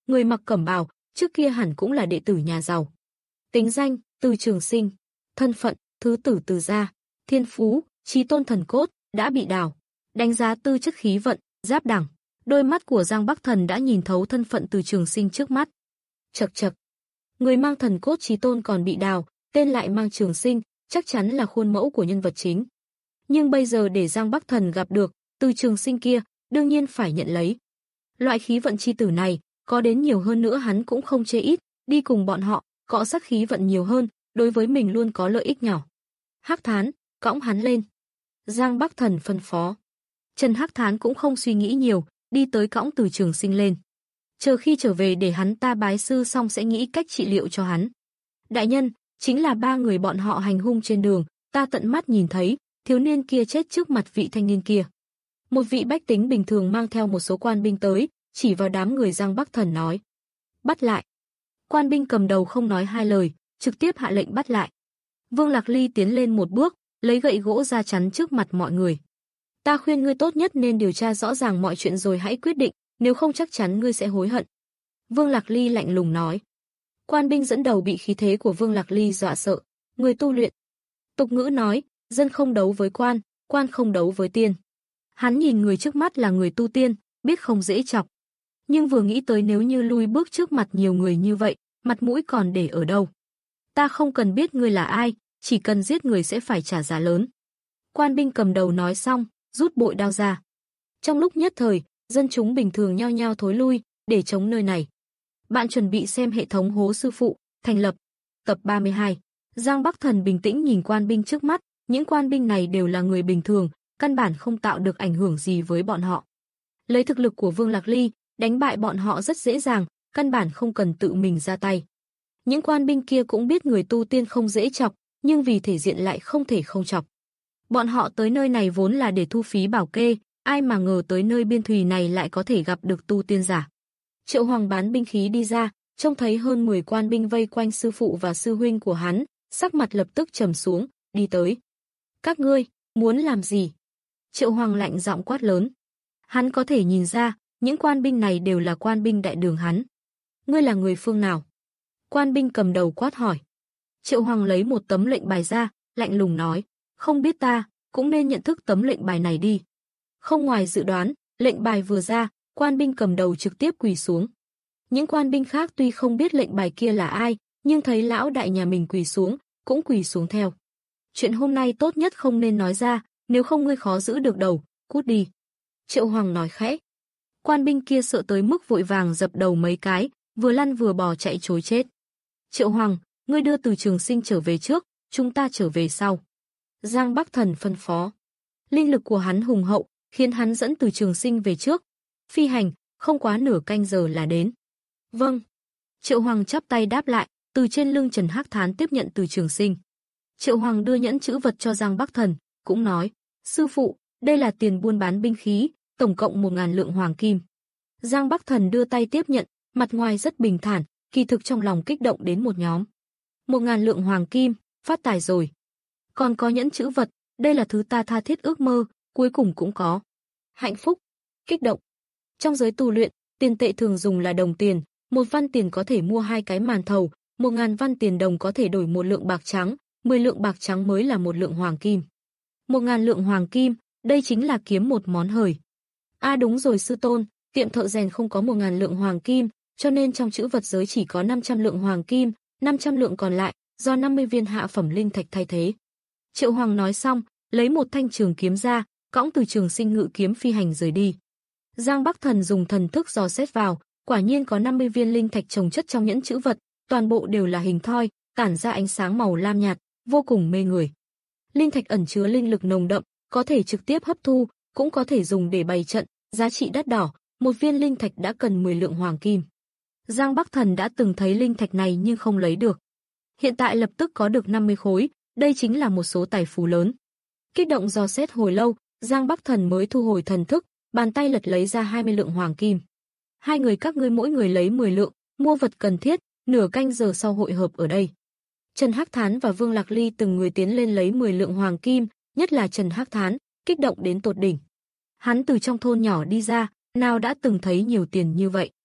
Người mặc cẩm bào, trước kia hẳn cũng là đệ tử nhà giàu. Tính danh: Từ Trường Sinh. Thân phận: thứ tử Từ gia. Thiên phú: Chí tôn thần cốt, đã bị đào. Đánh giá tư chất khí vận: giáp đẳng. Đôi mắt của Giang Bắc Thần đã nhìn thấu thân phận Từ Trường Sinh trước mắt. Chậc chậc, người mang thần cốt chí tôn còn bị đào, tên lại mang Trường Sinh, chắc chắn là khuôn mẫu của nhân vật chính. Nhưng bây giờ để Giang Bắc Thần gặp được Từ Trường Sinh kia, đương nhiên phải nhận lấy. Loại khí vận chi tử này, có đến nhiều hơn nữa hắn cũng không chê ít, đi cùng bọn họ, cọ sát khí vận nhiều hơn, đối với mình luôn có lợi ích nhỏ. Hắc Thán, cõng hắn lên. Giang Bắc Thần phân phó. Trần Hắc Thán cũng không suy nghĩ nhiều, đi tới cõng Từ Trường Sinh lên. Chờ khi trở về để hắn ta bái sư xong sẽ nghĩ cách trị liệu cho hắn. Đại nhân, chính là ba người bọn họ hành hung trên đường, ta tận mắt nhìn thấy, thiếu niên kia chết trước mặt vị thanh niên kia. Một vị bách tính bình thường mang theo một số quan binh tới, chỉ vào đám người Giang Bắc Thần nói. Bắt lại. Quan binh cầm đầu không nói hai lời, trực tiếp hạ lệnh bắt lại. Vương Lạc Ly tiến lên một bước, lấy gậy gỗ ra chắn trước mặt mọi người. Ta khuyên ngươi tốt nhất nên điều tra rõ ràng mọi chuyện rồi hãy quyết định, nếu không chắc chắn ngươi sẽ hối hận. Vương Lạc Ly lạnh lùng nói. Quan binh dẫn đầu bị khí thế của Vương Lạc Ly dọa sợ. Người tu luyện. Tục ngữ nói, dân không đấu với quan, quan không đấu với tiên. Hắn nhìn người trước mắt là người tu tiên, biết không dễ chọc. Nhưng vừa nghĩ tới nếu như lui bước trước mặt nhiều người như vậy, mặt mũi còn để ở đâu. Ta không cần biết ngươi là ai, chỉ cần giết người sẽ phải trả giá lớn. Quan binh cầm đầu nói xong, rút bội đao ra. Trong lúc nhất thời, dân chúng bình thường nhao nhao thối lui, để chống nơi này. Bạn chuẩn bị xem hệ thống Hố Sư Phụ, thành lập. Tập ba mươi hai. Giang Bắc Thần bình tĩnh nhìn quan binh trước mắt, những quan binh này đều là người bình thường, căn bản không tạo được ảnh hưởng gì với bọn họ. Lấy thực lực của Vương Lạc Ly, đánh bại bọn họ rất dễ dàng, căn bản không cần tự mình ra tay. Những quan binh kia cũng biết người tu tiên không dễ chọc, nhưng vì thể diện lại không thể không chọc. Bọn họ tới nơi này vốn là để thu phí bảo kê, ai mà ngờ tới nơi biên thùy này lại có thể gặp được tu tiên giả. Triệu Hoàng bán binh khí đi ra, trông thấy hơn mười quan binh vây quanh sư phụ và sư huynh của hắn, sắc mặt lập tức trầm xuống, đi tới. Các ngươi, muốn làm gì? Triệu Hoàng lạnh giọng quát lớn. Hắn có thể nhìn ra, những quan binh này đều là quan binh đại đường hắn. Ngươi là người phương nào? Quan binh cầm đầu quát hỏi. Triệu Hoàng lấy một tấm lệnh bài ra, lạnh lùng nói, không biết ta, cũng nên nhận thức tấm lệnh bài này đi. Không ngoài dự đoán, lệnh bài vừa ra, quan binh cầm đầu trực tiếp quỳ xuống. Những quan binh khác tuy không biết lệnh bài kia là ai, nhưng thấy lão đại nhà mình quỳ xuống, cũng quỳ xuống theo. Chuyện hôm nay tốt nhất không nên nói ra, nếu không ngươi khó giữ được đầu, cút đi. Triệu Hoàng nói khẽ. Quan binh kia sợ tới mức vội vàng dập đầu mấy cái, vừa lăn vừa bò chạy trối chết. Triệu Hoàng, ngươi đưa Từ Trường Sinh trở về trước, chúng ta trở về sau. Giang Bắc Thần phân phó. Linh lực của hắn hùng hậu, khiến hắn dẫn Từ Trường Sinh về trước. Phi hành, không quá nửa canh giờ là đến. Vâng. Triệu Hoàng chắp tay đáp lại, từ trên lưng Trần Hắc Thán tiếp nhận Từ Trường Sinh. Triệu Hoàng đưa nhẫn chữ vật cho Giang Bắc Thần, cũng nói, sư phụ, đây là tiền buôn bán binh khí, tổng cộng một ngàn lượng hoàng kim. Giang Bắc Thần đưa tay tiếp nhận, mặt ngoài rất bình thản, kỳ thực trong lòng kích động đến một nhóm. Một ngàn lượng hoàng kim, phát tài rồi. Còn có nhẫn chữ vật, đây là thứ ta tha thiết ước mơ, cuối cùng cũng có. Hạnh phúc, kích động. Trong giới tu luyện, tiền tệ thường dùng là đồng tiền, một văn tiền có thể mua hai cái màn thầu, một ngàn văn tiền đồng có thể đổi một lượng bạc trắng, mười lượng bạc trắng mới là một lượng hoàng kim. Một ngàn lượng hoàng kim, đây chính là kiếm một món hời. À đúng rồi sư tôn, tiệm thợ rèn không có một ngàn lượng hoàng kim, cho nên trong chữ vật giới chỉ có năm trăm lượng hoàng kim, năm trăm lượng còn lại, do năm mươi viên hạ phẩm linh thạch thay thế. Triệu Hoàng nói xong, lấy một thanh trường kiếm ra, cõng Từ Trường Sinh ngự kiếm phi hành rời đi. Giang Bắc Thần dùng thần thức dò xét vào, quả nhiên có năm mươi viên linh thạch chồng chất trong nhẫn chữ vật, toàn bộ đều là hình thoi, tản ra ánh sáng màu lam nhạt, vô cùng mê người. Linh thạch ẩn chứa linh lực nồng đậm, có thể trực tiếp hấp thu, cũng có thể dùng để bày trận, giá trị đắt đỏ, một viên linh thạch đã cần mười lượng hoàng kim. Giang Bắc Thần đã từng thấy linh thạch này nhưng không lấy được. Hiện tại lập tức có được năm mươi khối, đây chính là một số tài phú lớn. Kích động dò xét hồi lâu, Giang Bắc Thần mới thu hồi thần thức, bàn tay lật lấy ra hai mươi lượng hoàng kim. Hai người các ngươi mỗi người lấy mười lượng, mua vật cần thiết, nửa canh giờ sau hội hợp ở đây. Trần Hắc Thán và Vương Lạc Ly từng người tiến lên lấy mười lượng hoàng kim, nhất là Trần Hắc Thán, kích động đến tột đỉnh. Hắn từ trong thôn nhỏ đi ra, nào đã từng thấy nhiều tiền như vậy.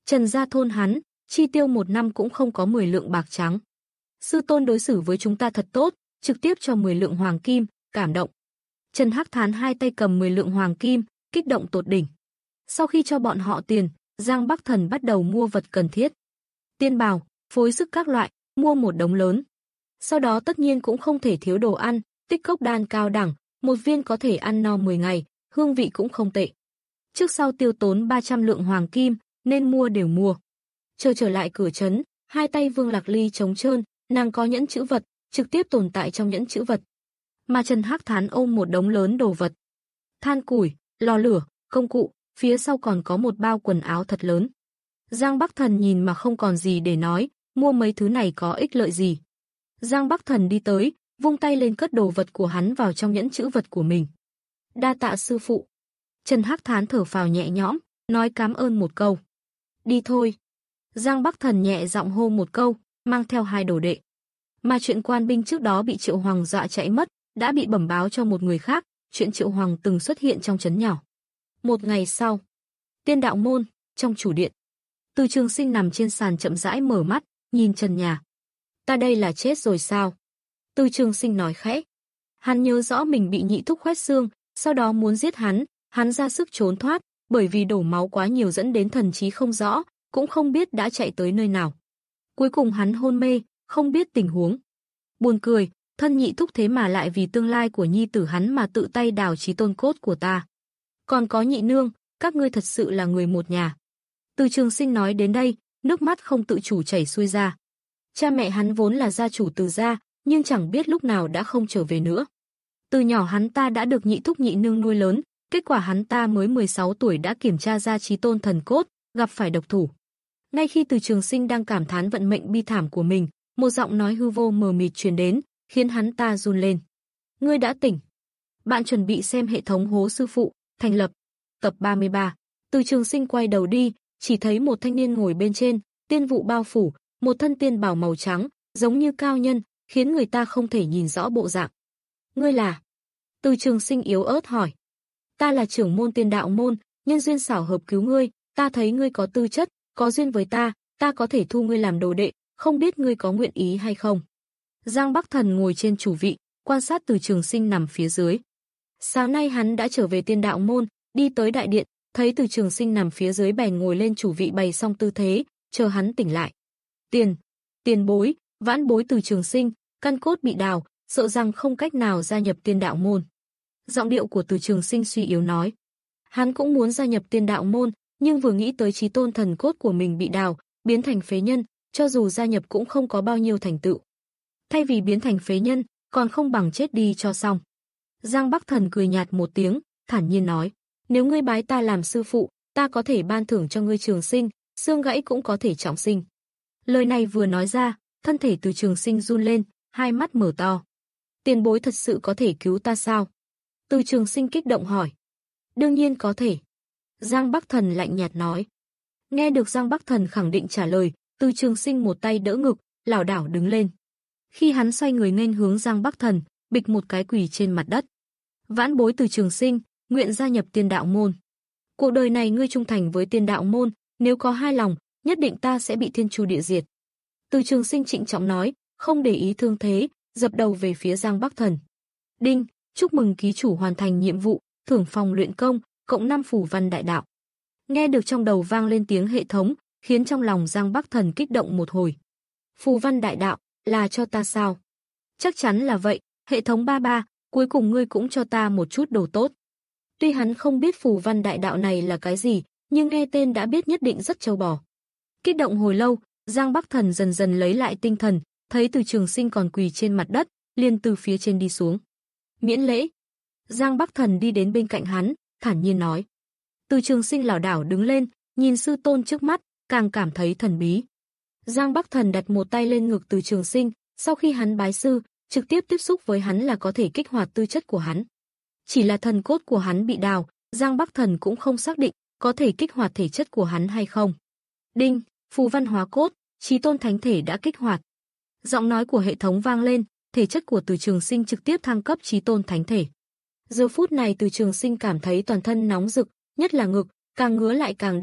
Trần gia thôn hắn, chi tiêu một năm cũng không có mười lượng bạc trắng. Sư tôn đối xử với chúng ta thật tốt, trực tiếp cho mười lượng hoàng kim, cảm động. Trần Hắc Thán hai tay cầm mười lượng hoàng kim, kích động tột đỉnh. Sau khi cho bọn họ tiền, Giang Bắc Thần bắt đầu mua vật cần thiết. Tiên bào, phối sức các loại, mua một đống lớn. Sau đó tất nhiên cũng không thể thiếu đồ ăn, tích cốc đan cao đẳng, một viên có thể ăn no mười ngày, hương vị cũng không tệ. Trước sau tiêu tốn ba trăm lượng hoàng kim, nên mua đều mua. Chờ trở lại cửa trấn, hai tay Vương Lạc Ly trống trơn, nàng có nhẫn chữ vật, trực tiếp tồn tại trong nhẫn chữ vật. Mà Trần Hắc Thán ôm một đống lớn đồ vật. Than củi, lò lửa, công cụ, phía sau còn có một bao quần áo thật lớn. Giang Bắc Thần nhìn mà không còn gì để nói, mua mấy thứ này có ích lợi gì. Giang Bắc Thần đi tới, vung tay lên cất đồ vật của hắn vào trong nhẫn chữ vật của mình. Đa tạ sư phụ. Trần Hắc Thán thở phào nhẹ nhõm, nói cảm ơn một câu. Đi thôi. Giang Bắc Thần nhẹ giọng hô một câu, mang theo hai đồ đệ. Mà chuyện quan binh trước đó bị Triệu Hoàng dọa chạy mất, đã bị bẩm báo cho một người khác, chuyện Triệu Hoàng từng xuất hiện trong trấn nhỏ. Một ngày sau, Tiên Đạo môn, trong chủ điện. Từ Trường Sinh nằm trên sàn chậm rãi mở mắt, nhìn trần nhà. Ta đây là chết rồi sao? Từ Trường Sinh nói khẽ. Hắn nhớ rõ mình bị nhị thúc khoét xương, sau đó muốn giết hắn, hắn ra sức trốn thoát, bởi vì đổ máu quá nhiều dẫn đến thần trí không rõ, cũng không biết đã chạy tới nơi nào. Cuối cùng hắn hôn mê, không biết tình huống. Buồn cười, thân nhị thúc thế mà lại vì tương lai của nhi tử hắn mà tự tay đào chí tôn cốt của ta. Còn có nhị nương, các ngươi thật sự là người một nhà. Từ Trường Sinh nói đến đây, nước mắt không tự chủ chảy xuôi ra. Cha mẹ hắn vốn là gia chủ Từ gia, nhưng chẳng biết lúc nào đã không trở về nữa. Từ nhỏ hắn ta đã được nhị thúc nhị nương nuôi lớn, kết quả hắn ta mới mười sáu tuổi đã kiểm tra ra chí tôn thần cốt, gặp phải độc thủ. Ngay khi Từ Trường Sinh đang cảm thán vận mệnh bi thảm của mình, một giọng nói hư vô mờ mịt truyền đến, khiến hắn ta run lên. Ngươi đã tỉnh. Bạn chuẩn bị xem hệ thống hố sư phụ, thành lập. Tập ba mươi ba. Từ Trường Sinh quay đầu đi, chỉ thấy một thanh niên ngồi bên trên, tiên vụ bao phủ, một thân tiên bào màu trắng, giống như cao nhân, khiến người ta không thể nhìn rõ bộ dạng. Ngươi là? Từ Trường Sinh yếu ớt hỏi. Ta là trưởng môn Tiên Đạo môn, nhân duyên xảo hợp cứu ngươi, ta thấy ngươi có tư chất, có duyên với ta, ta có thể thu ngươi làm đồ đệ, không biết ngươi có nguyện ý hay không. Giang Bắc Thần ngồi trên chủ vị, quan sát Từ Trường Sinh nằm phía dưới. Sáng nay hắn đã trở về Tiên Đạo môn, đi tới đại điện, thấy Từ Trường Sinh nằm phía dưới bèn ngồi lên chủ vị bày xong tư thế, chờ hắn tỉnh lại. Tiền, tiền bối, vãn bối Từ Trường Sinh, căn cốt bị đào, sợ rằng không cách nào gia nhập Tiên Đạo môn. Giọng điệu của Từ Trường Sinh suy yếu nói. Hắn cũng muốn gia nhập Tiên Đạo môn, nhưng vừa nghĩ tới chí tôn thần cốt của mình bị đào, biến thành phế nhân, cho dù gia nhập cũng không có bao nhiêu thành tựu. Thay vì biến thành phế nhân, còn không bằng chết đi cho xong. Giang Bắc Thần cười nhạt một tiếng, thản nhiên nói, nếu ngươi bái ta làm sư phụ, ta có thể ban thưởng cho ngươi trường sinh, xương gãy cũng có thể trọng sinh. Lời này vừa nói ra, thân thể Từ Trường Sinh run lên, hai mắt mở to. Tiền bối thật sự có thể cứu ta sao? Từ Trường Sinh kích động hỏi. Đương nhiên có thể. Giang Bắc Thần lạnh nhạt nói. Nghe được Giang Bắc Thần khẳng định trả lời, Từ Trường Sinh một tay đỡ ngực, lảo đảo đứng lên. Khi hắn xoay người nghênh hướng Giang Bắc Thần, bịch một cái quỳ trên mặt đất. Vãn bối Từ Trường Sinh, nguyện gia nhập Tiên Đạo môn. Cuộc đời này ngươi trung thành với Tiên Đạo môn, nếu có hai lòng, nhất định ta sẽ bị thiên chu địa diệt. Từ Trường Sinh trịnh trọng nói, không để ý thương thế, dập đầu về phía Giang Bắc Thần. Đinh, chúc mừng ký chủ hoàn thành nhiệm vụ, thưởng phòng luyện công, cộng năm phù văn đại đạo. Nghe được trong đầu vang lên tiếng hệ thống, khiến trong lòng Giang Bắc Thần kích động một hồi. Phù văn đại đạo, là cho ta sao? Chắc chắn là vậy, hệ thống ba ba, cuối cùng ngươi cũng cho ta một chút đồ tốt. Tuy hắn không biết phù văn đại đạo này là cái gì, nhưng nghe tên đã biết nhất định rất trâu bò. Kích động hồi lâu, Giang Bắc Thần dần dần lấy lại tinh thần, thấy Từ Trường Sinh còn quỳ trên mặt đất, liền từ phía trên đi xuống. Miễn lễ. Giang Bắc Thần đi đến bên cạnh hắn, thản nhiên nói. Từ Trường Sinh lảo đảo đứng lên, nhìn sư tôn trước mắt, càng cảm thấy thần bí. Giang Bắc Thần đặt một tay lên ngực Từ Trường Sinh, sau khi hắn bái sư, trực tiếp tiếp xúc với hắn là có thể kích hoạt tư chất của hắn. Chỉ là thần cốt của hắn bị đào, Giang Bắc Thần cũng không xác định có thể kích hoạt thể chất của hắn hay không. Đinh, phù văn hóa cốt, chí tôn thánh thể đã kích hoạt. Giọng nói của hệ thống vang lên, thể chất của Từ Trường Sinh trực tiếp thăng cấp chí tôn thánh thể. Giờ phút này Từ Trường Sinh cảm thấy toàn thân nóng rực, nhất là ngực, càng ngứa lại càng đau,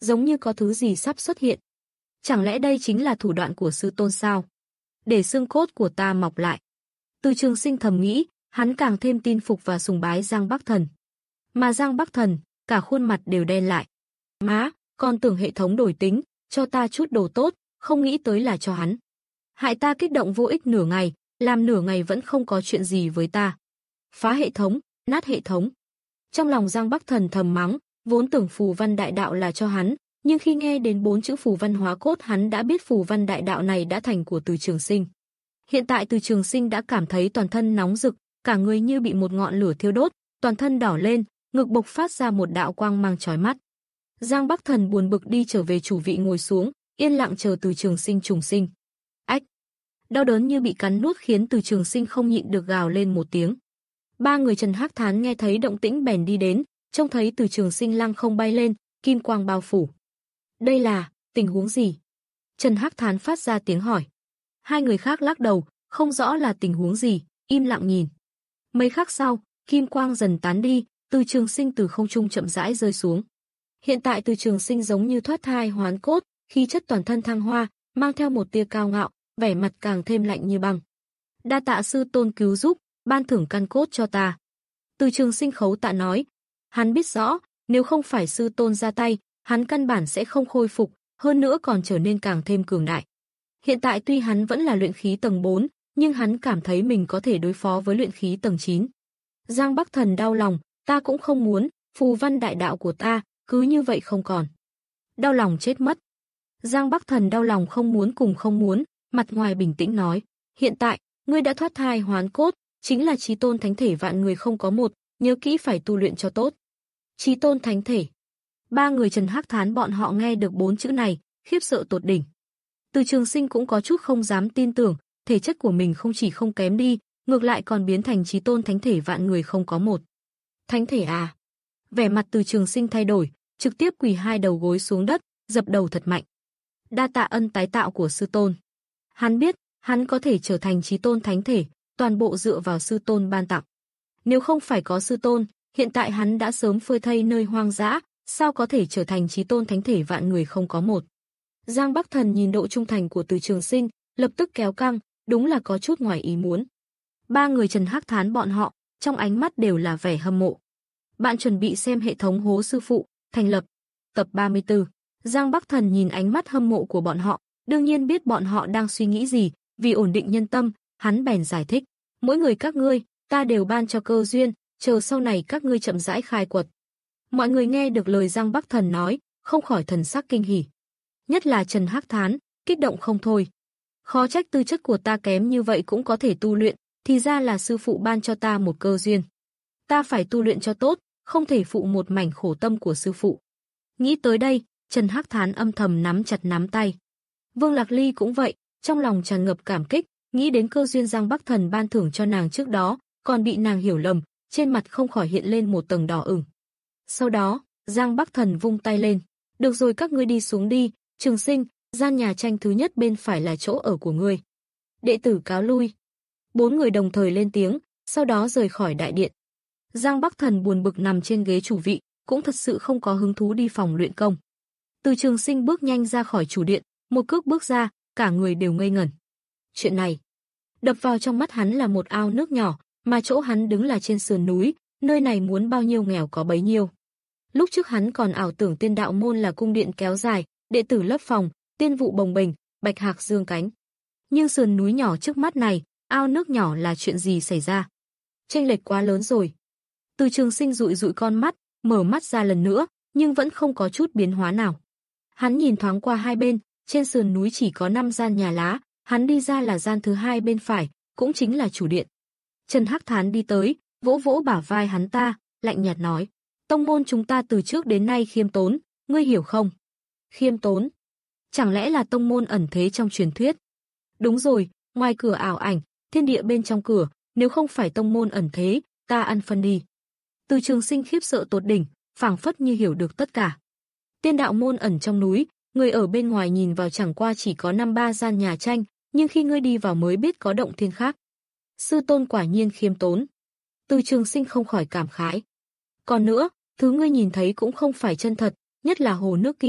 giống như có thứ gì sắp xuất hiện. Chẳng lẽ đây chính là thủ đoạn của sư tôn sao? Để xương cốt của ta mọc lại. Từ Trường Sinh thầm nghĩ, hắn càng thêm tin phục và sùng bái Giang Bắc Thần. Mà Giang Bắc Thần, cả khuôn mặt đều đen lại. Má, con tưởng hệ thống đổi tính, cho ta chút đồ tốt, không nghĩ tới là cho hắn. Hại ta kích động vô ích nửa ngày, làm nửa ngày vẫn không có chuyện gì với ta. Phá hệ thống, nát hệ thống. Trong lòng Giang Bắc Thần thầm mắng, vốn tưởng phù văn đại đạo là cho hắn, nhưng khi nghe đến bốn chữ phù văn hóa cốt hắn đã biết phù văn đại đạo này đã thành của Từ Trường Sinh. Hiện tại Từ Trường Sinh đã cảm thấy toàn thân nóng rực, cả người như bị một ngọn lửa thiêu đốt, toàn thân đỏ lên, ngực bộc phát ra một đạo quang mang chói mắt. Giang Bắc Thần buồn bực đi trở về chủ vị ngồi xuống, yên lặng chờ Từ Trường Sinh trùng sinh. Ách! Đau đớn như bị cắn nuốt khiến Từ Trường Sinh không nhịn được gào lên một tiếng. Ba người Trần Hắc Thán nghe thấy động tĩnh bèn đi đến, trông thấy Từ Trường Sinh lăng không bay lên, kim quang bao phủ. Đây là tình huống gì? Trần Hắc Thán phát ra tiếng hỏi. Hai người khác lắc đầu, không rõ là tình huống gì, im lặng nhìn. Mấy khắc sau, kim quang dần tán đi, Từ Trường Sinh từ không trung chậm rãi rơi xuống. Hiện tại Từ Trường Sinh giống như thoát thai hoán cốt, khí chất toàn thân thăng hoa, mang theo một tia cao ngạo, vẻ mặt càng thêm lạnh như băng. Đa tạ sư tôn cứu giúp, ban thưởng căn cốt cho ta. Từ Trường Sinh khấu tạ nói, hắn biết rõ, nếu không phải sư tôn ra tay, hắn căn bản sẽ không khôi phục, hơn nữa còn trở nên càng thêm cường đại. Hiện tại tuy hắn vẫn là luyện khí tầng bốn, nhưng hắn cảm thấy mình có thể đối phó với luyện khí tầng chín. Giang Bắc Thần đau lòng, ta cũng không muốn, phù văn đại đạo của ta, cứ như vậy không còn. Đau lòng chết mất. Giang Bắc Thần đau lòng không muốn cùng không muốn, mặt ngoài bình tĩnh nói, hiện tại, ngươi đã thoát thai hoán cốt, chính là chí tôn thánh thể vạn người không có một, nhớ kỹ phải tu luyện cho tốt. Chí tôn thánh thể. Ba người Trần Hắc Thán bọn họ nghe được bốn chữ này, khiếp sợ tột đỉnh. Từ Trường Sinh cũng có chút không dám tin tưởng, thể chất của mình không chỉ không kém đi, ngược lại còn biến thành chí tôn thánh thể vạn người không có một. Thánh thể à? Vẻ mặt Từ Trường Sinh thay đổi, trực tiếp quỳ hai đầu gối xuống đất, dập đầu thật mạnh. Đa tạ ân tái tạo của sư tôn. Hắn biết, hắn có thể trở thành chí tôn thánh thể, toàn bộ dựa vào sư tôn ban tặng. Nếu không phải có sư tôn, hiện tại hắn đã sớm phơi thây nơi hoang dã, sao có thể trở thành chí tôn thánh thể vạn người không có một. Giang Bắc Thần nhìn độ trung thành của Từ Trường Sinh, lập tức kéo căng, đúng là có chút ngoài ý muốn. Ba người Trần Hắc Thán bọn họ, trong ánh mắt đều là vẻ hâm mộ. Bạn chuẩn bị xem hệ thống hố sư phụ, thành lập, tập ba mươi tư. Giang Bắc Thần nhìn ánh mắt hâm mộ của bọn họ, đương nhiên biết bọn họ đang suy nghĩ gì, vì ổn định nhân tâm, hắn bèn giải thích, mỗi người các ngươi, ta đều ban cho cơ duyên, chờ sau này các ngươi chậm rãi khai quật. Mọi người nghe được lời Giang Bắc Thần nói, không khỏi thần sắc kinh hỉ. Nhất là Trần Hắc Thán, kích động không thôi. Khó trách tư chất của ta kém như vậy cũng có thể tu luyện, thì ra là sư phụ ban cho ta một cơ duyên. Ta phải tu luyện cho tốt, không thể phụ một mảnh khổ tâm của sư phụ. Nghĩ tới đây, Trần Hắc Thán âm thầm nắm chặt nắm tay. Vương Lạc Ly cũng vậy, trong lòng tràn ngập cảm kích, nghĩ đến cơ duyên Giang Bắc Thần ban thưởng cho nàng trước đó, còn bị nàng hiểu lầm, trên mặt không khỏi hiện lên một tầng đỏ ửng. Sau đó, Giang Bắc Thần vung tay lên, được rồi các ngươi đi xuống đi, Trường Sinh, gian nhà tranh thứ nhất bên phải là chỗ ở của ngươi. Đệ tử cáo lui. Bốn người đồng thời lên tiếng, sau đó rời khỏi đại điện. Giang Bắc Thần buồn bực nằm trên ghế chủ vị, cũng thật sự không có hứng thú đi phòng luyện công. Từ Trường Sinh bước nhanh ra khỏi chủ điện, một cước bước ra, cả người đều ngây ngẩn. Chuyện này, đập vào trong mắt hắn là một ao nước nhỏ, mà chỗ hắn đứng là trên sườn núi, nơi này muốn bao nhiêu nghèo có bấy nhiêu. Lúc trước hắn còn ảo tưởng Tiên Đạo môn là cung điện kéo dài, đệ tử lấp phòng, tiên vụ bồng bềnh, bạch hạc dương cánh. Nhưng sườn núi nhỏ trước mắt này, ao nước nhỏ là chuyện gì xảy ra? Chênh lệch quá lớn rồi. Từ Trường Sinh dụi dụi con mắt, mở mắt ra lần nữa, nhưng vẫn không có chút biến hóa nào. Hắn nhìn thoáng qua hai bên, trên sườn núi chỉ có năm gian nhà lá, hắn đi ra là gian thứ hai bên phải, cũng chính là chủ điện. Trần Hắc Thán đi tới, vỗ vỗ bả vai hắn ta, lạnh nhạt nói, tông môn chúng ta từ trước đến nay khiêm tốn, ngươi hiểu không? Khiêm tốn? Chẳng lẽ là tông môn ẩn thế trong truyền thuyết? Đúng rồi, ngoài cửa ảo ảnh, thiên địa bên trong cửa, nếu không phải tông môn ẩn thế, ta ăn phân đi. Từ Trường Sinh khiếp sợ tột đỉnh, phảng phất như hiểu được tất cả. Tiên Đạo môn ẩn trong núi, người ở bên ngoài nhìn vào chẳng qua chỉ có năm ba gian nhà tranh, nhưng khi ngươi đi vào mới biết có động thiên khác. Sư tôn quả nhiên khiêm tốn. Từ Trường Sinh không khỏi cảm khái. Còn nữa, thứ ngươi nhìn thấy cũng không phải chân thật, nhất là hồ nước kia,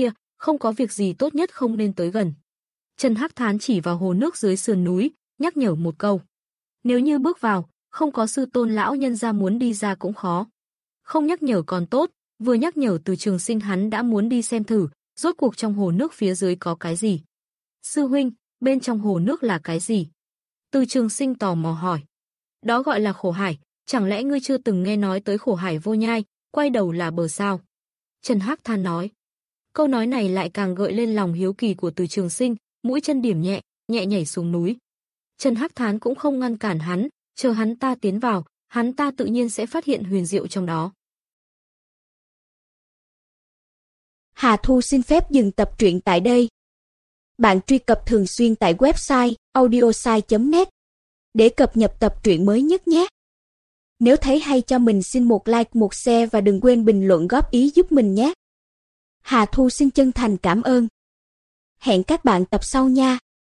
không có việc gì tốt nhất không nên tới gần. Trần Hắc Thán chỉ vào hồ nước dưới sườn núi, nhắc nhở một câu. Nếu như bước vào, không có sư tôn lão nhân gia muốn đi ra cũng khó. Không nhắc nhở còn tốt, vừa nhắc nhở Từ Trường Sinh hắn đã muốn đi xem thử, rốt cuộc trong hồ nước phía dưới có cái gì. Sư huynh, bên trong hồ nước là cái gì? Từ Trường Sinh tò mò hỏi. Đó gọi là khổ hải, chẳng lẽ ngươi chưa từng nghe nói tới khổ hải vô nhai, quay đầu là bờ sao? Trần Hắc Thán nói. Câu nói này lại càng gợi lên lòng hiếu kỳ của Từ Trường Sinh, mũi chân điểm nhẹ, nhẹ nhảy xuống núi. Trần Hắc Thán cũng không ngăn cản hắn, chờ hắn ta tiến vào, hắn ta tự nhiên sẽ phát hiện huyền diệu trong đó.
Hà Thu xin phép dừng tập truyện tại đây. Bạn truy cập thường xuyên tại website audiosai chấm net để cập nhật tập truyện mới nhất nhé. Nếu thấy hay cho mình xin một like, một share và đừng quên bình luận góp ý giúp mình nhé. Hà Thu xin chân thành cảm ơn. Hẹn các bạn tập sau nha.